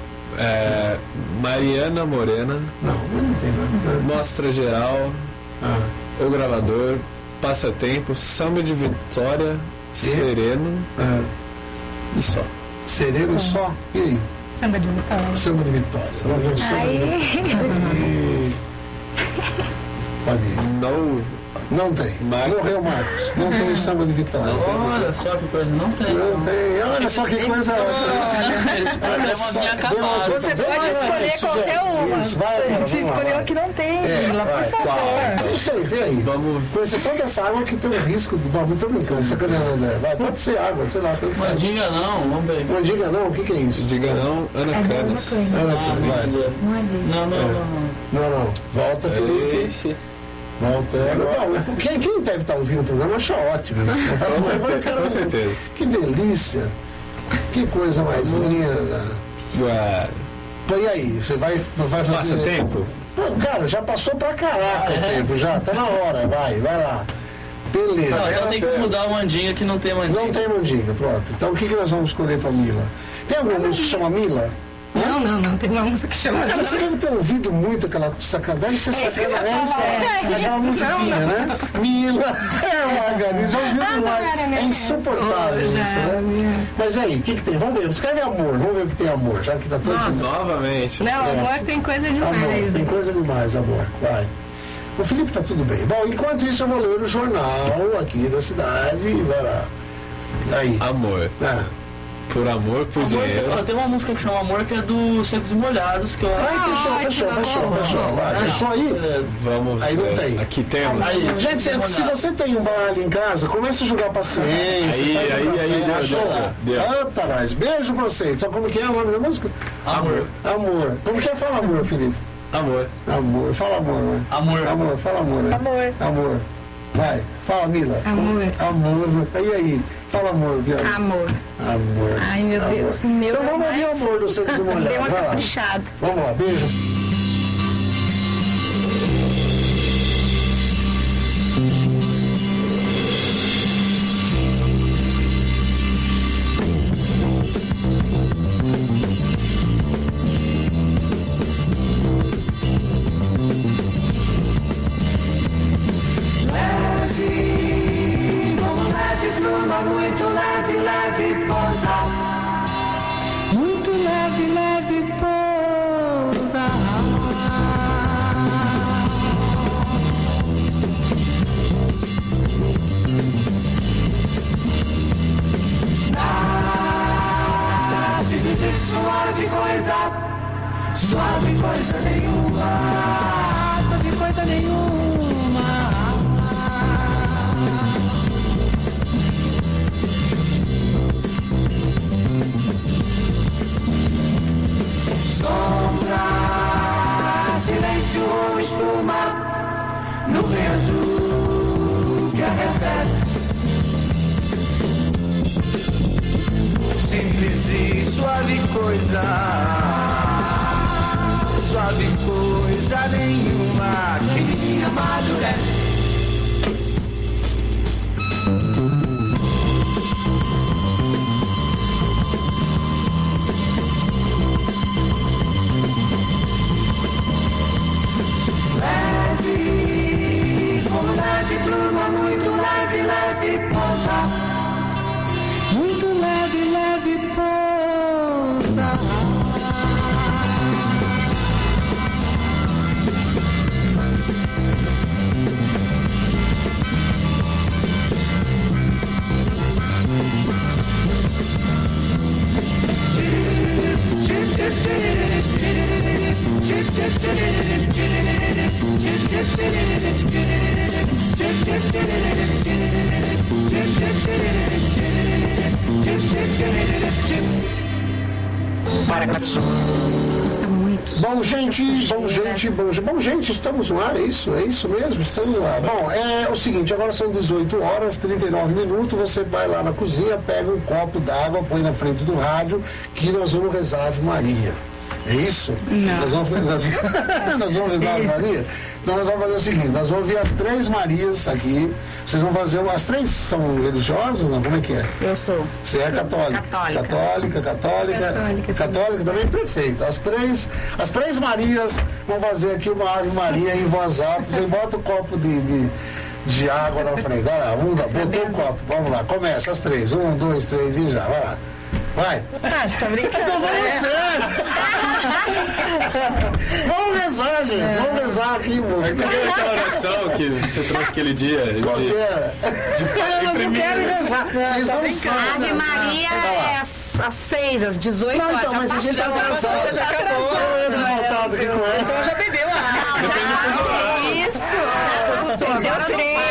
Mariana Morena. Não tem nada. Mostra Geral. O Gravador. Passatempo. Samba de Vitória. Sereno. E só. Sereno só? E aí? Samba de Vitória. Samba de Vitória. Vamos ver o Samba de Vitória. Pode ir. Não tem. Morreu Marcos. Não tem o Samba de Vitória. Olha só que coisa. Não tem. Olha só que coisa ótima. Esse programa vinha acabado. Você pode escolher qualquer uma. Se escolheu que não tem, por favor. Não sei, vê aí. Com exceção dessa água que tem um risco de... Não, tô brincando, sacaneando, André. Vai, pode ser água, sei lá. Mandinga não, vamos ver. Mandinga não, o que é isso? Diga não, Ana Canas. Não. Volta, Felipe. Volta. Quem deve estar ouvindo o programa acha ótimo. Com certeza. Que delícia. Que coisa mais linda. Pô, e aí? Você vai fazer... Passa tempo? Pô, cara, já passou pra caraca o tempo, já. Tá na hora, vai lá. Beleza. Não, então tem que mudar o Mandinga que não tem Mandinga. Não tem Mandinga, pronto. Então o que nós vamos escolher pra Mila? Tem alguma música que chama Mila? Não tem uma música que chama... Cara, você deve ter ouvido muito aquela sacanagem, você aquela musiquinha, né? Mila, Margarida, já ouviu demais. É insuportável isso, né? Mas aí, o que tem? Vamos ver, escreve amor, vamos ver o que tem amor, já que tá todo... Novamente. Não, amor tem coisa demais. Amor, tem coisa demais, amor, vai. O Felipe tá tudo bem. Bom, enquanto isso eu vou ler o jornal aqui da cidade e vai lá. Aí. Amor. Por amor, por dinheiro. Tem uma música que chama Amor, que é do Secos e Molhados, que eu fechou. Vai, fechou aí? Vamos aí não tem. Aqui temos. Gente, se você tem um baralho em casa, comece a jogar paciência. Aí, deu. Taraz, beijo pra vocês. Sabe como que é o nome da música? Amor. Como que é? Fala amor, Felipe. Amor. Fala amor. Fala amor. Vai, fala Mila. Amor. E aí? Fala amor, Viana. Amor. Ai, meu Deus. Então vamos ouvir o amor do Secos e Molhados. Deu uma caprichada. Vamos lá, beijo. Muito leve, pousa. Muito leve, pousa. Se dizer suave coisa nenhuma. silêncio ou espuma, nuvem azul que arrefece. Simples e suave coisa, suave coisa nenhuma que me amadurece. Leve, como leve pluma, muito leve, leve pousa. Muito leve, leve pousa. Bom, gente, estamos no ar, é isso mesmo, estamos no ar. Bom, é o seguinte, agora são 18 horas, 39 minutos, você vai lá na cozinha, pega um copo d'água, põe na frente do rádio, que nós vamos rezar Ave Maria. É isso? Não. Nós vamos rezar Ave Maria? Então nós vamos fazer o seguinte, nós vamos ouvir as 3 Marias aqui, vocês vão fazer, as 3 são religiosas, não? Como é que é? Eu sou. Você é católica? Católica também, perfeito. As três Marias vão fazer aqui uma Ave Maria em voz alta, você bota o copo de água na frente, olha lá, botou o copo, vamos lá, começa as 3, 1, 2, 3 e já, vai lá. Vai. Você tá brincando? Então vamos sério. Vamos rezar, gente. Vamos rezar aqui, mano. Aquela oração que você trouxe aquele dia. Qual que era? Eu não quero rezar. Vocês não sabem. Ave Maria é às 6, às 18 horas. Não, então, mas a gente tá atrasado. Já acabou. Eu tô voltado aqui com ela. Você já bebeu a Isso. Deu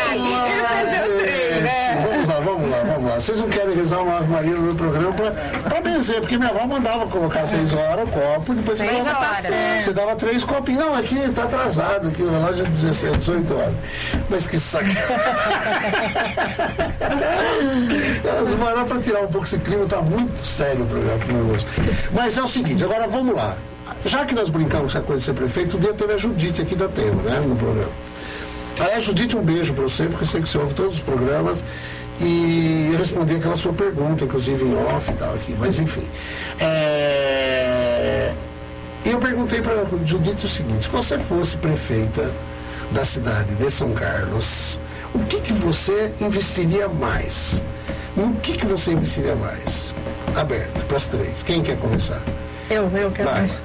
trem. Vamos lá. Vocês não querem rezar uma Ave Maria no meu programa pra benzer, porque minha avó mandava colocar 6 horas o copo e depois você dava 3 copinhos. Não, aqui tá atrasado, aqui o relógio é 18 horas. Mas que saco. Vai lá pra tirar um pouco esse clima, tá muito sério o programa pro meu gosto. Mas é o seguinte, agora vamos lá. Já que nós brincamos com essa coisa de ser prefeito, um dia teve a Judite aqui da Tema, né, no programa. Aí, Judite, um beijo pra você, porque eu sei que você ouve todos os programas. E eu respondi aquela sua pergunta, inclusive em off e tal aqui, mas enfim. Eu perguntei para a Judite o seguinte: se você fosse prefeita da cidade de São Carlos, o que você investiria mais? No que você investiria mais? Aberto para as 3. Quem quer começar? Eu quero começar.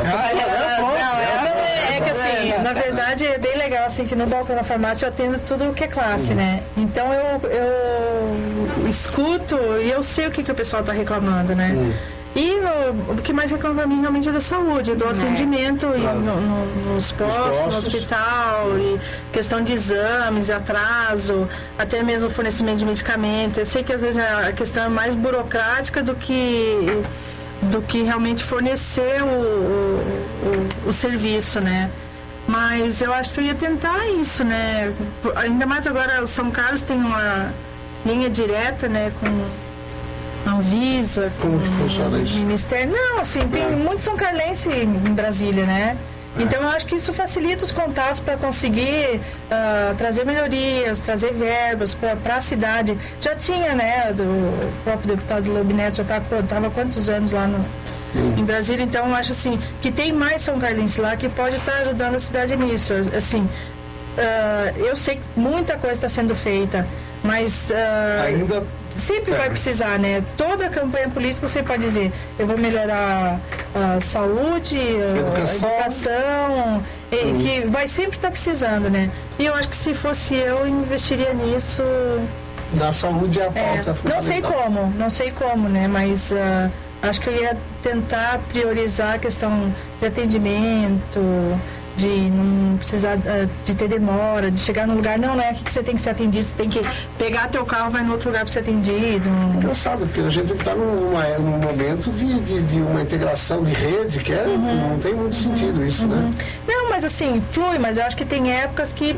É que assim, na verdade é bem legal assim que no balcão da farmácia eu atendo tudo o que é classe, né? Então eu escuto e eu sei o que o pessoal está reclamando, né? E o que mais reclama pra mim realmente é da saúde, do atendimento nos postos, no hospital, e questão de exames, atraso, até mesmo fornecimento de medicamento. Eu sei que às vezes a questão é mais burocrática do que realmente fornecer o serviço, né? Mas eu acho que eu ia tentar isso, né? Ainda mais agora, São Carlos tem uma linha direta, né, com a Anvisa, como que funciona isso? Ministério. Não, assim, tem muito São Carlense em Brasília, né? Então eu acho que isso facilita os contatos para conseguir trazer melhorias, trazer verbas para a cidade. Já tinha, né, do próprio deputado Lobo Neto, já estava há quantos anos lá em Brasília, então eu acho assim, que tem mais São Carlense lá que pode estar ajudando a cidade nisso. Assim, eu sei que muita coisa está sendo feita, mas ainda sempre vai precisar, né? Toda campanha política você pode dizer, eu vou melhorar a saúde, a educação, que vai sempre estar precisando, né? E eu acho que se fosse eu investiria nisso. Na saúde é a pauta fundamental. Não sei como, né? Mas acho que eu ia tentar priorizar a questão de atendimento, de não precisar de ter demora, de chegar no lugar, não é aqui que você tem que ser atendido, você tem que pegar teu carro, vai no outro lugar para ser atendido. Engraçado, porque a gente está num momento de uma integração de rede que não tem muito sentido isso, né? Não, mas assim, flui, mas eu acho que tem épocas que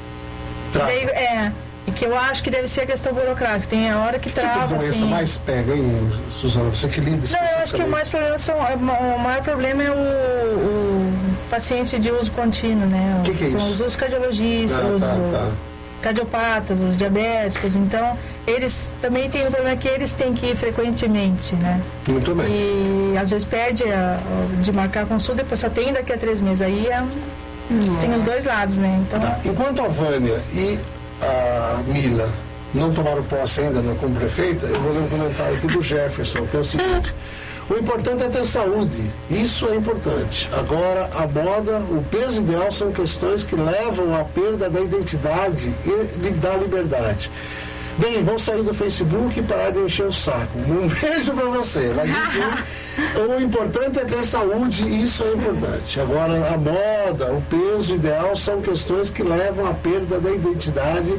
e que eu acho que deve ser a questão burocrática. Tem a hora que trava, tipo de doença assim. mais pega, hein, Suzana? Você que lida especificamente. Não, eu acho que o maior problema é o paciente de uso contínuo, né? O que é são isso? os cardiologistas, os cardiopatas, os diabéticos. Então, eles também têm o problema que eles têm que ir frequentemente, né? Muito bem. E às vezes perde de marcar a consulta, depois só tem daqui a 3 meses. Aí tem os dois lados, né? Então... Enquanto a Vânia e a Mila não tomaram posse ainda como prefeita, eu vou ler um comentário aqui do Jefferson, que é o seguinte: o importante é ter saúde, isso é importante. Agora, a moda, o peso ideal são questões que levam à perda da identidade e da liberdade. Bem, vou sair do Facebook e parar de encher o saco. Um beijo pra você. Mas, enfim, o importante é ter saúde, isso é importante. Agora, a moda, o peso ideal são questões que levam à perda da identidade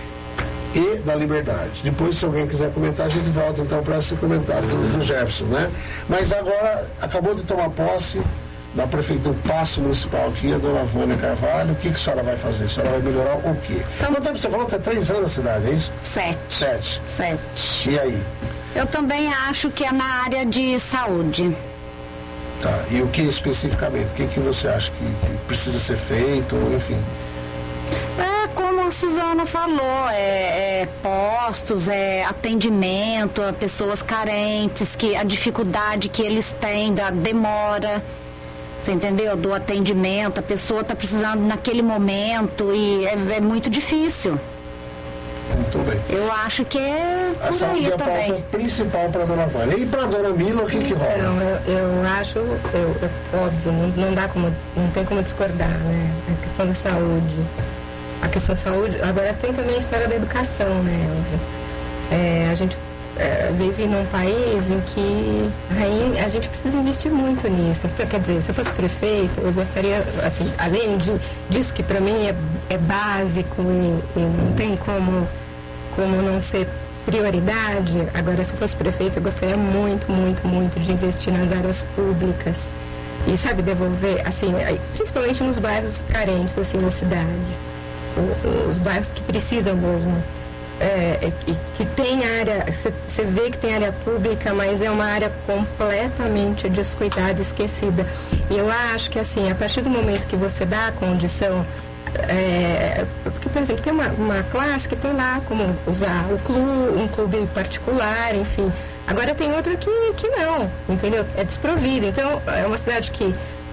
e da liberdade. Depois, se alguém quiser comentar, a gente volta então para esse comentário do Jefferson, né? Mas agora, acabou de tomar posse da prefeitura do Paço Municipal aqui, a dona Vânia Carvalho. O que a senhora vai fazer? A senhora vai melhorar o quê? Quanto tempo você falou? Tem 3 anos na cidade, é isso? 7. 7. E aí? Eu também acho que é na área de saúde. Tá. E o que especificamente? O que você acha que precisa ser feito? Enfim. Como a Suzana falou, postos, atendimento a pessoas carentes, que a dificuldade que eles têm da demora, você entendeu? Do atendimento, a pessoa está precisando naquele momento e é muito difícil. Muito bem. Eu acho que é a saúde é a pauta principal para a dona Vânia. E para a dona Mila, o que rola? Então, eu acho, óbvio, não tem como discordar, né? A questão da saúde. A questão da saúde, agora tem também a história da educação, né? A gente vive num país em que a gente precisa investir muito nisso. Quer dizer, se eu fosse prefeito, eu gostaria, assim, além disso que para mim é básico e não tem como não ser prioridade, agora se eu fosse prefeito eu gostaria muito, muito, muito de investir nas áreas públicas e, sabe, devolver, assim, principalmente nos bairros carentes, assim, da cidade. Os bairros que precisam mesmo, que tem área, você vê que tem área pública, mas é uma área completamente descuidada, esquecida. E eu acho que, assim, a partir do momento que você dá a condição, porque, por exemplo, tem uma classe que tem lá como usar um clube particular, enfim. Agora tem outra que não, entendeu? É desprovida. Então, é uma cidade que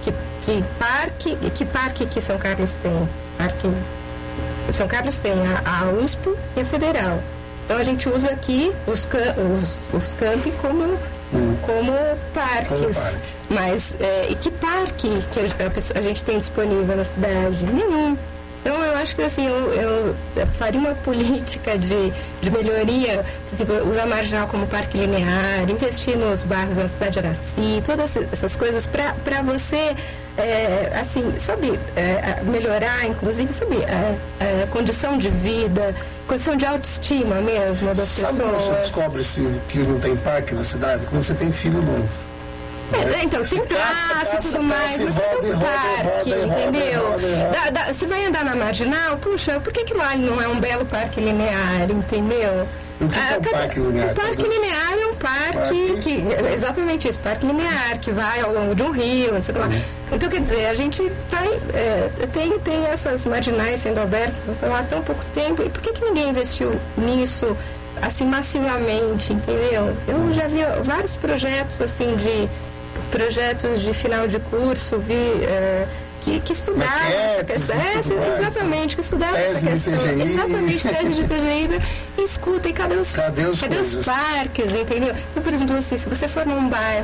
parque que São Carlos tem? São Carlos tem a USP e a Federal. Então a gente usa aqui os campi como parques. Mas e que parque que a gente tem disponível na cidade? Nenhum. Então eu acho que assim, eu faria uma política de melhoria, por exemplo, usar Marginal como parque linear, investir nos bairros da cidade de Araci, todas essas coisas para você, assim, sabe, melhorar, inclusive, sabe, a condição de vida, condição de autoestima mesmo das pessoas. Sabe quando você descobre que não tem parque na cidade? Quando você tem filho novo. Então, tem praça e tudo mais, mas você tem um parque, entendeu? Você vai andar na Marginal, puxa, por que lá não é um belo parque linear, entendeu? O que é um parque linear? O parque linear é um parque exatamente isso, parque linear, que vai ao longo de um rio, não sei o que lá. Então, quer dizer, a gente tem essas marginais sendo abertas, sei lá, há tão pouco tempo, e por que ninguém investiu nisso, assim, massivamente, entendeu? Eu já vi vários projetos, assim, projetos de final de curso, que estudavam essa questão. Exatamente, que estudavam essa questão. Exatamente, tese de TGI. E escutem, cadê os parques, entendeu? Então, por exemplo, assim, se você for num bairro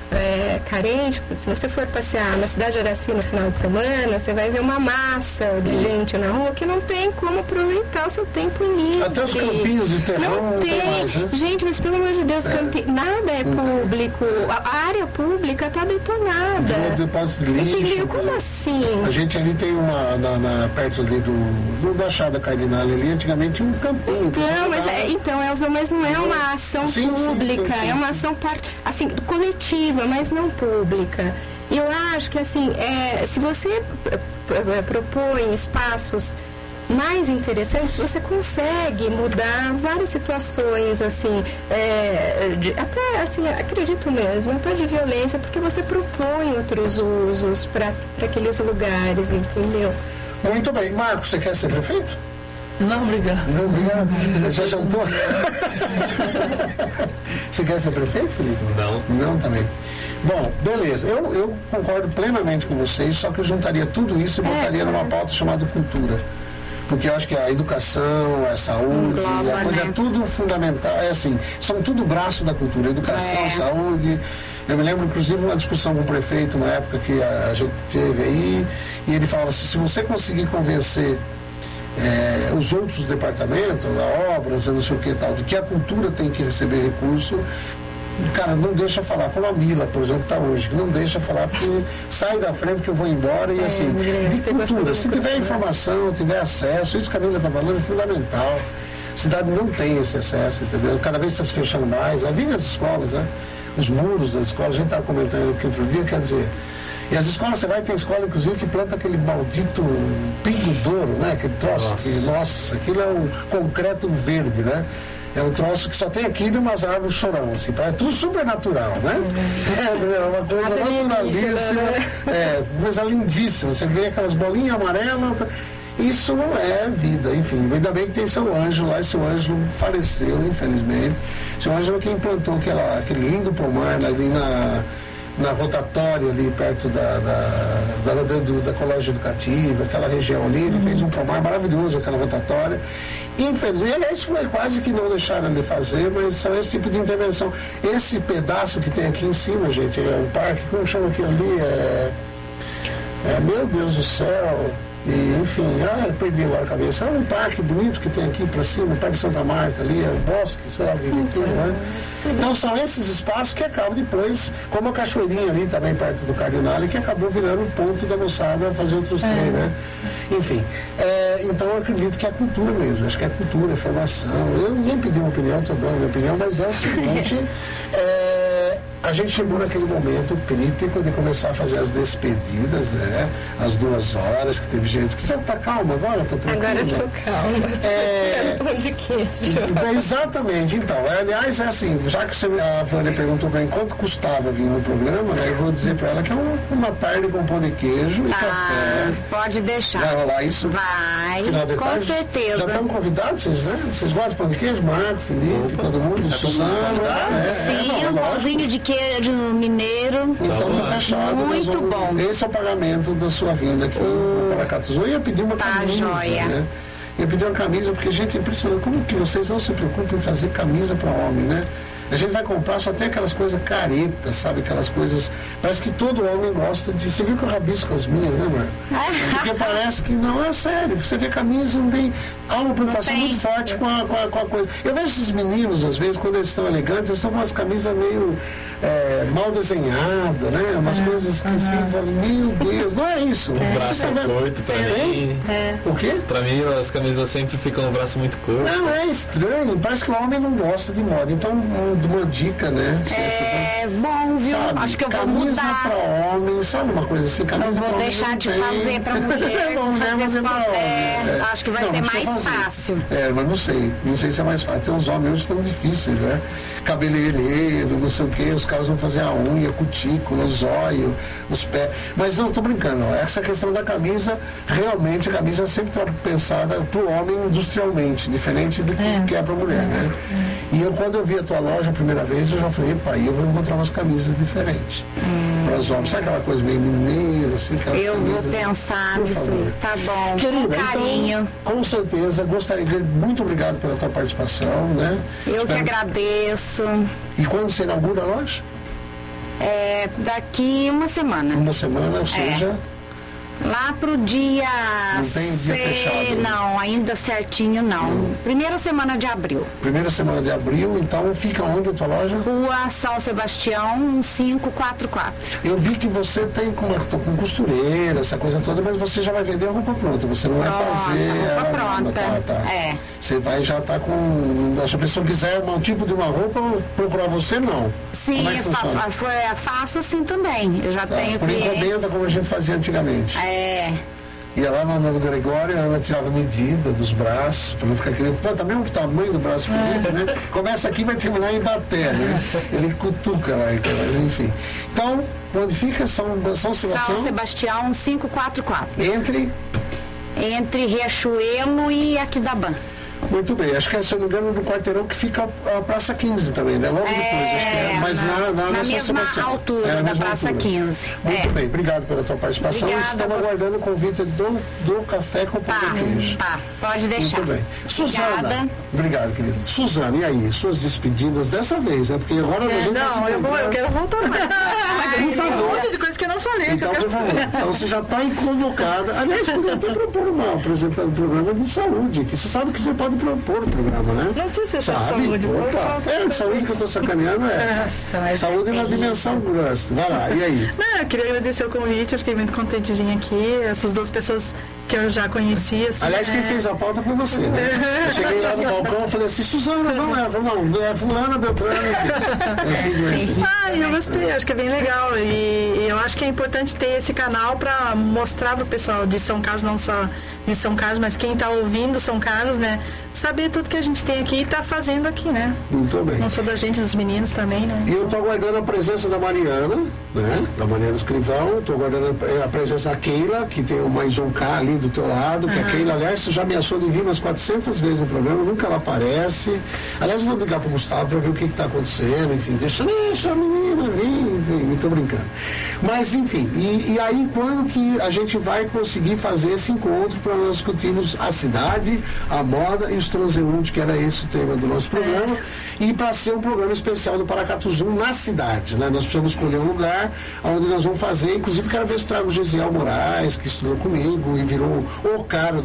carente, se você for passear na cidade de Araci no final de semana, você vai ver uma massa de gente na rua que não tem como aproveitar o seu tempo livre. Até os campinhos de terrão não tem mais, né? Gente, mas pelo amor de Deus, nada é público. A área pública está detonada. Entendeu? Como assim? A gente ali tem perto ali da Baixada Cardinal ali, antigamente tinha um campinho. Mas não é uma ação pública, é uma ação assim, coletiva, mas não pública. E eu acho que assim, se você propõe espaços mais interessantes, você consegue mudar várias situações, assim, até, assim, acredito mesmo, até de violência, porque você propõe outros usos para aqueles lugares, entendeu? Muito bem. Marcos, você quer ser prefeito? Não, obrigado. Não, obrigado. Já jantou? Você quer ser prefeito, Felipe? Não. Não também. Bom, beleza. Eu concordo plenamente com vocês, só que eu juntaria tudo isso e botaria numa pauta chamada cultura. Porque eu acho que a educação, a saúde, a coisa é tudo fundamental. É assim, são tudo braço da cultura. Educação, saúde. Eu me lembro, inclusive, uma discussão com o prefeito, uma época que a gente teve aí, e ele falava assim, se você conseguir convencer os outros departamentos, obras, não sei o que tal, de que a cultura tem que receber recurso, cara, não deixa falar, como a Mila, por exemplo, está hoje, não deixa falar, porque sai da frente que eu vou embora e assim, de cultura, se tiver informação, tiver acesso, isso que a Mila está falando é fundamental. A cidade não tem esse acesso, entendeu? Cada vez está se fechando mais, a vida das escolas, né? Os muros das escolas, a gente estava comentando aqui outro dia, quer dizer, e as escolas, você vai ter escola, inclusive, que planta aquele maldito pingo douro, né? Aquele troço, aquilo é um concreto verde, né? É um troço que só tem aqui umas árvores chorão, assim, é tudo super natural, né? É uma coisa naturalíssima, coisa lindíssima. Você vê aquelas bolinhas amarelas, isso não é vida, enfim. Ainda bem que tem seu Ângelo lá, e seu Ângelo faleceu, infelizmente. Seu Ângelo é quem implantou aquele lindo pomar ali na rotatória ali perto da colégio educativa, aquela região ali, ele fez um pomar maravilhoso, aquela rotatória. Infelizmente, aliás, foi quase que não deixaram ele fazer, mas são esse tipo de intervenção. Esse pedaço que tem aqui em cima, gente, é um parque, como chama aquilo ali? Meu Deus do céu. E, enfim, eu perdi agora a cabeça. É um parque bonito que tem aqui para cima, o Parque Santa Marta ali, é o bosque, sei lá o que tem, né? Então são esses espaços que acabam depois, como a cachoeirinha ali também perto do Cardinal, que acabou virando um ponto da moçada fazer outros trem, né? Enfim, então eu acredito que é cultura mesmo, acho que é cultura, é formação. Eu ninguém pediu uma opinião, estou dando minha opinião, mas é o seguinte, a gente chegou naquele momento crítico de começar a fazer as despedidas, né? Às 2 horas, que teve gente que... Você tá calma agora? Tá tranquilo? Agora eu tô calma, esperando pão de queijo. Exatamente, então. Aliás, é assim, já que a Vânia perguntou pra mim quanto custava vir no programa, né? Eu vou dizer pra ela que é uma tarde com pão de queijo e café. Pode deixar. Vai rolar isso? Vai, final de com tarde. certeza. Já estamos convidados, vocês, né? Vocês gostam de pão de queijo? Marco, Felipe, todo mundo, Suzana. Sim, um pãozinho de queijo mineiro. Então tá fechado. Muito bom. Esse é o pagamento da sua vinda aqui no Paracatuzu. Eu ia pedir uma camisa, joia. Né? Eu ia pedir uma camisa, porque, gente, é impressionante. Como que vocês não se preocupam em fazer camisa para homem, né? A gente vai comprar, só tem aquelas coisas caretas, sabe? Aquelas coisas... Parece que todo homem gosta de... Você viu que eu rabisco as minhas, né, Mar? Porque parece que não é sério. Você vê camisa, não tem... Há uma preocupação muito forte com a coisa. Eu vejo esses meninos, às vezes, quando eles estão elegantes, eles estão com umas camisas meio mal desenhadas, né? Umas coisas que assim, meu Deus, não é isso. O braço curto, pra mim. O quê? Pra mim, as camisas sempre ficam no braço muito curto. Não, é estranho. Parece que o homem não gosta de moda. Então, uma dica, né? Bom, viu? Sabe, acho que eu vou camisa mudar. pra homem, sabe uma coisa assim? Camisa Eu vou deixar de fazer pra mulher. Fazer só, acho que vai ser mais fácil. Mas não sei se é mais fácil. Tem uns homens hoje que estão difíceis, né? Cabeleireiro, não sei o que, os caras vão fazer a unha, cutícula, os olhos, os pés. Mas não, tô brincando. Essa questão da camisa, realmente a camisa sempre está pensada pro homem industrialmente, diferente do que é pra mulher, né? E quando eu vi a tua loja a primeira vez, eu já falei, pai, eu vou encontrar umas camisas diferentes para os homens. Sabe aquela coisa meio mineira, assim? Eu camisas, vou pensar nisso. Tá bom, querida, com carinho. Então, com certeza, gostaria de... Muito obrigado pela tua participação, né? Eu que agradeço. E quando você inaugura a loja? Daqui uma semana. Uma semana, ou seja... Lá pro dia... Não tem dia fechado? Não, ainda certinho não. Primeira semana de abril. Primeira semana de abril, então fica onde a tua loja? Rua São Sebastião, 1544. Eu vi que você tem com costureira, essa coisa toda, mas você já vai vender a roupa pronta, você não vai fazer... roupa pronta. Tá. Você vai já estar com... Se a pessoa quiser um tipo de uma roupa, procurar você, não. Sim, como é que funciona? Faço assim também. Eu já tenho por encomenda, como a gente fazia antigamente. Ia lá no Gregório, a Ana tirava medida dos braços, para não ficar querendo. Pô, também o tamanho do braço bonito, né? Começa aqui e vai terminar em Baté, né? Ele cutuca lá, enfim. Então, onde fica? São Sebastião? São Sebastião 544. Entre Riachuelo e Aquidabã. Muito bem, acho que se eu não me engano no quarteirão que fica a Praça 15 também, né? Logo depois, acho que mas na mesma altura da Praça 15. Muito bem, obrigado pela tua participação. Obrigada, estamos aguardando o convite do café com pão de queijo. Pode deixar. Muito bem. Suzana, obrigado, querido. Suzana, e aí, suas despedidas dessa vez, né? Porque agora a gente eu quero voltar mais. Tem um monte de coisa que eu não falei. Então, por favor. Então você já está convocada. Aliás, podia até propor uma apresentação do programa de saúde, que você sabe que você pode propor o programa, né? Não sei se é saúde. De saúde que eu estou sacaneando saúde na dimensão grossa. Vai lá, e aí? Não, eu queria agradecer o convite, eu fiquei muito contente de vir aqui. Essas duas pessoas que eu já conhecia. Assim, aliás, quem fez a pauta foi você, né? Eu cheguei lá no balcão e falei assim, Suzana, vamos lá. Não, é fulana, Beltrana. Eu gostei, acho que é bem legal. E eu acho que é importante ter esse canal para mostrar pro pessoal de São Carlos, não só de São Carlos, mas quem tá ouvindo São Carlos, né? Saber tudo que a gente tem aqui e tá fazendo aqui, né? Muito bem. Não só da gente, dos meninos também, né? E eu tô aguardando a presença da Mariana, né? Da Mariana Escrivão. Tô aguardando a presença da Keila, que tem o mais um K ali do teu lado, que a Keila, aliás, já ameaçou de vir umas 400 vezes no programa, nunca ela aparece. Aliás, eu vou ligar pro Gustavo para ver o que tá acontecendo, enfim, deixa a menina vir, me tô brincando. Mas, enfim, e aí quando que a gente vai conseguir fazer esse encontro para nós discutirmos a cidade, a moda e os transeuntes, que era esse o tema do nosso programa, e para ser um programa especial do Paracatu Zoom na cidade, né? Nós precisamos escolher um lugar onde nós vamos fazer, inclusive quero ver se trago o Gesiel Moraes, que estudou comigo e virou o cara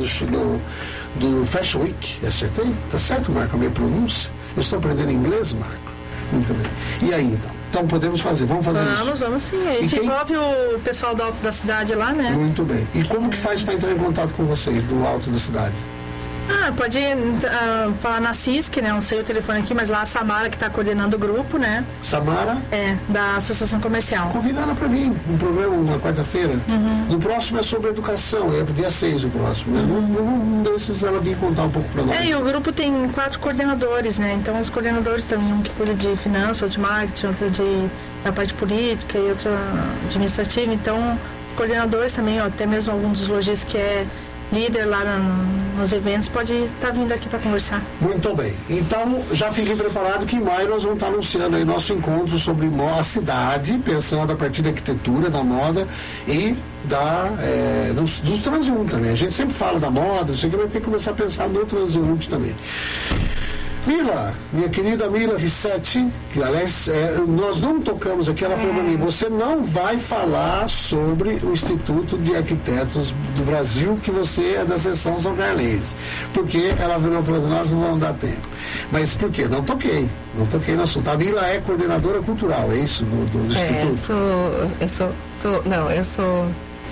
do Fashion Week. Acertei? Tá certo, Marco, a minha pronúncia? Eu estou aprendendo inglês, Marco? Muito bem. E aí, então? Então podemos fazer, vamos fazer isso? Vamos sim. A gente envolve o pessoal do Alto da Cidade lá, né? Muito bem. E como que faz para entrar em contato com vocês do Alto da Cidade? Pode falar na CISC, né? Não sei o telefone aqui, mas lá a Samara que está coordenando o grupo, né? Samara? Da Associação Comercial. Convida ela para mim, um programa na quarta-feira. No próximo é sobre educação, dia 6 o próximo, né? Num desses ela vir contar um pouco para nós. E o grupo tem 4 coordenadores, né? Então os coordenadores também, um que cuida de finanças, outro de marketing, outro da parte política e outro administrativa. Então, os coordenadores também, até mesmo alguns dos lojistas que é líder lá nos eventos, pode estar vindo aqui para conversar. Muito bem. Então, já fiquem preparados que em maio nós vamos estar anunciando aí nosso encontro sobre a cidade, pensando a partir da arquitetura, da moda e dos transeuntes também. A gente sempre fala da moda, isso aqui vai ter que começar a pensar no transeunte também. Mila, minha querida Mila Rissetti, que aliás nós não tocamos aqui, ela falou para mim, você não vai falar sobre o Instituto de Arquitetos do Brasil, que você é da seção São Carlense, porque ela virou e falou, nós não vamos dar tempo. Mas por quê? Não toquei no assunto. A Mila é coordenadora cultural, é isso, do Instituto? Eu sou...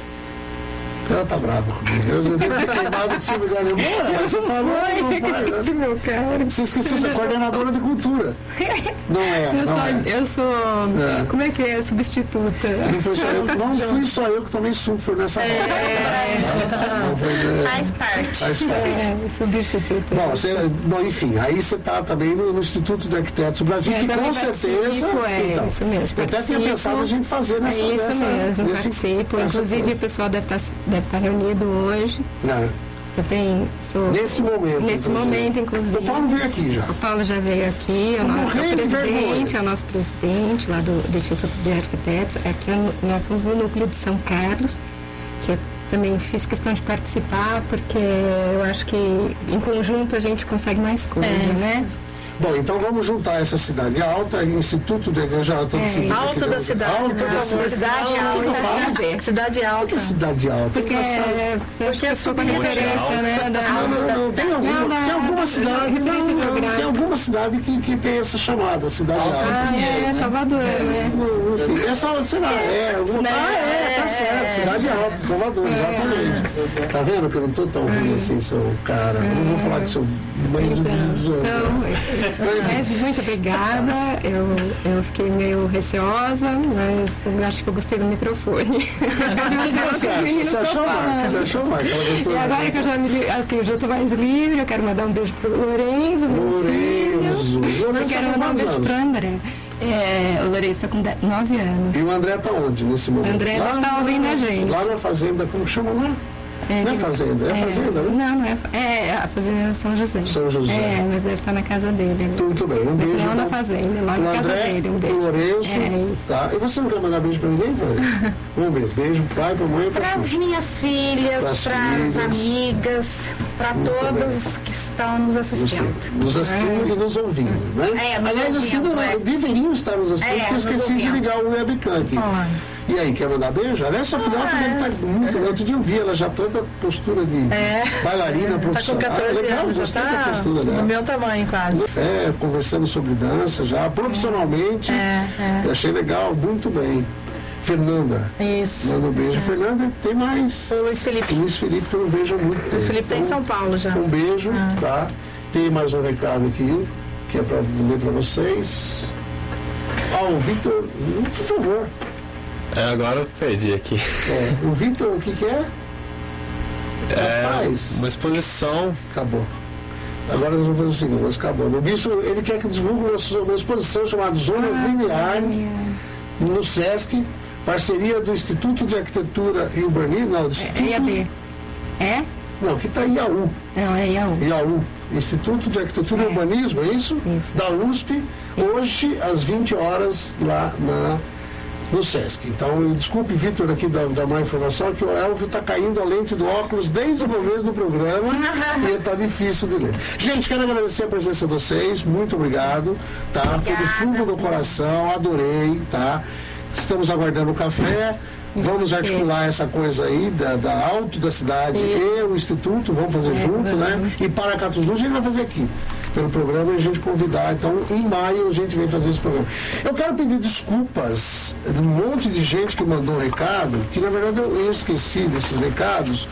Ela tá brava comigo. Eu já devo ter queimado o time da Alemanha. Mas você falou, não faz. Esqueci meu cara. Você esqueceu, você é coordenadora de cultura. Não é. Eu sou. Como é que é? Substituta. Não fui só eu que tomei sulfur nessa hora. Faz parte. Substituta. Bom, enfim, aí você tá também no Instituto de Arquitetos do Brasil, que com certeza. Então, isso mesmo. Eu até tinha pensado a gente fazer nesse participo. Inclusive, o pessoal deve estar reunido hoje. Também sou. Nesse momento, inclusive. O Paulo veio aqui já. O Paulo já veio aqui, é o nosso presidente lá do Instituto de Arquitetos. Aqui nós somos o núcleo de São Carlos, que eu também fiz questão de participar, porque eu acho que em conjunto a gente consegue mais coisas, né? Bom, então vamos juntar essa cidade alta, Instituto da Igreja Alta do Cidade. Alto da cidade. Alto da cidade alta. Cidade alta. Por que cidade alta? Porque é só com referência, né? Não, tem alguma cidade, tem alguma cidade que tem essa chamada, cidade alta. Salvador, né? Enfim, é só, sei lá, tá certo, cidade alta, Salvador, exatamente. Tá vendo que eu não tô tão ruim assim, sou cara, não vou falar que sou mais Mas muito obrigada. Eu fiquei meio receosa, mas eu acho que eu gostei do microfone. Você achou, Marco? E agora que eu já tô mais livre, eu quero mandar um beijo pro Lorenzo, meu filho. Eu quero mandar um beijo pro André. O Lourenço está com 9 anos. E o André está onde nesse momento? O André está ouvindo a gente. Lá na fazenda, como chama lá? Não é fazenda, é fazenda, né? Não é. É a fazenda São José. São José. Mas deve estar na casa dele. Muito bem, um beijo. Não na fazenda, lá na casa dele. Um beijo. Pro Lourenço. Tá. E você não quer mandar beijo pra ninguém, Vânia? Um beijo. Beijo pro pai, pra mãe e pra Xuxa. Para as minhas filhas, para as amigas, para todos que estão nos assistindo. Nos assistindo e nos ouvindo, né? Aliás, deveriam estar nos assistindo, porque eu esqueci de ligar o webcam aqui. E aí, quer mandar beijo? Aliás, sua filhota deve estar muito. Outro dia eu vi ela já toda postura de bailarina profissional. Tá com 14 anos, já da postura dela. Do meu tamanho, quase. Conversando sobre dança já, profissionalmente. Eu achei legal, muito bem. Fernanda. Isso. Manda um beijo. Fernanda, tem mais. O Luiz Felipe. Luiz Felipe, que eu não vejo há muito tempo. Luiz Felipe tá em São Paulo já. Um beijo, tá? Tem mais um recado aqui, que é para ler para vocês. O Victor, por favor. Agora eu perdi aqui. O Victor, o que é? Rapaz. Uma exposição. Acabou. Agora nós vamos fazer o seguinte, nós acabamos. O bicho, ele quer que divulgue uma exposição chamada Zonas Lineares no Sesc, parceria do Instituto de Arquitetura e Urbanismo, não, do Instituto... IAB. Não, aqui está IAU. Não, é IAU. IAU, Instituto de Arquitetura e Urbanismo, é isso? Isso. Da USP, hoje às 20 horas lá no Sesc. Então, desculpe, Vitor, aqui da má informação, que o Elvio está caindo a lente do óculos desde o começo do programa e está difícil de ler. Gente, quero agradecer a presença de vocês, muito obrigado, tá? Foi do fundo do coração, adorei, tá? Estamos aguardando o café. Vamos articular essa coisa aí da Alto da Cidade e o Instituto, vamos fazer junto, né? E Paracatuzu a gente vai fazer aqui, pelo programa, e a gente convidar. Então, em maio, a gente vem fazer esse programa. Eu quero pedir desculpas de um monte de gente que mandou recado, que na verdade eu esqueci desses recados,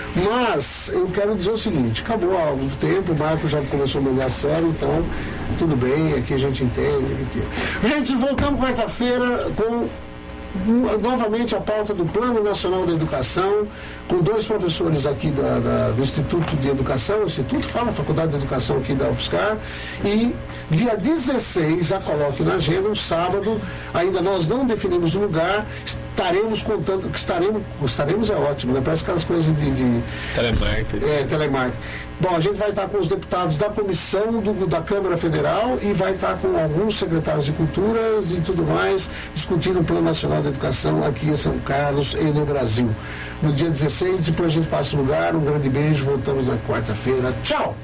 mas eu quero dizer o seguinte, acabou há algum tempo, o Marco já começou a mandar a série, então tudo bem, aqui a gente entende. Gente, voltamos quarta-feira com novamente a pauta do Plano Nacional da Educação, com 2 professores aqui do Instituto de Educação, Faculdade de Educação aqui da UFSCar, e dia 16, já coloque na agenda, um sábado, ainda nós não definimos o lugar, estaremos contando, estaremos é ótimo, né? Parece aquelas coisas de telemarketing. Telemarketing. Bom, a gente vai estar com os deputados da comissão da Câmara Federal e vai estar com alguns secretários de culturas e tudo mais, discutindo o Plano Nacional da Educação aqui em São Carlos e no Brasil. No dia 16, depois a gente passa o lugar, um grande beijo, voltamos na quarta-feira. Tchau!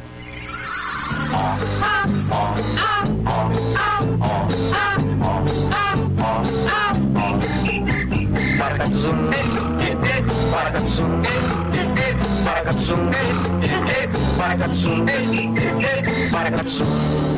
Paracatuzu.